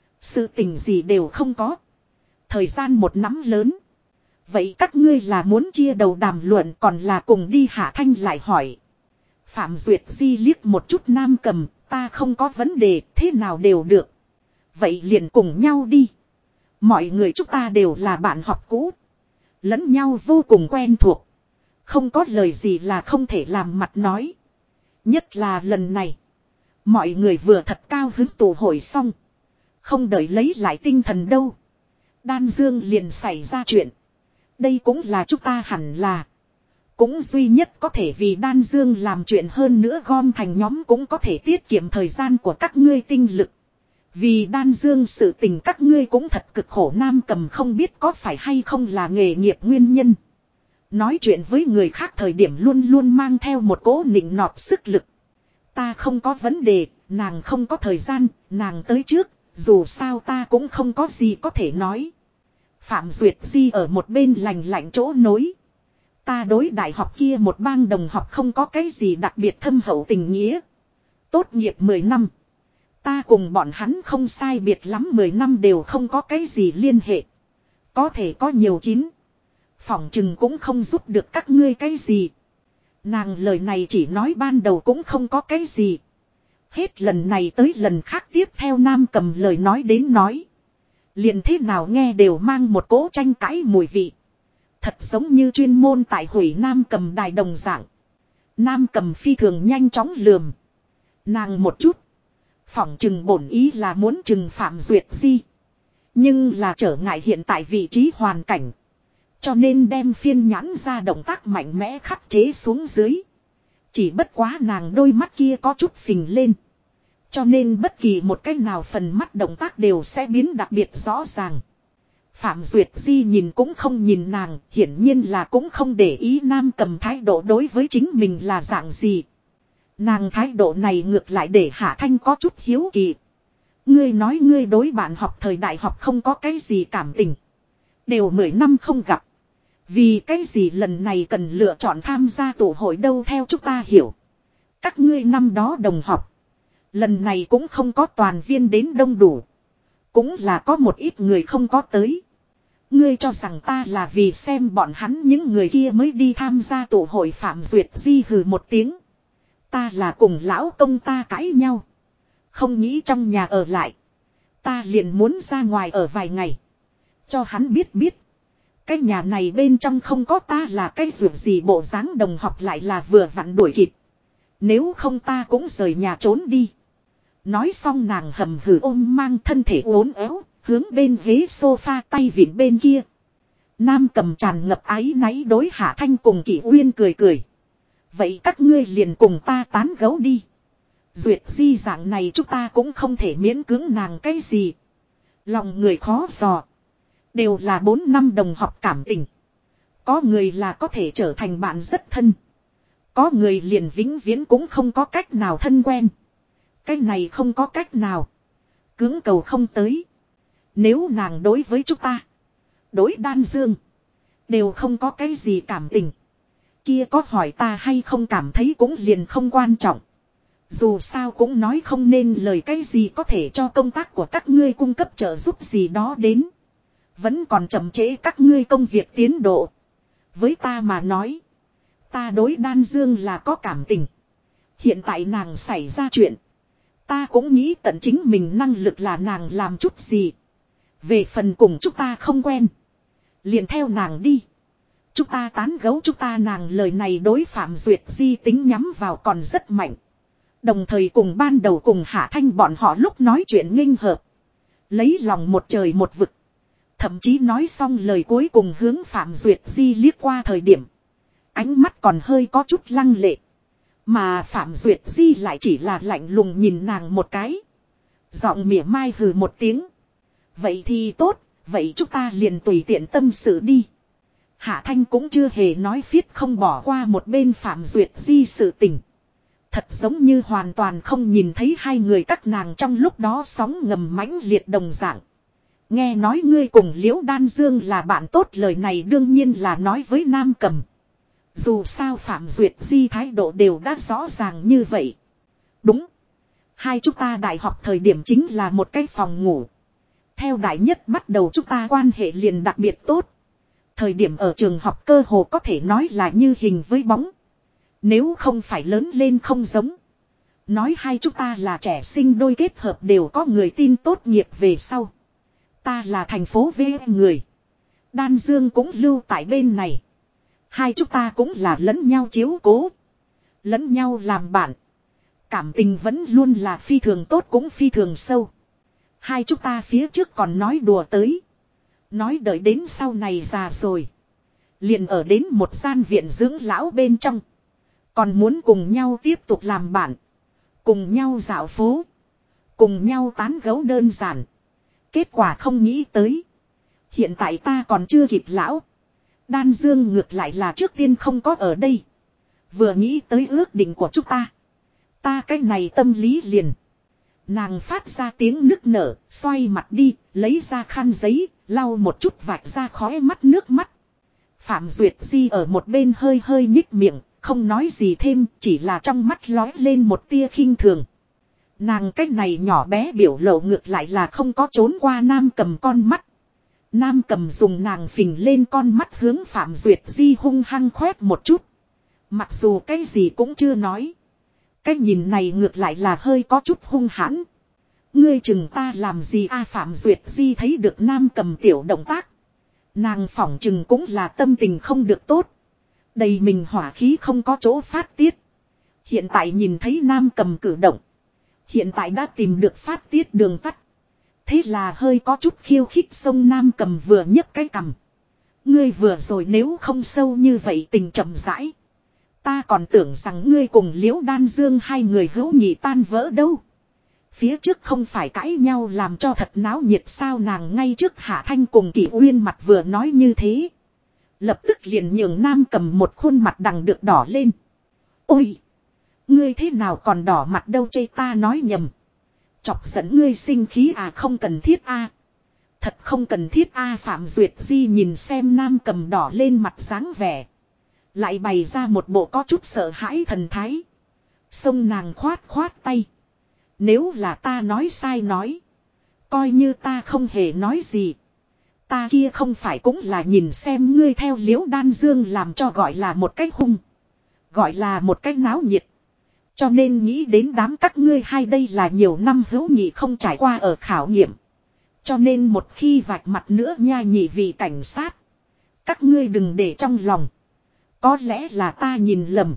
Sự tình gì đều không có. Thời gian một nắm lớn. Vậy các ngươi là muốn chia đầu đàm luận còn là cùng đi? Hạ Thanh lại hỏi. Phạm Duyệt Di liếc một chút Nam Cầm. Ta không có vấn đề, thế nào đều được. Vậy liền cùng nhau đi. Mọi người chúng ta đều là bạn học cũ. Lẫn nhau vô cùng quen thuộc. Không có lời gì là không thể làm mặt nói. Nhất là lần này. Mọi người vừa thật cao hứng tụ hội xong. Không đợi lấy lại tinh thần đâu. Đan Dương liền xảy ra chuyện. Đây cũng là chúng ta hẳn là. Cũng duy nhất có thể vì Đan Dương làm chuyện hơn nữa gom thành nhóm cũng có thể tiết kiệm thời gian của các ngươi tinh lực. Vì Đan Dương sự tình các ngươi cũng thật cực khổ. Nam Cầm không biết có phải hay không là nghề nghiệp nguyên nhân. Nói chuyện với người khác thời điểm luôn luôn mang theo một cỗ nịnh nọt sức lực. Ta không có vấn đề, nàng không có thời gian, nàng tới trước, dù sao ta cũng không có gì có thể nói. Phạm Duyệt Di ở một bên lành lạnh chỗ nối. Ta đối đại học kia một bang đồng học không có cái gì đặc biệt thâm hậu tình nghĩa. Tốt nghiệp 10 năm. Ta cùng bọn hắn không sai biệt lắm 10 năm đều không có cái gì liên hệ. Có thể có nhiều chín. Phỏng chừng cũng không giúp được các ngươi cái gì. Nàng lời này chỉ nói ban đầu cũng không có cái gì. Hết lần này tới lần khác tiếp theo Nam Cầm lời nói đến nói. Liền thế nào nghe đều mang một cỗ tranh cãi mùi vị. Thật giống như chuyên môn tại hủy Nam Cầm đài đồng dạng. Nam Cầm phi thường nhanh chóng lườm. Nàng một chút. Phỏng chừng bổn ý là muốn trừng Phạm Duyệt Di. Nhưng là trở ngại hiện tại vị trí hoàn cảnh. Cho nên đem phiên nhãn ra động tác mạnh mẽ khắc chế xuống dưới. Chỉ bất quá nàng đôi mắt kia có chút phình lên. Cho nên bất kỳ một cái nào phần mắt động tác đều sẽ biến đặc biệt rõ ràng. Phạm Duyệt Di nhìn cũng không nhìn nàng, hiển nhiên là cũng không để ý Nam Cầm thái độ đối với chính mình là dạng gì. Nàng thái độ này ngược lại để Hạ Thanh có chút hiếu kỳ. Ngươi nói ngươi đối bạn học thời đại học không có cái gì cảm tình. Đều 10 năm không gặp. Vì cái gì lần này cần lựa chọn tham gia tụ hội đâu theo chúng ta hiểu. Các ngươi năm đó đồng học. Lần này cũng không có toàn viên đến đông đủ. Cũng là có một ít người không có tới. Ngươi cho rằng ta là vì xem bọn hắn những người kia mới đi tham gia tụ hội. Phạm Duyệt Di hừ một tiếng. Ta là cùng lão công ta cãi nhau. Không nghĩ trong nhà ở lại. Ta liền muốn ra ngoài ở vài ngày. Cho hắn biết biết. Cái nhà này bên trong không có ta là cái ruột gì bộ dáng đồng học lại là vừa vặn đuổi kịp. Nếu không ta cũng rời nhà trốn đi. Nói xong nàng hầm hừ ôm mang thân thể uốn éo, hướng bên ghế sofa tay vịn bên kia. Nam Cầm tràn ngập áy náy đối Hạ Thanh cùng Kỷ Uyên cười cười. Vậy các ngươi liền cùng ta tán gấu đi. Duyệt Di dạng này chúng ta cũng không thể miễn cưỡng nàng cái gì. Lòng người khó dò. Đều là 4 năm đồng học cảm tình. Có người là có thể trở thành bạn rất thân. Có người liền vĩnh viễn cũng không có cách nào thân quen. Cái này không có cách nào. Cưỡng cầu không tới. Nếu nàng đối với chúng ta. Đối Đan Dương. Đều không có cái gì cảm tình. Kia có hỏi ta hay không cảm thấy cũng liền không quan trọng. Dù sao cũng nói không nên lời cái gì có thể cho công tác của các ngươi cung cấp trợ giúp gì đó đến. Vẫn còn chậm trễ các ngươi công việc tiến độ. Với ta mà nói. Ta đối Đan Dương là có cảm tình. Hiện tại nàng xảy ra chuyện. Ta cũng nghĩ tận chính mình năng lực là nàng làm chút gì. Về phần cùng chúng ta không quen. Liền theo nàng đi. Chúng ta tán gấu chúng ta nàng lời này đối Phạm Duyệt Di tính nhắm vào còn rất mạnh. Đồng thời cùng ban đầu cùng Hạ Thanh bọn họ lúc nói chuyện nghênh hợp. Lấy lòng một trời một vực. Thậm chí nói xong lời cuối cùng hướng Phạm Duyệt Di liếc qua thời điểm. Ánh mắt còn hơi có chút lăng lệ. Mà Phạm Duyệt Di lại chỉ là lạnh lùng nhìn nàng một cái. Giọng mỉa mai hừ một tiếng. Vậy thì tốt, vậy chúng ta liền tùy tiện tâm sự đi. Hạ Thanh cũng chưa hề nói phiết không bỏ qua một bên Phạm Duyệt Di sự tình. Thật giống như hoàn toàn không nhìn thấy hai người các nàng trong lúc đó sóng ngầm mãnh liệt đồng dạng. Nghe nói ngươi cùng Liễu Đan Dương là bạn tốt lời này đương nhiên là nói với Nam Cầm. Dù sao Phạm Duyệt Di thái độ đều đã rõ ràng như vậy. Đúng. Hai chúng ta đại học thời điểm chính là một cái phòng ngủ. Theo đại nhất bắt đầu chúng ta quan hệ liền đặc biệt tốt. Thời điểm ở trường học cơ hồ có thể nói là như hình với bóng. Nếu không phải lớn lên không giống. Nói hai chúng ta là trẻ sinh đôi kết hợp đều có người tin tốt nghiệp về sau. Ta là thành phố V người. Đan Dương cũng lưu tại bên này. Hai chúng ta cũng là lẫn nhau chiếu cố. Lẫn nhau làm bạn. Cảm tình vẫn luôn là phi thường tốt cũng phi thường sâu. Hai chúng ta phía trước còn nói đùa tới. Nói đợi đến sau này già rồi. Liền ở đến một gian viện dưỡng lão bên trong. Còn muốn cùng nhau tiếp tục làm bạn. Cùng nhau dạo phố. Cùng nhau tán gẫu đơn giản. Kết quả không nghĩ tới. Hiện tại ta còn chưa kịp lão. Đan Dương ngược lại là trước tiên không có ở đây. Vừa nghĩ tới ước định của chúng ta. Ta cái này tâm lý liền. Nàng phát ra tiếng nức nở, xoay mặt đi, lấy ra khăn giấy, lau một chút vạch ra khóe mắt nước mắt. Phạm Duyệt Di ở một bên hơi hơi nhích miệng, không nói gì thêm, chỉ là trong mắt lói lên một tia khinh thường. Nàng cái này nhỏ bé biểu lộ ngược lại là không có trốn qua Nam Cầm con mắt. Nam Cầm dùng nàng phình lên con mắt hướng Phạm Duyệt Di hung hăng khoét một chút. Mặc dù cái gì cũng chưa nói. Cái nhìn này ngược lại là hơi có chút hung hãn. Ngươi chừng ta làm gì a? Phạm Duyệt Di thấy được Nam Cầm tiểu động tác. Nàng phỏng chừng cũng là tâm tình không được tốt. Đầy mình hỏa khí không có chỗ phát tiết. Hiện tại nhìn thấy Nam Cầm cử động. Hiện tại đã tìm được phát tiết đường tắt. Thế là hơi có chút khiêu khích sông Nam Cầm vừa nhấc cái cằm. Ngươi vừa rồi nếu không sâu như vậy tình chậm rãi. Ta còn tưởng rằng ngươi cùng Liễu Đan Dương hai người hữu nghị tan vỡ đâu. Phía trước không phải cãi nhau làm cho thật náo nhiệt sao? Nàng ngay trước Hạ Thanh cùng Kỷ Uyên mặt vừa nói như thế. Lập tức liền nhường Nam Cầm một khuôn mặt đằng được đỏ lên. Ôi! Ngươi thế nào còn đỏ mặt đâu? Chê ta nói nhầm. Chọc giận ngươi sinh khí à? Không cần thiết à? Thật không cần thiết à? Phạm Duyệt Di nhìn xem Nam Cầm đỏ lên mặt dáng vẻ. Lại bày ra một bộ có chút sợ hãi thần thái. Xông nàng khoát khoát tay. Nếu là ta nói sai nói. Coi như ta không hề nói gì. Ta kia không phải cũng là nhìn xem ngươi theo Liễu Đan Dương làm cho gọi là một cách hung. Gọi là một cách náo nhiệt. Cho nên nghĩ đến đám các ngươi hai đây là nhiều năm hữu nghị không trải qua ở khảo nghiệm. Cho nên một khi vạch mặt nữa nha nhị vị cảnh sát. Các ngươi đừng để trong lòng. Có lẽ là ta nhìn lầm.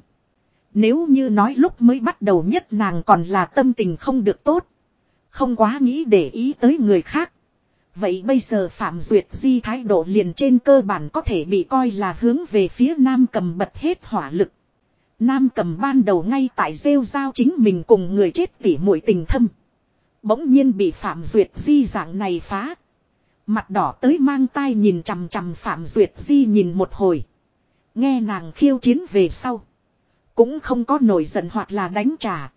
Nếu như nói lúc mới bắt đầu nhất nàng còn là tâm tình không được tốt. Không quá nghĩ để ý tới người khác. Vậy bây giờ Phạm Duyệt Di thái độ liền trên cơ bản có thể bị coi là hướng về phía Nam Cầm bật hết hỏa lực. Nam Cầm ban đầu ngay tại rêu rao chính mình cùng người chết tỉ muội tình thâm. Bỗng nhiên bị Phạm Duyệt Di dạng này phá. Mặt đỏ tới mang tai nhìn chằm chằm Phạm Duyệt Di nhìn một hồi. Nghe nàng khiêu chiến về sau. Cũng không có nổi giận hoặc là đánh trả.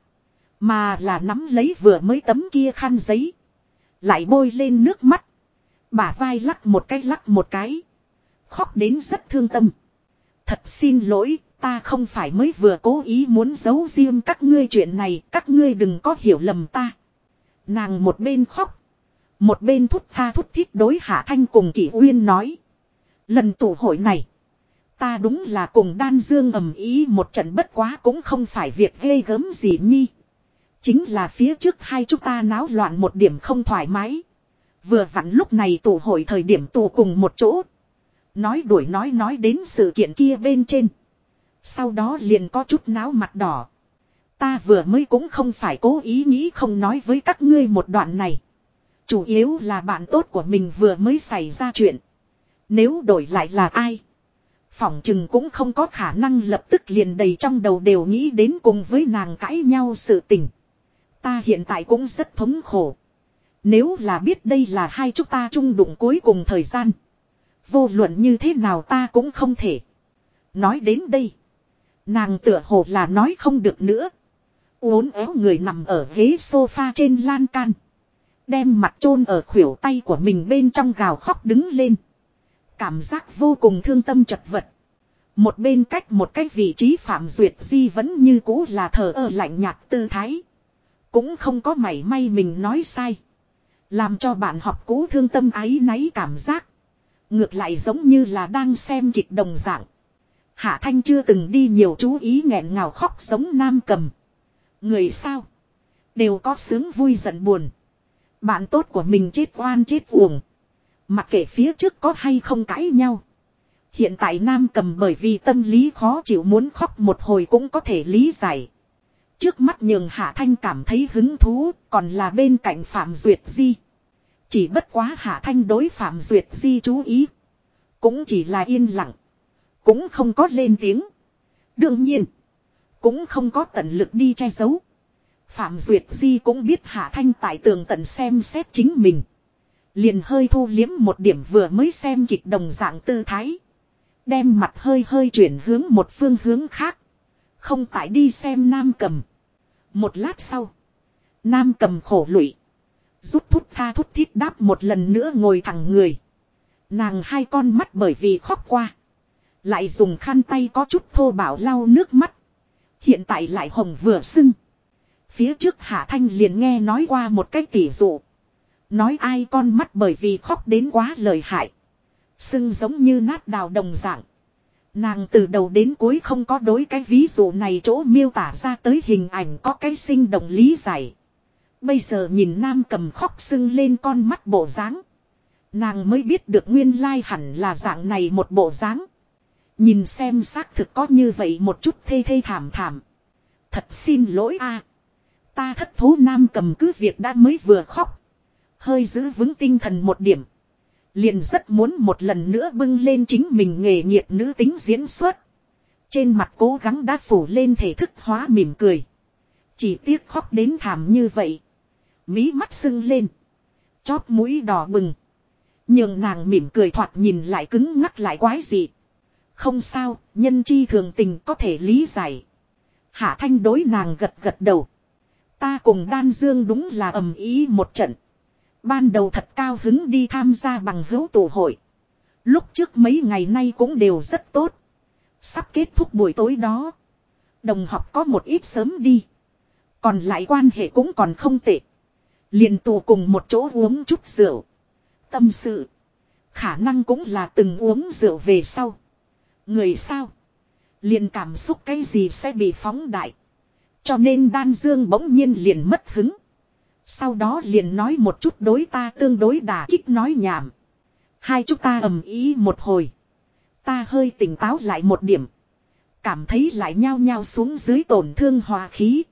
Mà là nắm lấy vừa mới tấm kia khăn giấy. Lại bôi lên nước mắt. Bả vai lắc một cái. Khóc đến rất thương tâm. Thật xin lỗi, ta không phải mới vừa cố ý muốn giấu riêng các ngươi chuyện này. Các ngươi đừng có hiểu lầm ta. Nàng một bên khóc. Một bên thút tha thút thít đối Hạ Thanh cùng Kỷ Uyên nói. Lần tụ hội này. Ta đúng là cùng Đan Dương ầm ý một trận bất quá cũng không phải việc ghê gớm gì nhi. Chính là phía trước hai chúng ta náo loạn một điểm không thoải mái. Vừa vặn lúc này tụ hội thời điểm tụ cùng một chỗ. Nói đuổi nói đến sự kiện kia bên trên. Sau đó liền có chút náo mặt đỏ. Ta vừa mới cũng không phải cố ý nghĩ không nói với các ngươi một đoạn này. Chủ yếu là bạn tốt của mình vừa mới xảy ra chuyện. Nếu đổi lại là ai? Phỏng chừng cũng không có khả năng lập tức liền đầy trong đầu đều nghĩ đến cùng với nàng cãi nhau sự tình. Ta hiện tại cũng rất thống khổ. Nếu là biết đây là hai chúng ta chung đụng cuối cùng thời gian. Vô luận như thế nào ta cũng không thể. Nói đến đây. Nàng tựa hồ là nói không được nữa. Uốn éo người nằm ở ghế sofa trên lan can. Đem mặt chôn ở khuỷu tay của mình bên trong gào khóc đứng lên. Cảm giác vô cùng thương tâm chật vật. Một bên cách một cái vị trí Phạm Duyệt Di vẫn như cũ là thờ ơ lạnh nhạt tư thái. Cũng không có mảy may mình nói sai. Làm cho bạn học cũ thương tâm áy náy cảm giác. Ngược lại giống như là đang xem kịch đồng dạng. Hạ Thanh chưa từng đi nhiều chú ý nghẹn ngào khóc giống Nam Cầm. Người sao? Đều có sướng vui giận buồn. Bạn tốt của mình chết oan chết uổng. Mặc kệ phía trước có hay không cãi nhau. Hiện tại Nam Cầm bởi vì tâm lý khó chịu muốn khóc một hồi cũng có thể lý giải. Trước mắt nhường Hạ Thanh cảm thấy hứng thú còn là bên cạnh Phạm Duyệt Di. Chỉ bất quá Hạ Thanh đối Phạm Duyệt Di chú ý. Cũng chỉ là yên lặng. Cũng không có lên tiếng. Đương nhiên. Cũng không có tận lực đi che giấu. Phạm Duyệt Di cũng biết Hạ Thanh tại tường tận xem xét chính mình. Liền hơi thu liếm một điểm vừa mới xem kịch đồng dạng tư thái. Đem mặt hơi hơi chuyển hướng một phương hướng khác. Không tại đi xem Nam Cầm. Một lát sau. Nam Cầm khổ lụy. Rút thút tha thút thít đáp một lần nữa ngồi thẳng người. Nàng hai con mắt bởi vì khóc qua. Lại dùng khăn tay có chút thô bạo lau nước mắt. Hiện tại lại hồng vừa sưng. Phía trước Hạ Thanh liền nghe nói qua một cái tỉ dụ. Nói ai con mắt bởi vì khóc đến quá lợi hại. Sưng giống như nát đào đồng dạng. Nàng từ đầu đến cuối không có đối cái ví dụ này chỗ miêu tả ra tới hình ảnh có cái sinh động lý giải. Bây giờ nhìn Nam Cầm khóc sưng lên con mắt bộ dáng. Nàng mới biết được nguyên lai hẳn là dạng này một bộ dáng. Nhìn xem xác thực có như vậy một chút thê thê thảm thảm. Thật xin lỗi a, ta thất thố. Nam Cầm cứ việc đã mới vừa khóc. Hơi giữ vững tinh thần một điểm. Liền rất muốn một lần nữa bưng lên chính mình nghề nghiệp nữ tính diễn xuất. Trên mặt cố gắng đã phủ lên thể thức hóa mỉm cười. Chỉ tiếc khóc đến thảm như vậy. Mí mắt sưng lên. Chóp mũi đỏ bừng. Nhưng nàng mỉm cười thoạt nhìn lại cứng ngắc lại quái dị. Không sao, nhân chi thường tình có thể lý giải. Hạ Thanh đối nàng gật gật đầu. Ta cùng Đan Dương đúng là ầm ý một trận. Ban đầu thật cao hứng đi tham gia bằng hữu tụ hội. Lúc trước mấy ngày nay cũng đều rất tốt. Sắp kết thúc buổi tối đó. Đồng học có một ít sớm đi. Còn lại quan hệ cũng còn không tệ. Liền tụ cùng một chỗ uống chút rượu. Tâm sự. Khả năng cũng là từng uống rượu về sau. Người sao. Liền cảm xúc cái gì sẽ bị phóng đại. Cho nên Đan Dương bỗng nhiên liền mất hứng. Sau đó liền nói một chút đối ta tương đối đả kích nói nhảm. Hai chúng ta ầm ý một hồi. Ta hơi tỉnh táo lại một điểm. Cảm thấy lại nhao nhao xuống dưới tổn thương hòa khí.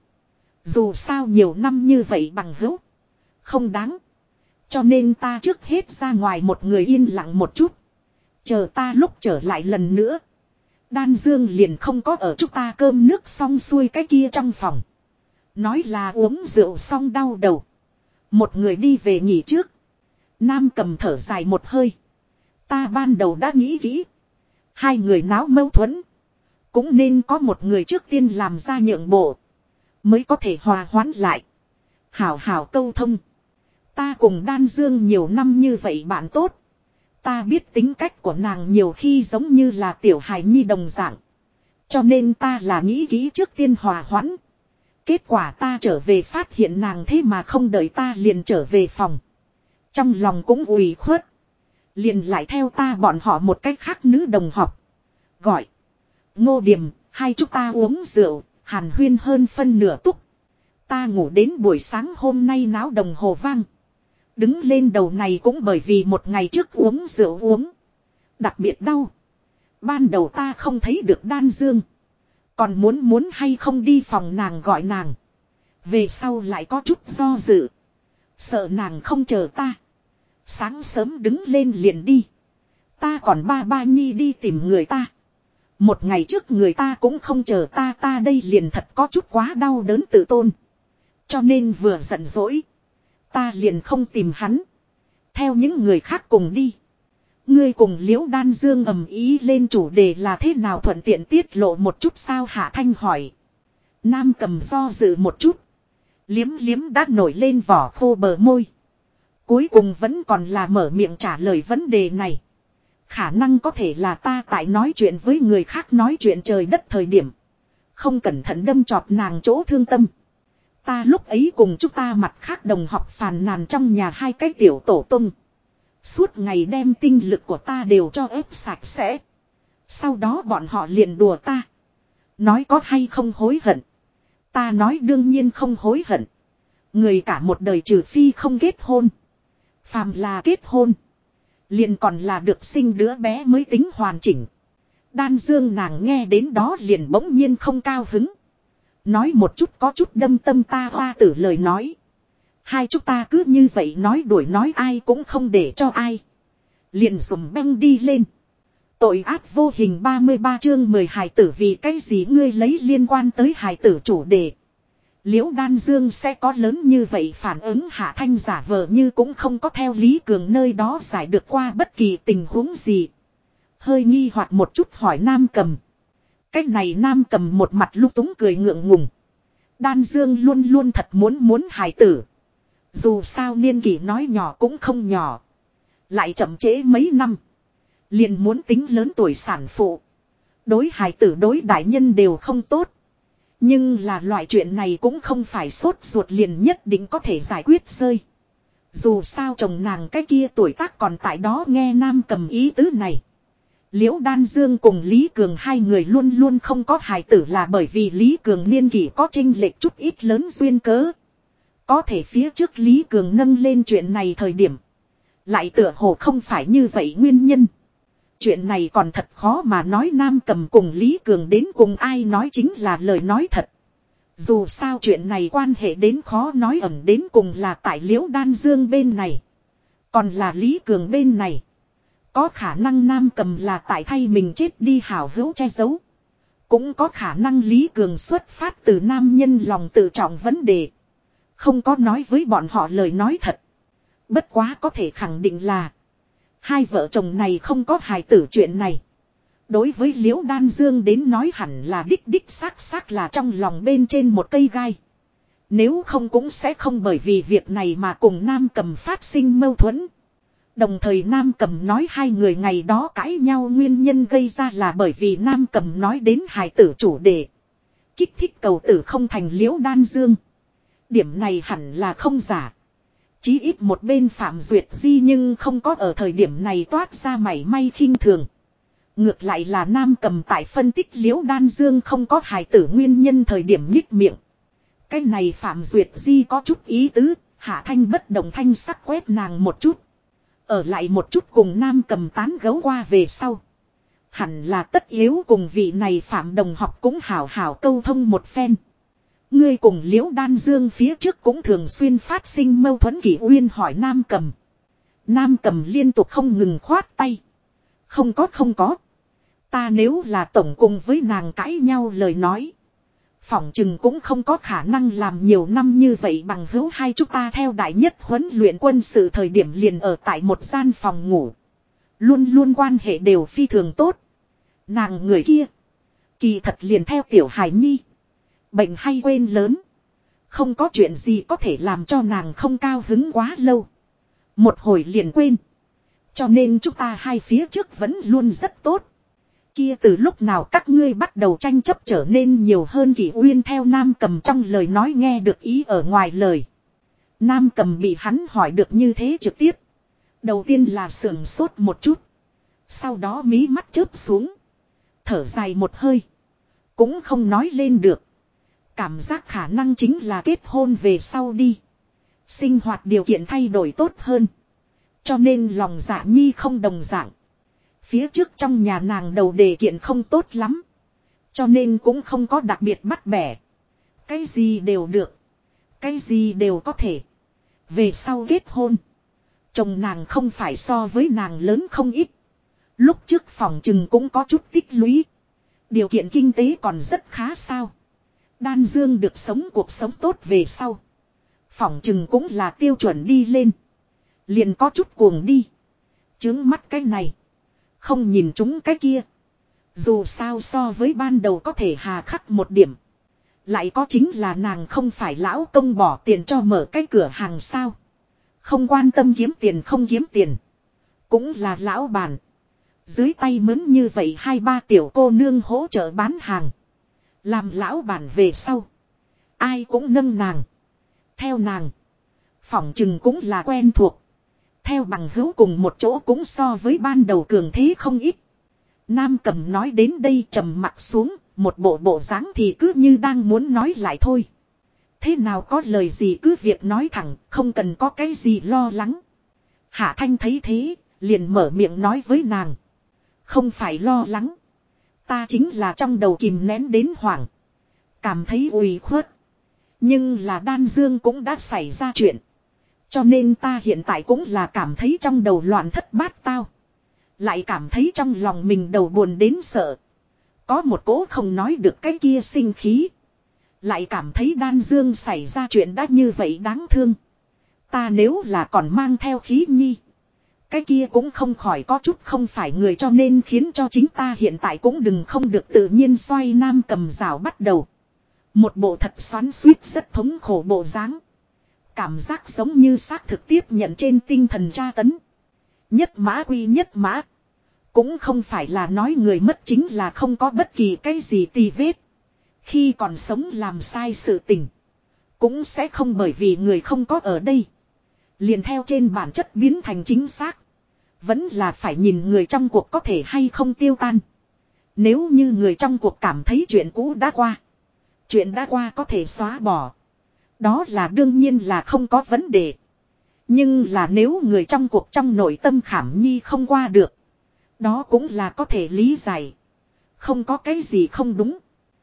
Dù sao nhiều năm như vậy bằng hữu. Không đáng. Cho nên ta trước hết ra ngoài một người yên lặng một chút. Chờ ta lúc trở lại lần nữa. Đan Dương liền không có ở chúng ta cơm nước xong xuôi cái kia trong phòng. Nói là uống rượu xong đau đầu. Một người đi về nghỉ trước. Nam Cầm thở dài một hơi. Ta ban đầu đã nghĩ kỹ. Hai người náo mâu thuẫn. Cũng nên có một người trước tiên làm ra nhượng bộ. Mới có thể hòa hoãn lại. Hảo hảo câu thông. Ta cùng Đan Dương nhiều năm như vậy bạn tốt. Ta biết tính cách của nàng nhiều khi giống như là tiểu hài nhi đồng dạng. Cho nên ta là nghĩ kỹ trước tiên hòa hoãn. Kết quả ta trở về phát hiện nàng thế mà không đợi ta liền trở về phòng. Trong lòng cũng ủy khuất. Liền lại theo ta bọn họ một cách khác nữ đồng học. Gọi. Ngô Điềm, hai chúng ta uống rượu, hàn huyên hơn phân nửa túc. Ta ngủ đến buổi sáng hôm nay náo đồng hồ vang. Đứng lên đầu này cũng bởi vì một ngày trước uống rượu uống. Đặc biệt đau. Ban đầu ta không thấy được Đan Dương. Còn muốn hay không đi phòng nàng gọi nàng. Về sau lại có chút do dự. Sợ nàng không chờ ta. Sáng sớm đứng lên liền đi. Ta còn ba nhi đi tìm người ta. Một ngày trước người ta cũng không chờ ta. Ta đây liền thật có chút quá đau đớn tự tôn. Cho nên vừa giận dỗi. Ta liền không tìm hắn. Theo những người khác cùng đi. Ngươi cùng Liễu Đan Dương ầm ý lên chủ đề là thế nào thuận tiện tiết lộ một chút sao Hạ Thanh hỏi. Nam Cầm do dự một chút. Liếm liếm đã nổi lên vỏ khô bờ môi. Cuối cùng vẫn còn là mở miệng trả lời vấn đề này. Khả năng có thể là ta tại nói chuyện với người khác nói chuyện trời đất thời điểm. Không cẩn thận đâm chọt nàng chỗ thương tâm. Ta lúc ấy cùng chúng ta mặt khác đồng học phàn nàn trong nhà hai cái tiểu tổ tung. Suốt ngày đem tinh lực của ta đều cho ép sạch sẽ. Sau đó bọn họ liền đùa ta. Nói có hay không hối hận. Ta nói đương nhiên không hối hận. Người cả một đời trừ phi không kết hôn. Phàm là kết hôn. Liền còn là được sinh đứa bé mới tính hoàn chỉnh. Đan Dương nàng nghe đến đó liền bỗng nhiên không cao hứng. Nói một chút có chút đâm tâm ta hoa tử lời nói. Hai chúng ta cứ như vậy nói đuổi nói ai cũng không để cho ai. Liền dùng băng đi lên. Tội ác vô hình 33 chương 10 hài tử vì cái gì ngươi lấy liên quan tới hài tử chủ đề. Liễu Đan Dương sẽ có lớn như vậy phản ứng Hạ Thanh giả vờ như cũng không có theo Lý Cường nơi đó giải được qua bất kỳ tình huống gì. Hơi nghi hoặc một chút hỏi Nam Cầm. Cách này Nam Cầm một mặt lúc túng cười ngượng ngùng. Đan Dương luôn luôn thật muốn hài tử. Dù sao niên kỷ nói nhỏ cũng không nhỏ. Lại chậm trễ mấy năm. Liền muốn tính lớn tuổi sản phụ. Đối hài tử đối đại nhân đều không tốt. Nhưng là loại chuyện này cũng không phải sốt ruột liền nhất định có thể giải quyết rơi. Dù sao chồng nàng cái kia tuổi tác còn tại đó nghe Nam Cầm ý tứ này. Liễu Đan Dương cùng Lý Cường hai người luôn luôn không có hài tử là bởi vì Lý Cường niên kỷ có chênh lệch chút ít lớn duyên cớ. Có thể phía trước Lý Cường nâng lên chuyện này thời điểm. Lại tựa hồ không phải như vậy nguyên nhân. Chuyện này còn thật khó mà nói Nam Cầm cùng Lý Cường đến cùng ai nói chính là lời nói thật. Dù sao chuyện này quan hệ đến khó nói ẩn đến cùng là tại Liễu Đan Dương bên này. Còn là Lý Cường bên này. Có khả năng Nam Cầm là tại thay mình chết đi hảo hữu che giấu. Cũng có khả năng Lý Cường xuất phát từ nam nhân lòng tự trọng vấn đề. Không có nói với bọn họ lời nói thật. Bất quá có thể khẳng định là hai vợ chồng này không có hài tử chuyện này. Đối với Liễu Đan Dương đến nói hẳn là đích xác là trong lòng bên trên một cây gai. Nếu không cũng sẽ không bởi vì việc này mà cùng Nam Cầm phát sinh mâu thuẫn. Đồng thời Nam Cầm nói hai người ngày đó cãi nhau nguyên nhân gây ra là bởi vì Nam Cầm nói đến hài tử chủ đề. Kích thích cầu tử không thành Liễu Đan Dương. Điểm này hẳn là không giả. Chí ít một bên Phạm Duyệt Di nhưng không có ở thời điểm này toát ra mảy may khinh thường. Ngược lại là Nam Cầm tại phân tích Liễu Đan Dương không có hài tử nguyên nhân thời điểm nhích miệng. Cái này Phạm Duyệt Di có chút ý tứ, Hạ Thanh bất động thanh sắc quét nàng một chút. Ở lại một chút cùng Nam Cầm tán gấu qua về sau. Hẳn là tất yếu cùng vị này Phạm đồng học cũng hảo hảo câu thông một phen. Ngươi cùng Liễu Đan Dương phía trước cũng thường xuyên phát sinh mâu thuẫn Kỷ Uyên hỏi Nam Cầm. Nam Cầm liên tục không ngừng khoát tay. Không có. Ta nếu là tổng cùng với nàng cãi nhau lời nói. Phỏng chừng cũng không có khả năng làm nhiều năm như vậy bằng hữu hai chúng ta theo đại nhất huấn luyện quân sự thời điểm liền ở tại một gian phòng ngủ. Luôn luôn quan hệ đều phi thường tốt. Nàng người kia. Kỳ thật liền theo tiểu Hải Nhi. Bệnh hay quên lớn. Không có chuyện gì có thể làm cho nàng không cao hứng quá lâu. Một hồi liền quên. Cho nên chúng ta hai phía trước vẫn luôn rất tốt. Kia từ lúc nào các ngươi bắt đầu tranh chấp trở nên nhiều hơn Kỷ Uyên theo Nam Cầm trong lời nói nghe được ý ở ngoài lời. Nam Cầm bị hắn hỏi được như thế trực tiếp. Đầu tiên là sườn sốt một chút. Sau đó mí mắt chớp xuống. Thở dài một hơi. Cũng không nói lên được. Cảm giác khả năng chính là kết hôn về sau đi. Sinh hoạt điều kiện thay đổi tốt hơn. Cho nên lòng dạ nhi không đồng dạng. Phía trước trong nhà nàng đầu đề kiện không tốt lắm. Cho nên cũng không có đặc biệt bắt bẻ. Cái gì đều được. Cái gì đều có thể. Về sau kết hôn. Chồng nàng không phải so với nàng lớn không ít. Lúc trước phòng chừng cũng có chút tích lũy. Điều kiện kinh tế còn rất khá sao. Đan Dương được sống cuộc sống tốt về sau. Phỏng chừng cũng là tiêu chuẩn đi lên. Liền có chút cuồng đi. Chướng mắt cái này. Không nhìn chúng cái kia. Dù sao so với ban đầu có thể hà khắc một điểm. Lại có chính là nàng không phải lão công bỏ tiền cho mở cái cửa hàng sao. Không quan tâm kiếm tiền không kiếm tiền. Cũng là lão bản. Dưới tay mướn như vậy 2-3 tiểu cô nương hỗ trợ bán hàng. Làm lão bản về sau. Ai cũng nâng nàng. Theo nàng. Phỏng chừng cũng là quen thuộc. Theo bằng hữu cùng một chỗ cũng so với ban đầu cường thế không ít. Nam Cầm nói đến đây trầm mặt xuống. Một bộ dáng thì cứ như đang muốn nói lại thôi. Thế nào có lời gì cứ việc nói thẳng. Không cần có cái gì lo lắng. Hạ Thanh thấy thế. Liền mở miệng nói với nàng. Không phải lo lắng. Ta chính là trong đầu kìm nén đến hoảng. Cảm thấy ủy khuất. Nhưng là Đan Dương cũng đã xảy ra chuyện. Cho nên ta hiện tại cũng là cảm thấy trong đầu loạn thất bát tao. Lại cảm thấy trong lòng mình đầu buồn đến sợ. Có một cỗ không nói được cái kia sinh khí. Lại cảm thấy Đan Dương xảy ra chuyện đã như vậy đáng thương. Ta nếu là còn mang theo khí nhi. Cái kia cũng không khỏi có chút không phải người, cho nên khiến cho chính ta hiện tại cũng đừng không được tự nhiên xoay nam cầm rào bắt đầu. Một bộ thật xoắn xuýt rất thống khổ bộ dáng. Cảm giác giống như xác thực tiếp nhận trên tinh thần tra tấn. Nhất mã quy nhất mã. Cũng không phải là nói người mất chính là không có bất kỳ cái gì tì vết. Khi còn sống làm sai sự tình. Cũng sẽ không bởi vì người không có ở đây. Liền theo trên bản chất biến thành chính xác. Vẫn là phải nhìn người trong cuộc có thể hay không tiêu tan. Nếu như người trong cuộc cảm thấy chuyện cũ đã qua. Chuyện đã qua có thể xóa bỏ. Đó là đương nhiên là không có vấn đề. Nhưng là nếu người trong cuộc trong nội tâm khảm nhi không qua được. Đó cũng là có thể lý giải. Không có cái gì không đúng.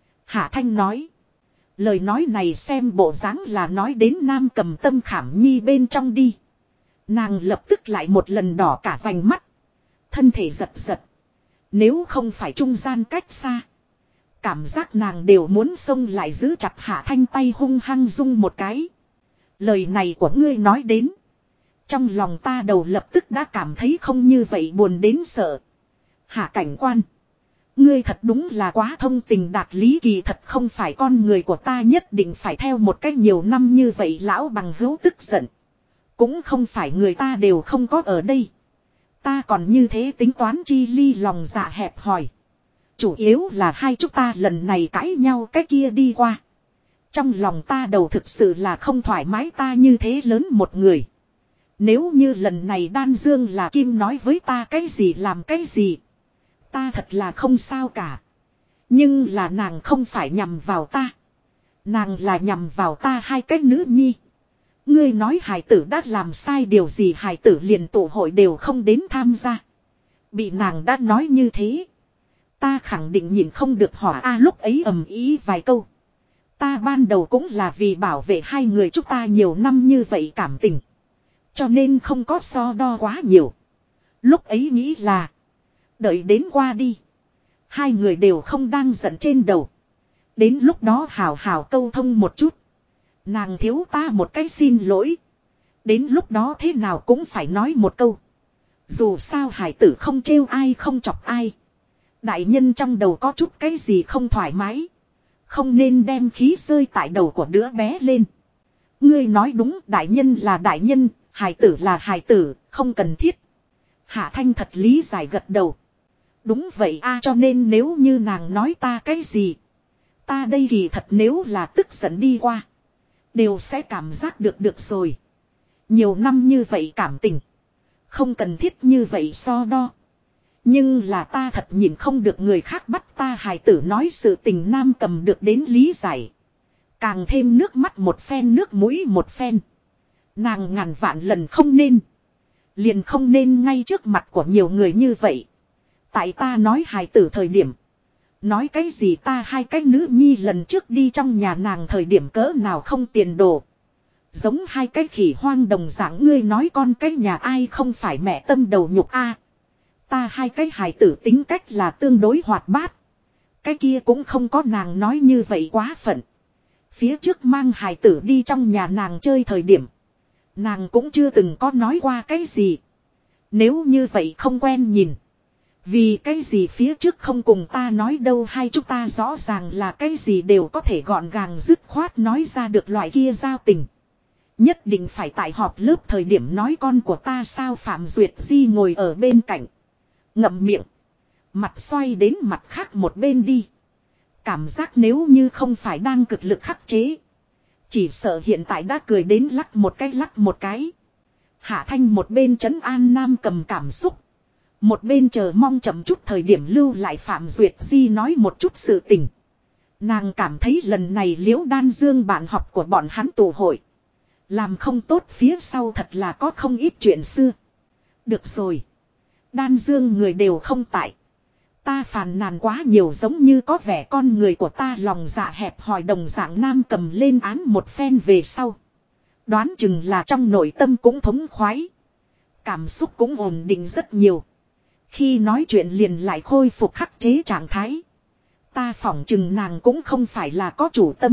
Hạ Thanh nói. Lời nói này xem bộ dáng là nói đến Nam Cầm tâm khảm nhi bên trong đi. Nàng lập tức lại một lần đỏ cả vành mắt. Thân thể giật giật. Nếu không phải trung gian cách xa. Cảm giác nàng đều muốn xông lại giữ chặt Hạ Thanh tay hung hăng rung một cái. Lời này của ngươi nói đến. Trong lòng ta đầu lập tức đã cảm thấy không như vậy buồn đến sợ. Hạ cảnh quan. Ngươi thật đúng là quá thông tình đạt lý, kỳ thật không phải con người của ta nhất định phải theo một cách nhiều năm như vậy lão bằng hữu tức giận. Cũng không phải người ta đều không có ở đây. Ta còn như thế tính toán chi ly lòng dạ hẹp hòi. Chủ yếu là hai chúng ta lần này cãi nhau cái kia đi qua. Trong lòng ta đầu thực sự là không thoải mái, ta như thế lớn một người. Nếu như lần này Đan Dương là Kim nói với ta cái gì làm cái gì. Ta thật là không sao cả. Nhưng là nàng không phải nhằm vào ta. Nàng là nhằm vào ta hai cái nữ nhi. Ngươi nói hài tử đã làm sai điều gì, hài tử liền tụ hội đều không đến tham gia. Bị nàng đã nói như thế. Ta khẳng định nhìn không được hỏa lúc ấy ầm ý vài câu. Ta ban đầu cũng là vì bảo vệ hai người chúng ta nhiều năm như vậy cảm tình. Cho nên không có so đo quá nhiều. Lúc ấy nghĩ là. Đợi đến qua đi. Hai người đều không đang giận trên đầu. Đến lúc đó hào hào câu thông một chút. Nàng thiếu ta một cái xin lỗi. Đến lúc đó thế nào cũng phải nói một câu. Dù sao hải tử không trêu ai không chọc ai. Đại nhân trong đầu có chút cái gì không thoải mái. Không nên đem khí rơi tại đầu của đứa bé lên. Ngươi nói đúng, đại nhân là đại nhân, hải tử là hải tử, không cần thiết. Hạ Thanh thật lý giải gật đầu. Đúng vậy cho nên nếu như nàng nói ta cái gì. Ta đây thì thật nếu là tức giận đi qua. Đều sẽ cảm giác được rồi. Nhiều năm như vậy cảm tình. Không cần thiết như vậy so đo. Nhưng là ta thật nhìn không được người khác bắt ta hài tử nói sự tình Nam Cầm được đến lý giải. Càng thêm nước mắt một phen nước mũi một phen. Nàng ngàn vạn lần không nên. Liền không nên ngay trước mặt của nhiều người như vậy. Tại ta nói hài tử thời điểm. Nói cái gì ta hai cái nữ nhi lần trước đi trong nhà nàng thời điểm cỡ nào không tiền đồ. Giống hai cái khỉ hoang đồng dạng, ngươi nói con cái nhà ai không phải mẹ tâm đầu nhục ta hai cái hài tử tính cách là tương đối hoạt bát. Cái kia cũng không có nàng nói như vậy quá phận. Phía trước mang hài tử đi trong nhà nàng chơi thời điểm. Nàng cũng chưa từng có nói qua cái gì. Nếu như vậy không quen nhìn. Vì cái gì phía trước không cùng ta nói đâu, hai chúng ta rõ ràng là cái gì đều có thể gọn gàng dứt khoát nói ra được loại kia giao tình. Nhất định phải tại họp lớp thời điểm nói con của ta sao. Phạm Duyệt Di ngồi ở bên cạnh. Ngậm miệng. Mặt xoay đến mặt khác một bên đi. Cảm giác nếu như không phải đang cực lực khắc chế. Chỉ sợ hiện tại đã cười đến lắc một cái. Hạ Thanh một bên trấn an Nam Cầm cảm xúc. Một bên chờ mong chậm chút thời điểm lưu lại Phạm Duyệt Di nói một chút sự tình. Nàng cảm thấy lần này Liễu Đan Dương bạn học của bọn hắn tụ hội. Làm không tốt phía sau thật là có không ít chuyện xưa. Được rồi. Đan Dương người đều không tại. Ta phàn nàn quá nhiều giống như có vẻ con người của ta lòng dạ hẹp hòi đồng dạng Nam Cầm lên án một phen về sau. Đoán chừng là trong nội tâm cũng thống khoái. Cảm xúc cũng ổn định rất nhiều. Khi nói chuyện liền lại khôi phục khắc chế trạng thái. Ta phỏng chừng nàng cũng không phải là có chủ tâm.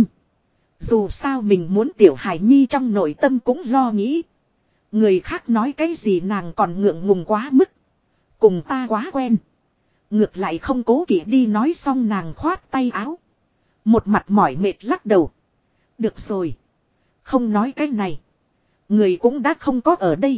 Dù sao mình muốn tiểu hải nhi trong nội tâm cũng lo nghĩ. Người khác nói cái gì nàng còn ngượng ngùng quá mức. Cùng ta quá quen. Ngược lại không cố kỵ đi nói xong nàng khoát tay áo. Một mặt mỏi mệt lắc đầu. Được rồi. Không nói cái này. Người cũng đã không có ở đây.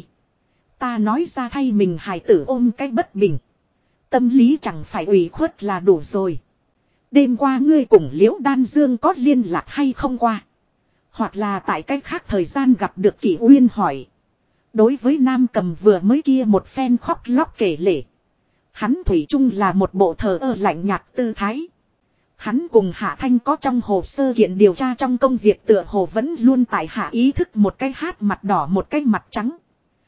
Ta nói ra thay mình hài tử ôm cái bất bình. Tâm lý chẳng phải ủy khuất là đủ rồi. Đêm qua ngươi cùng Liễu Đan Dương có liên lạc hay không qua? Hoặc là tại cách khác thời gian gặp được Kỷ Uyên hỏi. Đối với Nam Cầm vừa mới kia một phen khóc lóc kể lể. Hắn thủy chung là một bộ thờ ơ lạnh nhạt tư thái. Hắn cùng Hạ Thanh có trong hồ sơ kiện điều tra trong công việc tựa hồ vẫn luôn tại hạ ý thức một cái hát mặt đỏ một cái mặt trắng.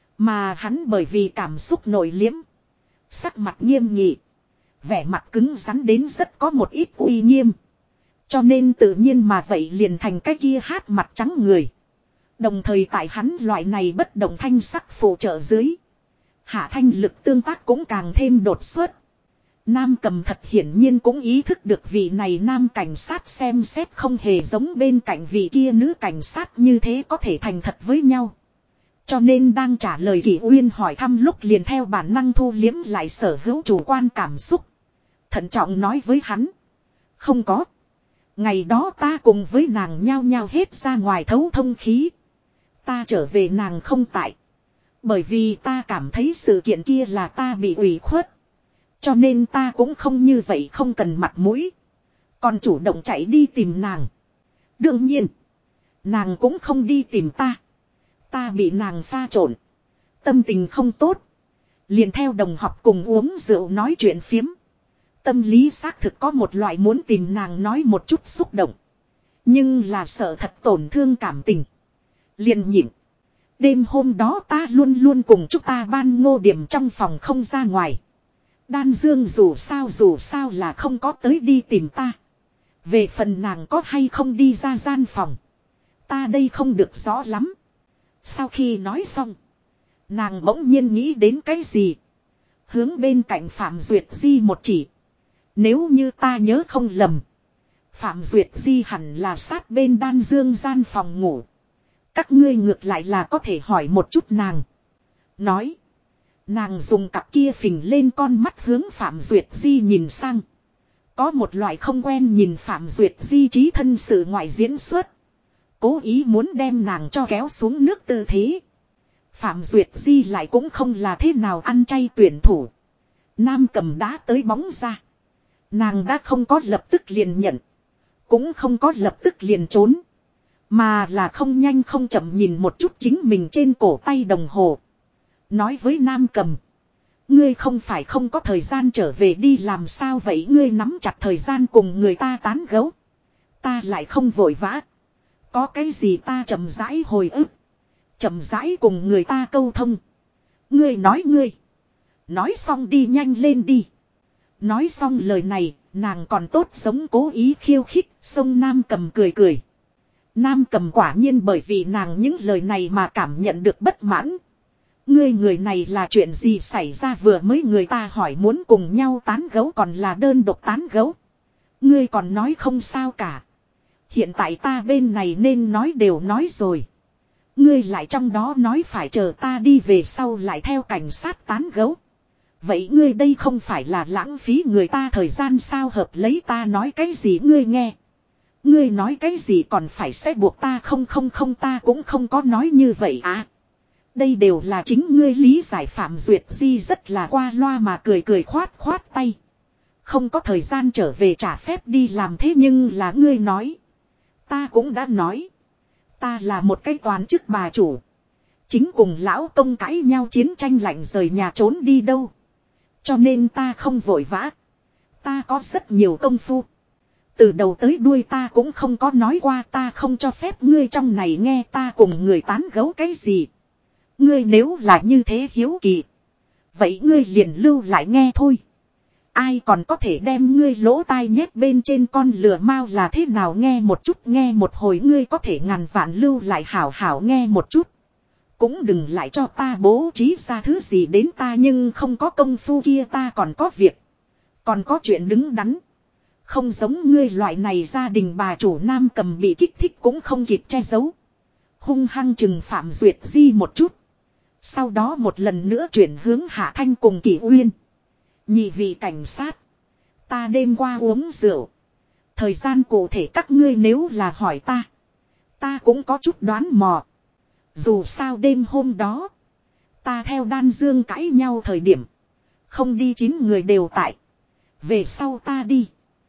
Mà hắn bởi vì cảm xúc nội liếm. Sắc mặt nghiêm nghị. Vẻ mặt cứng rắn đến rất có một ít uy nghiêm. Cho nên tự nhiên mà vậy liền thành cái kia hát mặt trắng người. Đồng thời tại hắn loại này bất động thanh sắc phụ trợ dưới. Hạ Thanh lực tương tác cũng càng thêm đột xuất. Nam Cầm thật hiển nhiên cũng ý thức được vị này nam cảnh sát xem xét không hề giống bên cạnh vị kia nữ cảnh sát như thế có thể thành thật với nhau. Cho nên đang trả lời Kỷ Uyên hỏi thăm lúc liền theo bản năng thu liếm lại sở hữu chủ quan cảm xúc. Thận trọng nói với hắn. Không có. Ngày đó ta cùng với nàng nhao nhao hết ra ngoài thấu thông khí. Ta trở về nàng không tại. Bởi vì ta cảm thấy sự kiện kia là ta bị ủy khuất. Cho nên ta cũng không như vậy không cần mặt mũi. Còn chủ động chạy đi tìm nàng. Đương nhiên. Nàng cũng không đi tìm ta. Ta bị nàng pha trộn. Tâm tình không tốt. Liền theo đồng học cùng uống rượu nói chuyện phiếm. Tâm lý xác thực có một loại muốn tìm nàng nói một chút xúc động. Nhưng là sợ thật tổn thương cảm tình. Liền nhịn. Đêm hôm đó ta luôn luôn cùng chúng ta ban Ngô Điểm trong phòng không ra ngoài. Đan Dương dù sao là không có tới đi tìm ta. Về phần nàng có hay không đi ra gian phòng. Ta đây không được rõ lắm. Sau khi nói xong. Nàng bỗng nhiên nghĩ đến cái gì. Hướng bên cạnh Phạm Duyệt Di một chỉ. Nếu như ta nhớ không lầm. Phạm Duyệt Di hẳn là sát bên Đan Dương gian phòng ngủ. Các ngươi ngược lại là có thể hỏi một chút nàng. Nói. Nàng dùng cặp kia phình lên con mắt hướng Phạm Duyệt Di nhìn sang. Có một loại không quen nhìn Phạm Duyệt Di trí thân sự ngoại diễn xuất. Cố ý muốn đem nàng cho kéo xuống nước tư thế. Phạm Duyệt Di lại cũng không là thế nào ăn chay tuyển thủ. Nam Cầm đá tới bóng ra. Nàng đã không có lập tức liền nhận. Cũng không có lập tức liền trốn. Mà là không nhanh không chậm nhìn một chút chính mình trên cổ tay đồng hồ. Nói với Nam Cầm. Ngươi không phải không có thời gian trở về đi làm sao vậy ngươi nắm chặt thời gian cùng người ta tán gẫu. Ta lại không vội vã. Có cái gì ta chậm rãi hồi ức. Chậm rãi cùng người ta câu thông. Ngươi nói ngươi. Nói xong đi nhanh lên đi. Nói xong lời này, nàng còn tốt giống cố ý khiêu khích, xông Nam Cầm cười cười. Nam Cầm quả nhiên bởi vì nàng những lời này mà cảm nhận được bất mãn. Ngươi người này là chuyện gì xảy ra vừa mới người ta hỏi muốn cùng nhau tán gẫu còn là đơn độc tán gẫu. Ngươi còn nói không sao cả. Hiện tại ta bên này nên nói đều nói rồi. Ngươi lại trong đó nói phải chờ ta đi về sau lại theo cảnh sát tán gẫu. Vậy ngươi đây không phải là lãng phí người ta thời gian sao hợp lấy ta nói cái gì ngươi nghe. Ngươi nói cái gì còn phải sẽ buộc ta không ta cũng không có nói như vậy à. Đây đều là chính ngươi lý giải Phạm Duyệt Di rất là qua loa mà cười cười khoát tay. Không có thời gian trở về trả phép đi làm thế nhưng là ngươi nói. Ta cũng đã nói. Ta là một cái toàn chức bà chủ. Chính cùng lão công cãi nhau chiến tranh lạnh rời nhà trốn đi đâu. Cho nên ta không vội vã. Ta có rất nhiều công phu. Từ đầu tới đuôi ta cũng không có nói qua ta không cho phép ngươi trong này nghe ta cùng người tán gẫu cái gì. Ngươi nếu là như thế hiếu kỳ. Vậy ngươi liền lưu lại nghe thôi. Ai còn có thể đem ngươi lỗ tai nhét bên trên con lừa mao là thế nào, nghe một chút, nghe một hồi, ngươi có thể ngàn vạn lưu lại hảo hảo nghe một chút. Cũng đừng lại cho ta bố trí ra thứ gì đến, ta nhưng không có công phu kia, ta còn có việc. Còn có chuyện đứng đắn. Không giống ngươi loại này gia đình bà chủ. Nam Cầm bị kích thích cũng không kịp che giấu. Hung hăng chừng Phạm Duyệt Di một chút. Sau đó một lần nữa chuyển hướng Hạ Thanh cùng Kỷ Uyên. Nhị vị cảnh sát. Ta đêm qua uống rượu. Thời gian cụ thể các ngươi nếu là hỏi ta. Ta cũng có chút đoán mò. Dù sao đêm hôm đó. Ta theo Đan Dương cãi nhau thời điểm. Không đi 9 người đều tại. Về sau ta đi.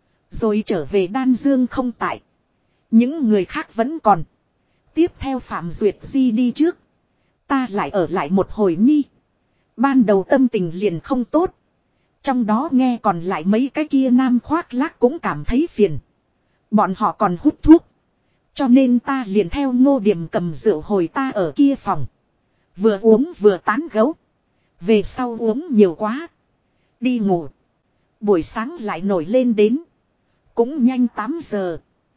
Rồi trở về Đan Dương không tại. Những người khác vẫn còn. Tiếp theo Phạm Duyệt Di đi trước. Ta lại ở lại một hồi nhi. Ban đầu tâm tình liền không tốt. Trong đó nghe còn lại mấy cái kia nam khoác lác cũng cảm thấy phiền. Bọn họ còn hút thuốc. Cho nên ta liền theo Ngô Điểm cầm rượu hồi ta ở kia phòng. Vừa uống vừa tán gấu. Về sau uống nhiều quá. Đi ngủ. Buổi sáng lại nổi lên đến. Cũng nhanh 8 giờ.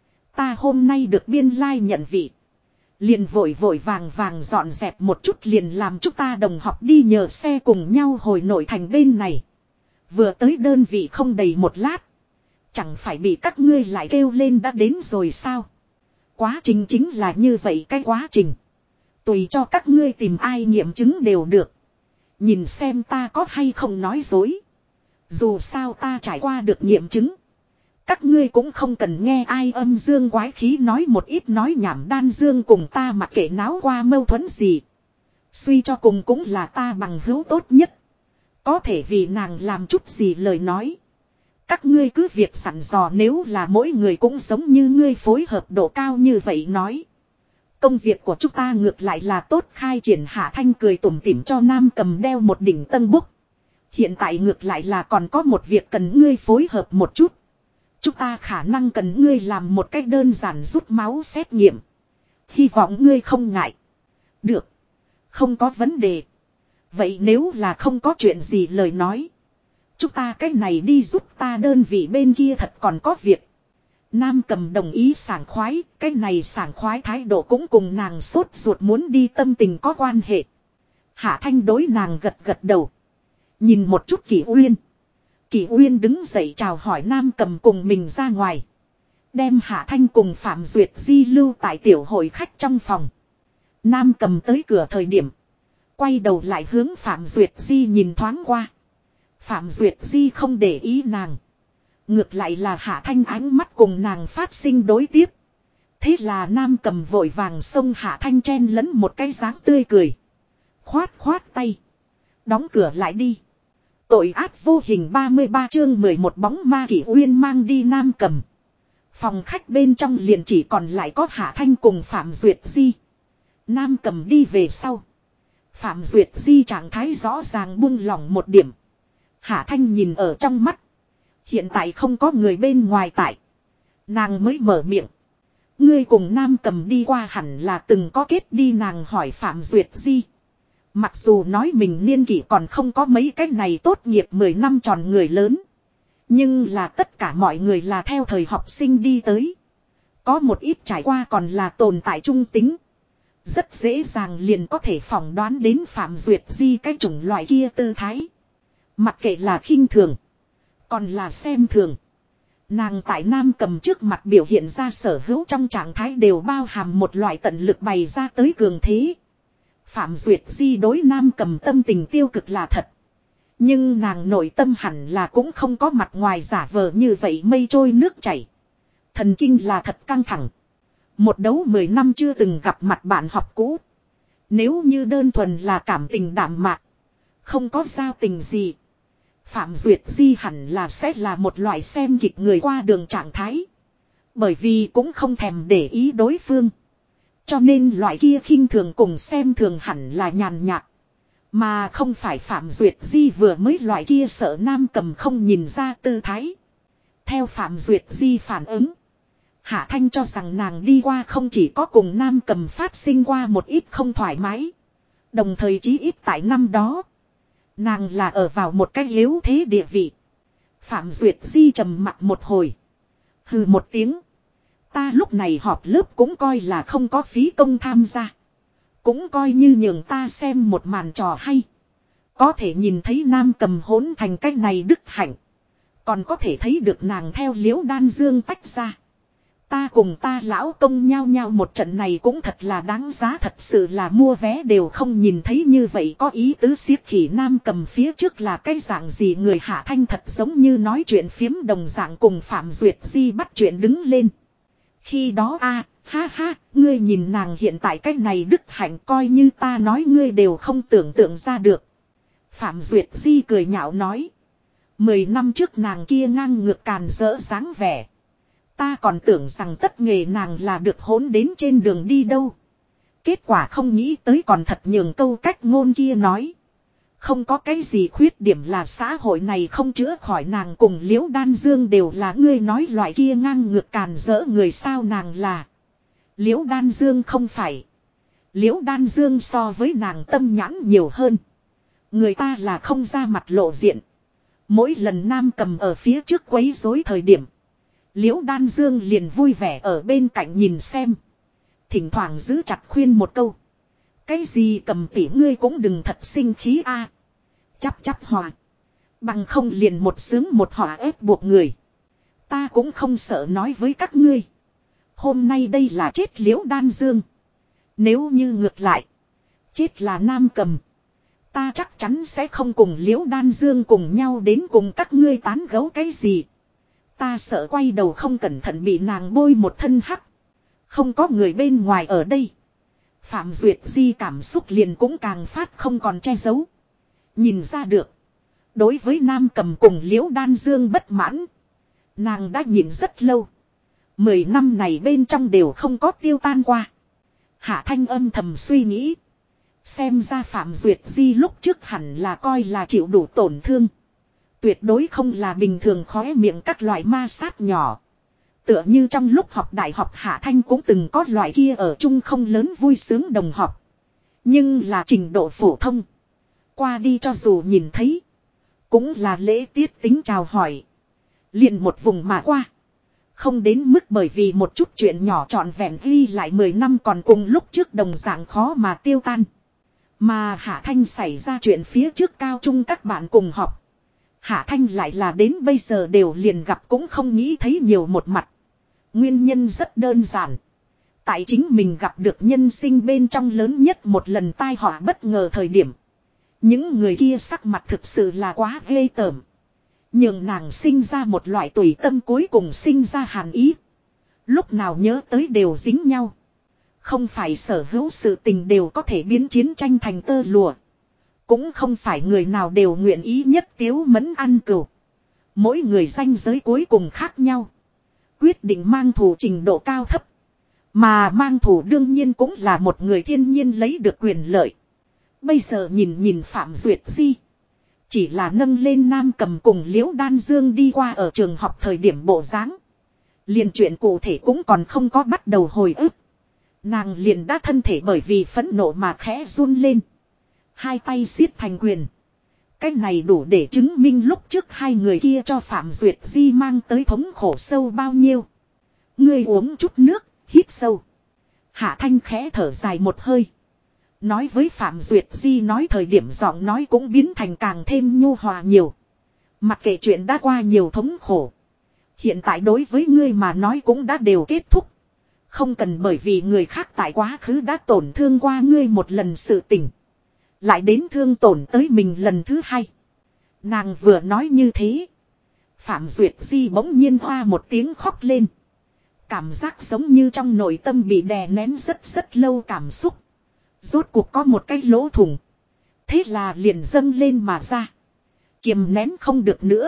Ta hôm nay được biên lai nhận vị. Liền vội vội vàng vàng dọn dẹp một chút, liền làm chúng ta đồng học đi nhờ xe cùng nhau hồi nội thành bên này. Vừa tới đơn vị không đầy một lát. Chẳng phải bị các ngươi lại kêu lên đã đến rồi sao? Quá trình chính là như vậy cái quá trình. Tùy cho các ngươi tìm ai nghiệm chứng đều được. Nhìn xem ta có hay không nói dối. Dù sao ta trải qua được nghiệm chứng. Các ngươi cũng không cần nghe ai âm dương quái khí nói một ít nói nhảm. Đan Dương cùng ta mặc kệ náo qua mâu thuẫn gì. Suy cho cùng cũng là ta bằng hữu tốt nhất. Có thể vì nàng làm chút gì lời nói. Các ngươi cứ việc sẵn dò, nếu là mỗi người cũng giống như ngươi phối hợp độ cao như vậy nói. Công việc của chúng ta ngược lại là tốt khai triển. Hạ Thanh cười tủm tỉm cho Nam Cầm đeo một đỉnh tân búc. Hiện tại ngược lại là còn có một việc cần ngươi phối hợp một chút. Chúng ta khả năng cần ngươi làm một cách đơn giản rút máu xét nghiệm. Hy vọng ngươi không ngại. Được. Không có vấn đề. Vậy nếu là không có chuyện gì lời nói. Chúng ta cái này đi giúp ta đơn vị bên kia thật còn có việc. Nam Cầm đồng ý sảng khoái. Cái này sảng khoái thái độ cũng cùng nàng sốt ruột muốn đi tâm tình có quan hệ. Hạ Thanh đối nàng gật gật đầu. Nhìn một chút Kỷ Uyên. Kỷ Uyên đứng dậy chào hỏi Nam Cầm cùng mình ra ngoài. Đem Hạ Thanh cùng Phạm Duyệt Di lưu tại tiểu hội khách trong phòng. Nam Cầm tới cửa thời điểm. Quay đầu lại hướng Phạm Duyệt Di nhìn thoáng qua. Phạm Duyệt Di không để ý nàng. Ngược lại là Hạ Thanh ánh mắt cùng nàng phát sinh đối tiếp. Thế là Nam Cầm vội vàng xông Hạ Thanh chen lẫn một cái dáng tươi cười. Khoát khoát tay. Đóng cửa lại đi. Tội ác vô hình 33 chương 11 bóng ma. Kỷ Uyên mang đi Nam Cầm. Phòng khách bên trong liền chỉ còn lại có Hạ Thanh cùng Phạm Duyệt Di. Nam Cầm đi về sau. Phạm Duyệt Di trạng thái rõ ràng buông lỏng một điểm. Hạ Thanh nhìn ở trong mắt. Hiện tại không có người bên ngoài tại. Nàng mới mở miệng. Ngươi cùng Nam Cầm đi qua hẳn là từng có kết đi, nàng hỏi Phạm Duyệt Di. Mặc dù nói mình niên kỷ còn không có mấy cái này tốt nghiệp 10 năm tròn người lớn. Nhưng là tất cả mọi người là theo thời học sinh đi tới. Có một ít trải qua còn là tồn tại trung tính. Rất dễ dàng liền có thể phỏng đoán đến Phạm Duyệt Di cái chủng loại kia tư thái. Mặc kệ là khinh thường. Còn là xem thường. Nàng tại Nam Cầm trước mặt biểu hiện ra sở hữu trong trạng thái đều bao hàm một loại tận lực bày ra tới cường thế. Phạm Duyệt Di đối Nam Cầm tâm tình tiêu cực là thật. Nhưng nàng nội tâm hẳn là cũng không có mặt ngoài giả vờ như vậy mây trôi nước chảy. Thần kinh là thật căng thẳng. Một đấu 10 năm chưa từng gặp mặt bạn học cũ. Nếu như đơn thuần là cảm tình đạm mạc. Không có giao tình gì. Phạm Duyệt Di hẳn là sẽ là một loại xem kịch người qua đường trạng thái. Bởi vì cũng không thèm để ý đối phương. Cho nên loại kia khinh thường cùng xem thường hẳn là nhàn nhạt. Mà không phải Phạm Duyệt Di vừa mới loại kia sợ Nam Cầm không nhìn ra tư thái. Theo Phạm Duyệt Di phản ứng. Hạ Thanh cho rằng nàng đi qua không chỉ có cùng Nam Cầm phát sinh qua một ít không thoải mái. Đồng thời chí ít tại năm đó. Nàng là ở vào một cái yếu thế địa vị. Phạm Duyệt Di trầm mặt một hồi. Hừ một tiếng. Ta lúc này họp lớp cũng coi là không có phí công tham gia. Cũng coi như nhường ta xem một màn trò hay. Có thể nhìn thấy Nam Cầm hỗn thành cách này đức hạnh. Còn có thể thấy được nàng theo Liễu Đan Dương tách ra. Ta cùng ta lão công nhau nhau một trận này cũng thật là đáng giá, thật sự là mua vé đều không nhìn thấy như vậy có ý tứ xiết khỉ. Nam Cầm phía trước là cái dạng gì người Hạ Thanh thật giống như nói chuyện phiếm đồng dạng cùng Phạm Duyệt Di bắt chuyện đứng lên. Khi đó ha ha, ngươi nhìn nàng hiện tại cách này đức hạnh coi như ta nói ngươi đều không tưởng tượng ra được. Phạm Duyệt Di cười nhạo nói. 10 năm trước nàng kia ngang ngược càn rỡ dáng vẻ. Ta còn tưởng rằng tất nghề nàng là được hỗn đến trên đường đi đâu. Kết quả không nghĩ tới còn thật nhường câu cách ngôn kia nói. Không có cái gì khuyết điểm là xã hội này không chữa khỏi, nàng cùng Liễu Đan Dương đều là ngươi nói loại kia ngang ngược càn rỡ người sao nàng là. Liễu Đan Dương không phải. Liễu Đan Dương so với nàng tâm nhãn nhiều hơn. Người ta là không ra mặt lộ diện. Mỗi lần Nam Cầm ở phía trước quấy rối thời điểm. Liễu Đan Dương liền vui vẻ ở bên cạnh nhìn xem. Thỉnh thoảng giữ chặt khuyên một câu. Cái gì Cầm tỷ ngươi cũng đừng thật sinh khí a. Chắp hòa. Bằng không liền một sướng một họa ép buộc người. Ta cũng không sợ nói với các ngươi. Hôm nay đây là chết Liễu Đan Dương. Nếu như ngược lại. Chết là Nam Cầm. Ta chắc chắn sẽ không cùng Liễu Đan Dương cùng nhau đến cùng các ngươi tán gẫu cái gì. Ta sợ quay đầu không cẩn thận bị nàng bôi một thân hắc. Không có người bên ngoài ở đây. Phạm Duyệt Di cảm xúc liền cũng càng phát không còn che giấu. Nhìn ra được. Đối với Nam Cầm cùng Liễu Đan Dương bất mãn. Nàng đã nhìn rất lâu. 10 năm này bên trong đều không có tiêu tan qua. Hạ Thanh âm thầm suy nghĩ. Xem ra Phạm Duyệt Di lúc trước hẳn là coi là chịu đủ tổn thương. Tuyệt đối không là bình thường khóe miệng các loại ma sát nhỏ. Tựa như trong lúc học đại học Hạ Thanh cũng từng có loại kia ở chung không lớn vui sướng đồng học. Nhưng là trình độ phổ thông. Qua đi cho dù nhìn thấy. Cũng là lễ tiết tính chào hỏi. Liền một vùng mà qua. Không đến mức bởi vì một chút chuyện nhỏ trọn vẹn ghi lại 10 năm còn cùng lúc trước đồng dạng khó mà tiêu tan. Mà Hạ Thanh xảy ra chuyện phía trước cao trung các bạn cùng học. Hạ Thanh lại là đến bây giờ đều liền gặp cũng không nghĩ thấy nhiều một mặt. Nguyên nhân rất đơn giản. Tại chính mình gặp được nhân sinh bên trong lớn nhất một lần tai họa bất ngờ thời điểm. Những người kia sắc mặt thực sự là quá ghê tởm. Nhưng nàng sinh ra một loại tùy tâm cuối cùng sinh ra hàn ý. Lúc nào nhớ tới đều dính nhau. Không phải sở hữu sự tình đều có thể biến chiến tranh thành tơ lụa. Cũng không phải người nào đều nguyện ý nhất tiếu mẫn ăn cừu. Mỗi người ranh giới cuối cùng khác nhau. Quyết định mang thù trình độ cao thấp. Mà mang thù đương nhiên cũng là một người thiên nhiên lấy được quyền lợi. Bây giờ nhìn Phạm Duyệt Di. Chỉ là nâng lên Nam Cầm cùng Liễu Đan Dương đi qua ở trường học thời điểm bộ dáng. Liền chuyện cụ thể cũng còn không có bắt đầu hồi ức. Nàng liền đã thân thể bởi vì phẫn nộ mà khẽ run lên. Hai tay siết thành quyền. Cái này đủ để chứng minh lúc trước hai người kia cho Phạm Duyệt Di mang tới thống khổ sâu bao nhiêu. Ngươi uống chút nước, hít sâu. Hạ Thanh khẽ thở dài một hơi. Nói với Phạm Duyệt Di nói thời điểm giọng nói cũng biến thành càng thêm nhu hòa nhiều. Mặc kệ chuyện đã qua nhiều thống khổ. Hiện tại đối với ngươi mà nói cũng đã đều kết thúc. Không cần bởi vì người khác tại quá khứ đã tổn thương qua ngươi một lần sự tình. Lại đến thương tổn tới mình lần thứ hai. Nàng vừa nói như thế. Phạm Duyệt Di bỗng nhiên hoa một tiếng khóc lên. Cảm giác giống như trong nội tâm bị đè nén rất lâu cảm xúc. Rốt cuộc có một cái lỗ thủng. Thế là liền dâng lên mà ra. Kiềm nén không được nữa.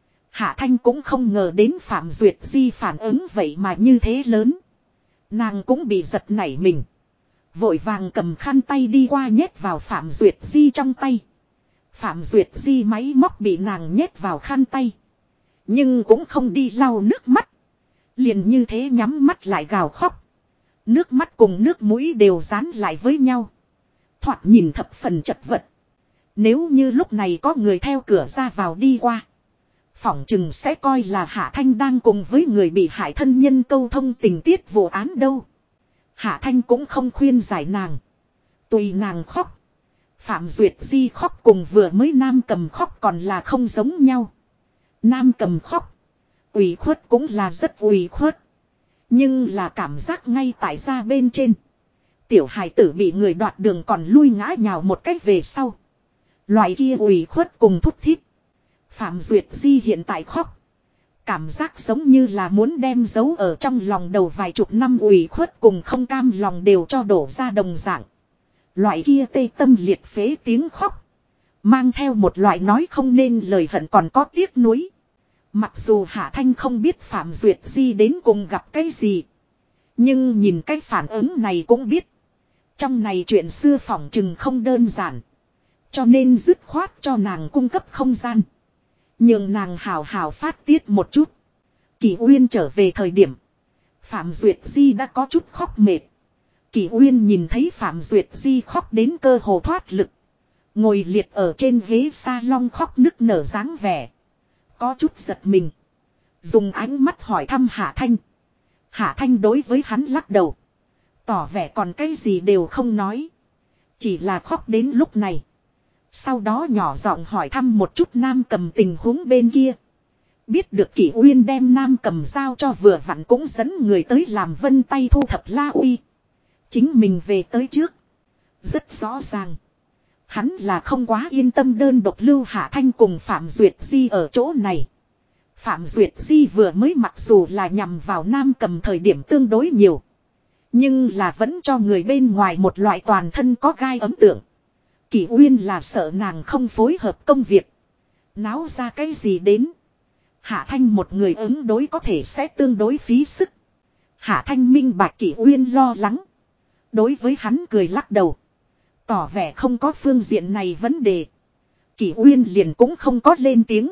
Hạ Thanh cũng không ngờ đến Phạm Duyệt Di phản ứng vậy mà như thế lớn. Nàng cũng bị giật nảy mình. Vội vàng cầm khăn tay đi qua nhét vào Phạm Duyệt Di trong tay. Phạm Duyệt Di máy móc bị nàng nhét vào khăn tay. Nhưng cũng không đi lau nước mắt. Liền như thế nhắm mắt lại gào khóc. Nước mắt cùng nước mũi đều dán lại với nhau. Thoạt nhìn thập phần chật vật. Nếu như lúc này có người theo cửa ra vào đi qua. phỏng chừng sẽ coi là Hạ Thanh đang cùng với người bị hại thân nhân câu thông tình tiết vụ án đâu. Hạ Thanh cũng không khuyên giải nàng. Tùy nàng khóc. Phạm Duyệt Di khóc cùng vừa mới Nam Cầm khóc còn là không giống nhau. Nam Cầm khóc. Ủy khuất cũng là rất ủy khuất. Nhưng là cảm giác ngay tại da bên trên. Tiểu hài tử bị người đoạt đường còn lui ngã nhào một cách về sau. Loại kia ủy khuất cùng thút thít. Phạm Duyệt Di hiện tại khóc. Cảm giác giống như là muốn đem giấu ở trong lòng đầu vài chục năm ủy khuất cùng không cam lòng đều cho đổ ra đồng dạng. Loại kia tê tâm liệt phế tiếng khóc. Mang theo một loại nói không nên lời hận còn có tiếc nuối. Mặc dù Hạ Thanh không biết Phạm Duyệt Di đến cùng gặp cái gì. Nhưng nhìn cái phản ứng này cũng biết. Trong này chuyện xưa phỏng chừng không đơn giản. Cho nên dứt khoát cho nàng cung cấp không gian. Nhưng nàng hào hào phát tiết một chút. Kỳ Uyên trở về thời điểm. Phạm Duyệt Di đã có chút khóc mệt. Kỳ Uyên nhìn thấy Phạm Duyệt Di khóc đến cơ hồ thoát lực. Ngồi liệt ở trên ghế salon khóc nức nở dáng vẻ. Có chút giật mình. Dùng ánh mắt hỏi thăm Hạ Thanh. Hạ Thanh đối với hắn lắc đầu. Tỏ vẻ còn cái gì đều không nói. Chỉ là khóc đến lúc này. Sau đó nhỏ giọng hỏi thăm một chút Nam Cầm tình huống bên kia. Biết được Kỷ Uyên đem Nam Cầm giao cho vừa vặn cũng dẫn người tới làm vân tay thu thập La Uy. Chính mình về tới trước. Rất rõ ràng. Hắn là không quá yên tâm đơn độc lưu Hạ Thanh cùng Phạm Duyệt Di ở chỗ này. Phạm Duyệt Di vừa mới mặc dù là nhằm vào Nam Cầm thời điểm tương đối nhiều. Nhưng là vẫn cho người bên ngoài một loại toàn thân có gai ấn tượng. Kỷ Uyên là sợ nàng không phối hợp công việc. Náo ra cái gì đến. Hạ Thanh một người ứng đối có thể sẽ tương đối phí sức. Hạ Thanh minh bạch Kỷ Uyên lo lắng. Đối với hắn cười lắc đầu. Tỏ vẻ không có phương diện này vấn đề. Kỷ Uyên liền cũng không có lên tiếng.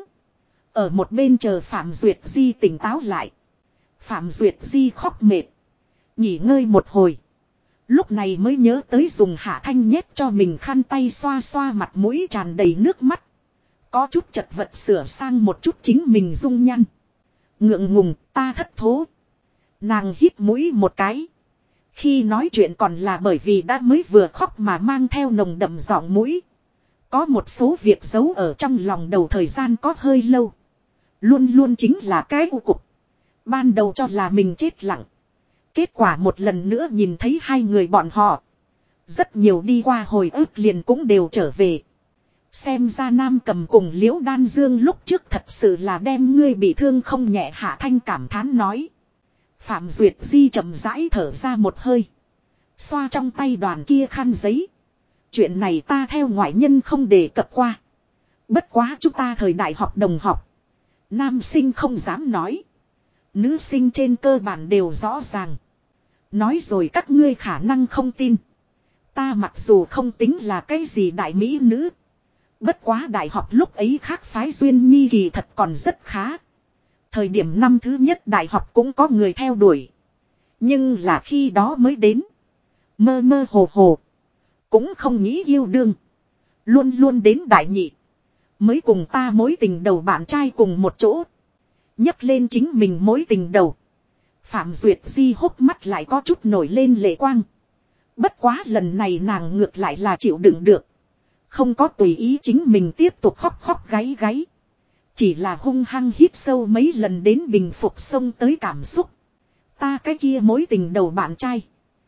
Ở một bên chờ Phạm Duyệt Di tỉnh táo lại. Phạm Duyệt Di khóc mệt. Nghỉ ngơi một hồi. Lúc này mới nhớ tới dùng Hạ Thanh nhét cho mình khăn tay xoa xoa mặt mũi tràn đầy nước mắt. Có chút chật vật sửa sang một chút chính mình dung nhăn. Ngượng ngùng ta thất thố. Nàng hít mũi một cái. Khi nói chuyện còn là bởi vì đã mới vừa khóc mà mang theo nồng đậm giọng mũi. Có một số việc giấu ở trong lòng đầu thời gian có hơi lâu. Luôn luôn chính là cái u cục. Ban đầu cho là mình chết lặng. Kết quả một lần nữa nhìn thấy hai người bọn họ. Rất nhiều đi qua hồi ức liền cũng đều trở về. Xem ra Nam Cầm cùng Liễu Đan Dương lúc trước thật sự là đem ngươi bị thương không nhẹ. Hạ Thanh cảm thán nói. Phạm Duyệt Di chậm rãi thở ra một hơi. Xoa trong tay đoàn kia khăn giấy. Chuyện này ta theo ngoại nhân không đề cập qua. Bất quá chúng ta thời đại học đồng học. Nam sinh không dám nói. Nữ sinh trên cơ bản đều rõ ràng. Nói rồi các ngươi khả năng không tin. Ta mặc dù không tính là cái gì đại mỹ nữ. Bất quá đại học lúc ấy khác phái duyên nhi kỳ thật còn rất khá. Thời điểm năm thứ nhất đại học cũng có người theo đuổi. Nhưng là khi đó mới đến. Mơ mơ hồ hồ. Cũng không nghĩ yêu đương. Luôn luôn đến đại nhị. Mới cùng ta mối tình đầu bạn trai cùng một chỗ. Nhấc lên chính mình mối tình đầu. Phạm Duyệt Di hốc mắt lại có chút nổi lên lệ quang. Bất quá lần này nàng ngược lại là chịu đựng được. Không có tùy ý chính mình tiếp tục khóc khóc gáy gáy. Chỉ là hung hăng hít sâu mấy lần đến bình phục xông tới cảm xúc. Ta cái kia mối tình đầu bạn trai.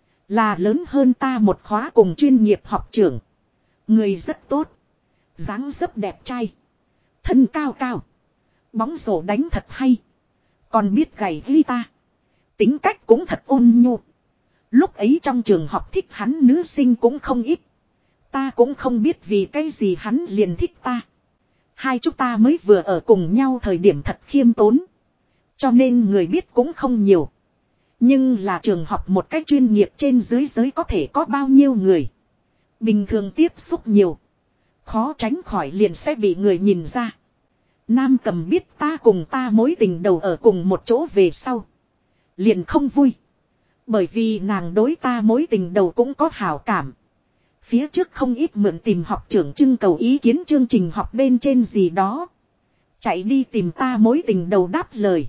Là lớn hơn ta một khóa cùng chuyên nghiệp học trưởng. Người rất tốt. Dáng dấp đẹp trai. Thân cao cao. Bóng rổ đánh thật hay. Còn biết gảy guitar. Tính cách cũng thật ôn nhu. Lúc ấy trong trường học thích hắn nữ sinh cũng không ít. Ta cũng không biết vì cái gì hắn liền thích ta. Hai chúng ta mới vừa ở cùng nhau thời điểm thật khiêm tốn. Cho nên người biết cũng không nhiều. Nhưng là trường học một cách chuyên nghiệp trên dưới giới có thể có bao nhiêu người. Bình thường tiếp xúc nhiều. Khó tránh khỏi liền sẽ bị người nhìn ra. Nam Cầm biết ta cùng ta mối tình đầu ở cùng một chỗ về sau. Liền không vui. Bởi vì nàng đối ta mối tình đầu cũng có hảo cảm. Phía trước không ít mượn tìm học trưởng trưng cầu ý kiến chương trình học bên trên gì đó. Chạy đi tìm ta mối tình đầu đáp lời.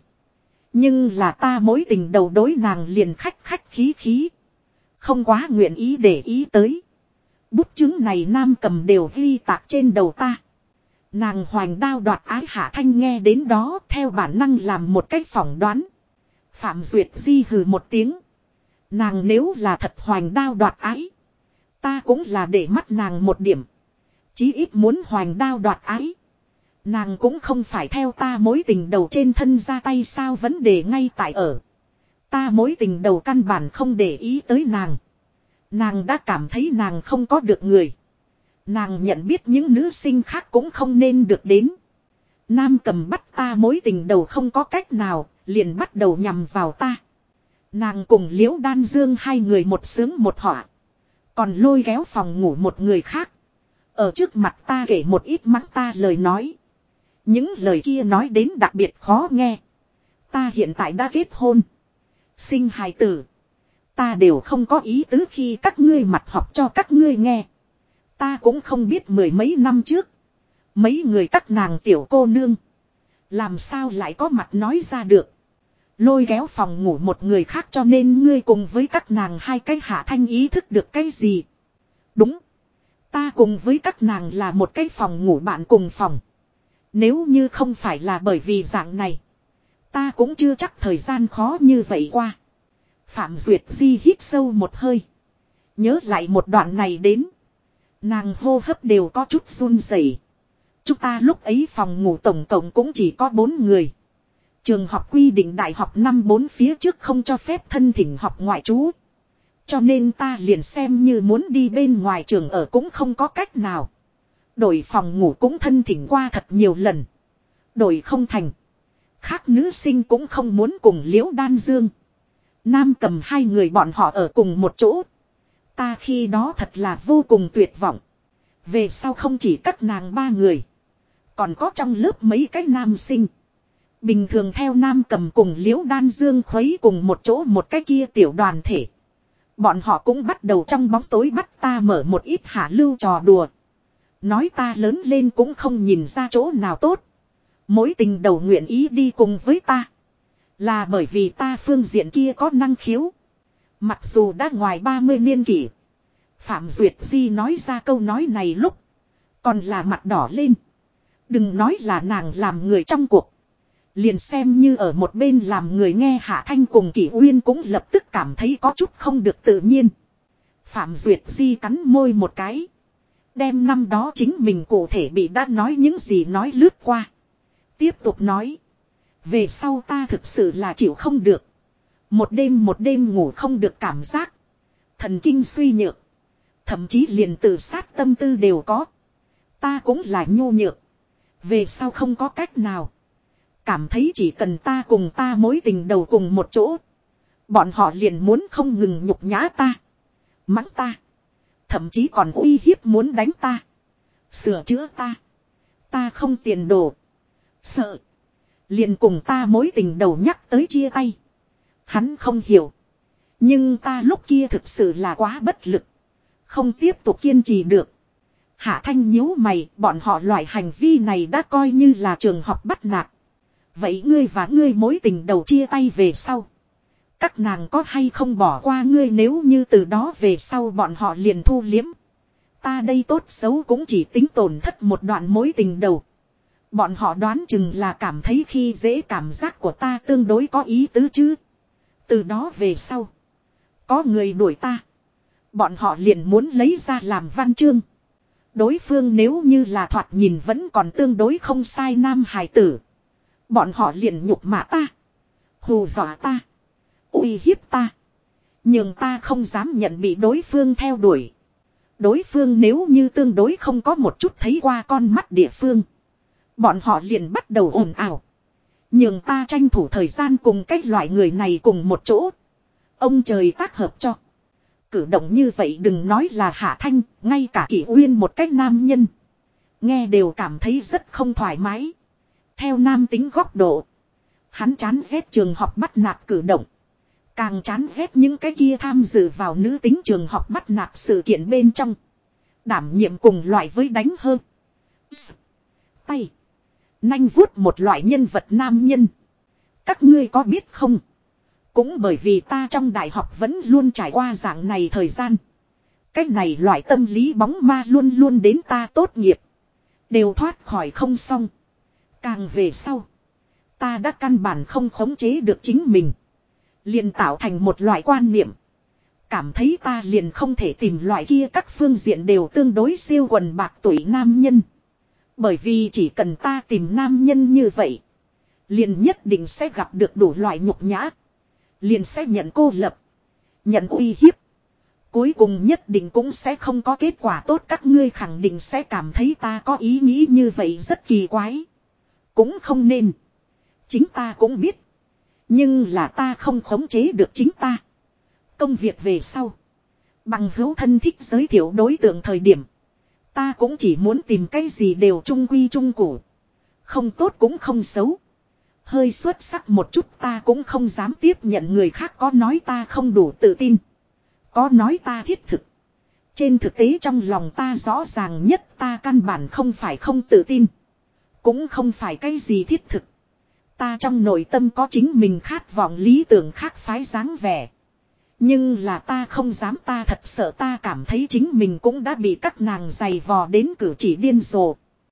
Nhưng là ta mối tình đầu đối nàng liền khách khách khí khí. Không quá nguyện ý để ý tới. Bút chứng này Nam Cầm đều ghi tạc trên đầu ta. Nàng hoành đao đoạt ái Hạ Thanh nghe đến đó theo bản năng làm một cách phỏng đoán. Phạm Duyệt Di hừ một tiếng. Nàng nếu là thật hoành đao đoạt ái. Ta cũng là để mắt nàng một điểm. Chí ít muốn hoành đao đoạt ái. Nàng cũng không phải theo ta mối tình đầu trên thân ra tay sao, vấn đề ngay tại ở. Ta mối tình đầu căn bản không để ý tới nàng. Nàng đã cảm thấy nàng không có được người. Nàng nhận biết những nữ sinh khác cũng không nên được đến. Nam Cầm bắt ta mối tình đầu không có cách nào, liền bắt đầu nhằm vào ta. Nàng cùng Liễu Đan Dương hai người một sướng một họa. Còn lôi kéo phòng ngủ một người khác. Ở trước mặt ta kể một ít mắng ta lời nói. Những lời kia nói đến đặc biệt khó nghe. Ta hiện tại đã kết hôn. Sinh hài tử. Ta đều không có ý tứ khi các ngươi mặt học cho các ngươi nghe. Ta cũng không biết mười mấy năm trước. Mấy người các nàng tiểu cô nương. Làm sao lại có mặt nói ra được. Lôi kéo phòng ngủ một người khác cho nên ngươi cùng với các nàng hai cái Hạ Thanh ý thức được cái gì. Đúng. Ta cùng với các nàng là một cái phòng ngủ bạn cùng phòng. Nếu như không phải là bởi vì dạng này. Ta cũng chưa chắc thời gian khó như vậy qua. Phạm Duyệt Di hít sâu một hơi. Nhớ lại một đoạn này đến. Nàng hô hấp đều có chút run rẩy. Chúng ta lúc ấy phòng ngủ tổng cộng cũng chỉ có 4 người. Trường học quy định đại học năm 4 phía trước không cho phép thân thỉnh học ngoại trú. Cho nên ta liền xem như muốn đi bên ngoài trường ở cũng không có cách nào. Đổi phòng ngủ cũng thân thỉnh qua thật nhiều lần. Đổi không thành. Khác nữ sinh cũng không muốn cùng Liễu Đan Dương. Nam Cầm hai người bọn họ ở cùng một chỗ. Ta khi đó thật là vô cùng tuyệt vọng. Về sau không chỉ các nàng 3 người. Còn có trong lớp mấy cái nam sinh. Bình thường theo Nam Cầm cùng Liễu Đan Dương khuấy cùng một chỗ một cái kia tiểu đoàn thể. Bọn họ cũng bắt đầu trong bóng tối bắt ta mở một ít hạ lưu trò đùa. Nói ta lớn lên cũng không nhìn ra chỗ nào tốt. Mối tình đầu nguyện ý đi cùng với ta. Là bởi vì ta phương diện kia có năng khiếu. Mặc dù đã ngoài 30 niên kỷ. Phạm Duyệt Di nói ra câu nói này lúc. Còn là mặt đỏ lên. Đừng nói là nàng làm người trong cuộc. Liền xem như ở một bên làm người nghe Hạ Thanh cùng Kỷ Uyên cũng lập tức cảm thấy có chút không được tự nhiên. Phạm Duyệt Di cắn môi một cái. Đem năm đó chính mình cụ thể bị đã nói những gì nói lướt qua. Tiếp tục nói. Về sau ta thực sự là chịu không được. Một đêm ngủ không được cảm giác. Thần kinh suy nhược. Thậm chí liền tự sát tâm tư đều có. Ta cũng là nhu nhược. Về sau không có cách nào. Cảm thấy chỉ cần ta cùng ta mối tình đầu cùng một chỗ. Bọn họ liền muốn không ngừng nhục nhã ta. Mắng ta. Thậm chí còn uy hiếp muốn đánh ta. Sửa chữa ta. Ta không tiền đồ. Sợ. Liền cùng ta mối tình đầu nhắc tới chia tay. Hắn không hiểu. Nhưng ta lúc kia thực sự là quá bất lực. Không tiếp tục kiên trì được. Hạ Thanh nhíu mày, bọn họ loại hành vi này đã coi như là trường học bắt nạt. Vậy ngươi và ngươi mối tình đầu chia tay về sau. Các nàng có hay không bỏ qua ngươi, nếu như từ đó về sau bọn họ liền thu liếm. Ta đây tốt xấu cũng chỉ tính tổn thất một đoạn mối tình đầu. Bọn họ đoán chừng là cảm thấy khi dễ cảm giác của ta tương đối có ý tứ chứ. Từ đó về sau. Có người đuổi ta. Bọn họ liền muốn lấy ra làm văn chương. Đối phương nếu như là thoạt nhìn vẫn còn tương đối không sai nam hài tử. Bọn họ liền nhục mạ ta. Hù dọa ta. Uy hiếp ta. Nhưng ta không dám nhận bị đối phương theo đuổi. Đối phương nếu như tương đối không có một chút thấy qua con mắt địa phương. Bọn họ liền bắt đầu ồn ào. Nhưng ta tranh thủ thời gian cùng cái loại người này cùng một chỗ. Ông trời tác hợp cho. Cử động như vậy đừng nói là Hạ Thanh, ngay cả Kỷ Uyên một cách nam nhân. Nghe đều cảm thấy rất không thoải mái. Theo nam tính góc độ. Hắn chán ghét trường học bắt nạt cử động. Càng chán ghét những cái kia tham dự vào nữ tính trường học bắt nạt sự kiện bên trong. Đảm nhiệm cùng loại với đánh hơn. Tay. Nanh vuốt một loại nhân vật nam nhân. Các ngươi có biết không? Cũng bởi vì ta trong đại học vẫn luôn trải qua dạng này thời gian. Cái này loại tâm lý bóng ma luôn luôn đến ta tốt nghiệp. Đều thoát khỏi không xong. Càng về sau. Ta đã căn bản không khống chế được chính mình. Liền tạo thành một loại quan niệm. Cảm thấy ta liền không thể tìm loại kia các phương diện đều tương đối siêu quần bạc tuổi nam nhân. Bởi vì chỉ cần ta tìm nam nhân như vậy. Liền nhất định sẽ gặp được đủ loại nhục nhã. Liền sẽ nhận cô lập. Nhận uy hiếp. Cuối cùng nhất định cũng sẽ không có kết quả tốt. Các ngươi khẳng định sẽ cảm thấy ta có ý nghĩ như vậy rất kỳ quái. Cũng không nên. Chính ta cũng biết. Nhưng là ta không khống chế được chính ta. Công việc về sau. Bằng hữu thân thích giới thiệu đối tượng thời điểm. Ta cũng chỉ muốn tìm cái gì đều trung quy trung cụ. Không tốt cũng không xấu. Hơi xuất sắc một chút ta cũng không dám tiếp nhận người khác có nói ta không đủ tự tin. Có nói ta thiết thực. Trên thực tế trong lòng ta rõ ràng nhất ta căn bản không phải không tự tin. Cũng không phải cái gì thiết thực. Ta trong nội tâm có chính mình khát vọng lý tưởng khác phái dáng vẻ. Nhưng là ta không dám ta thật sợ ta cảm thấy chính mình cũng đã bị các nàng giày vò đến cử chỉ điên rồ.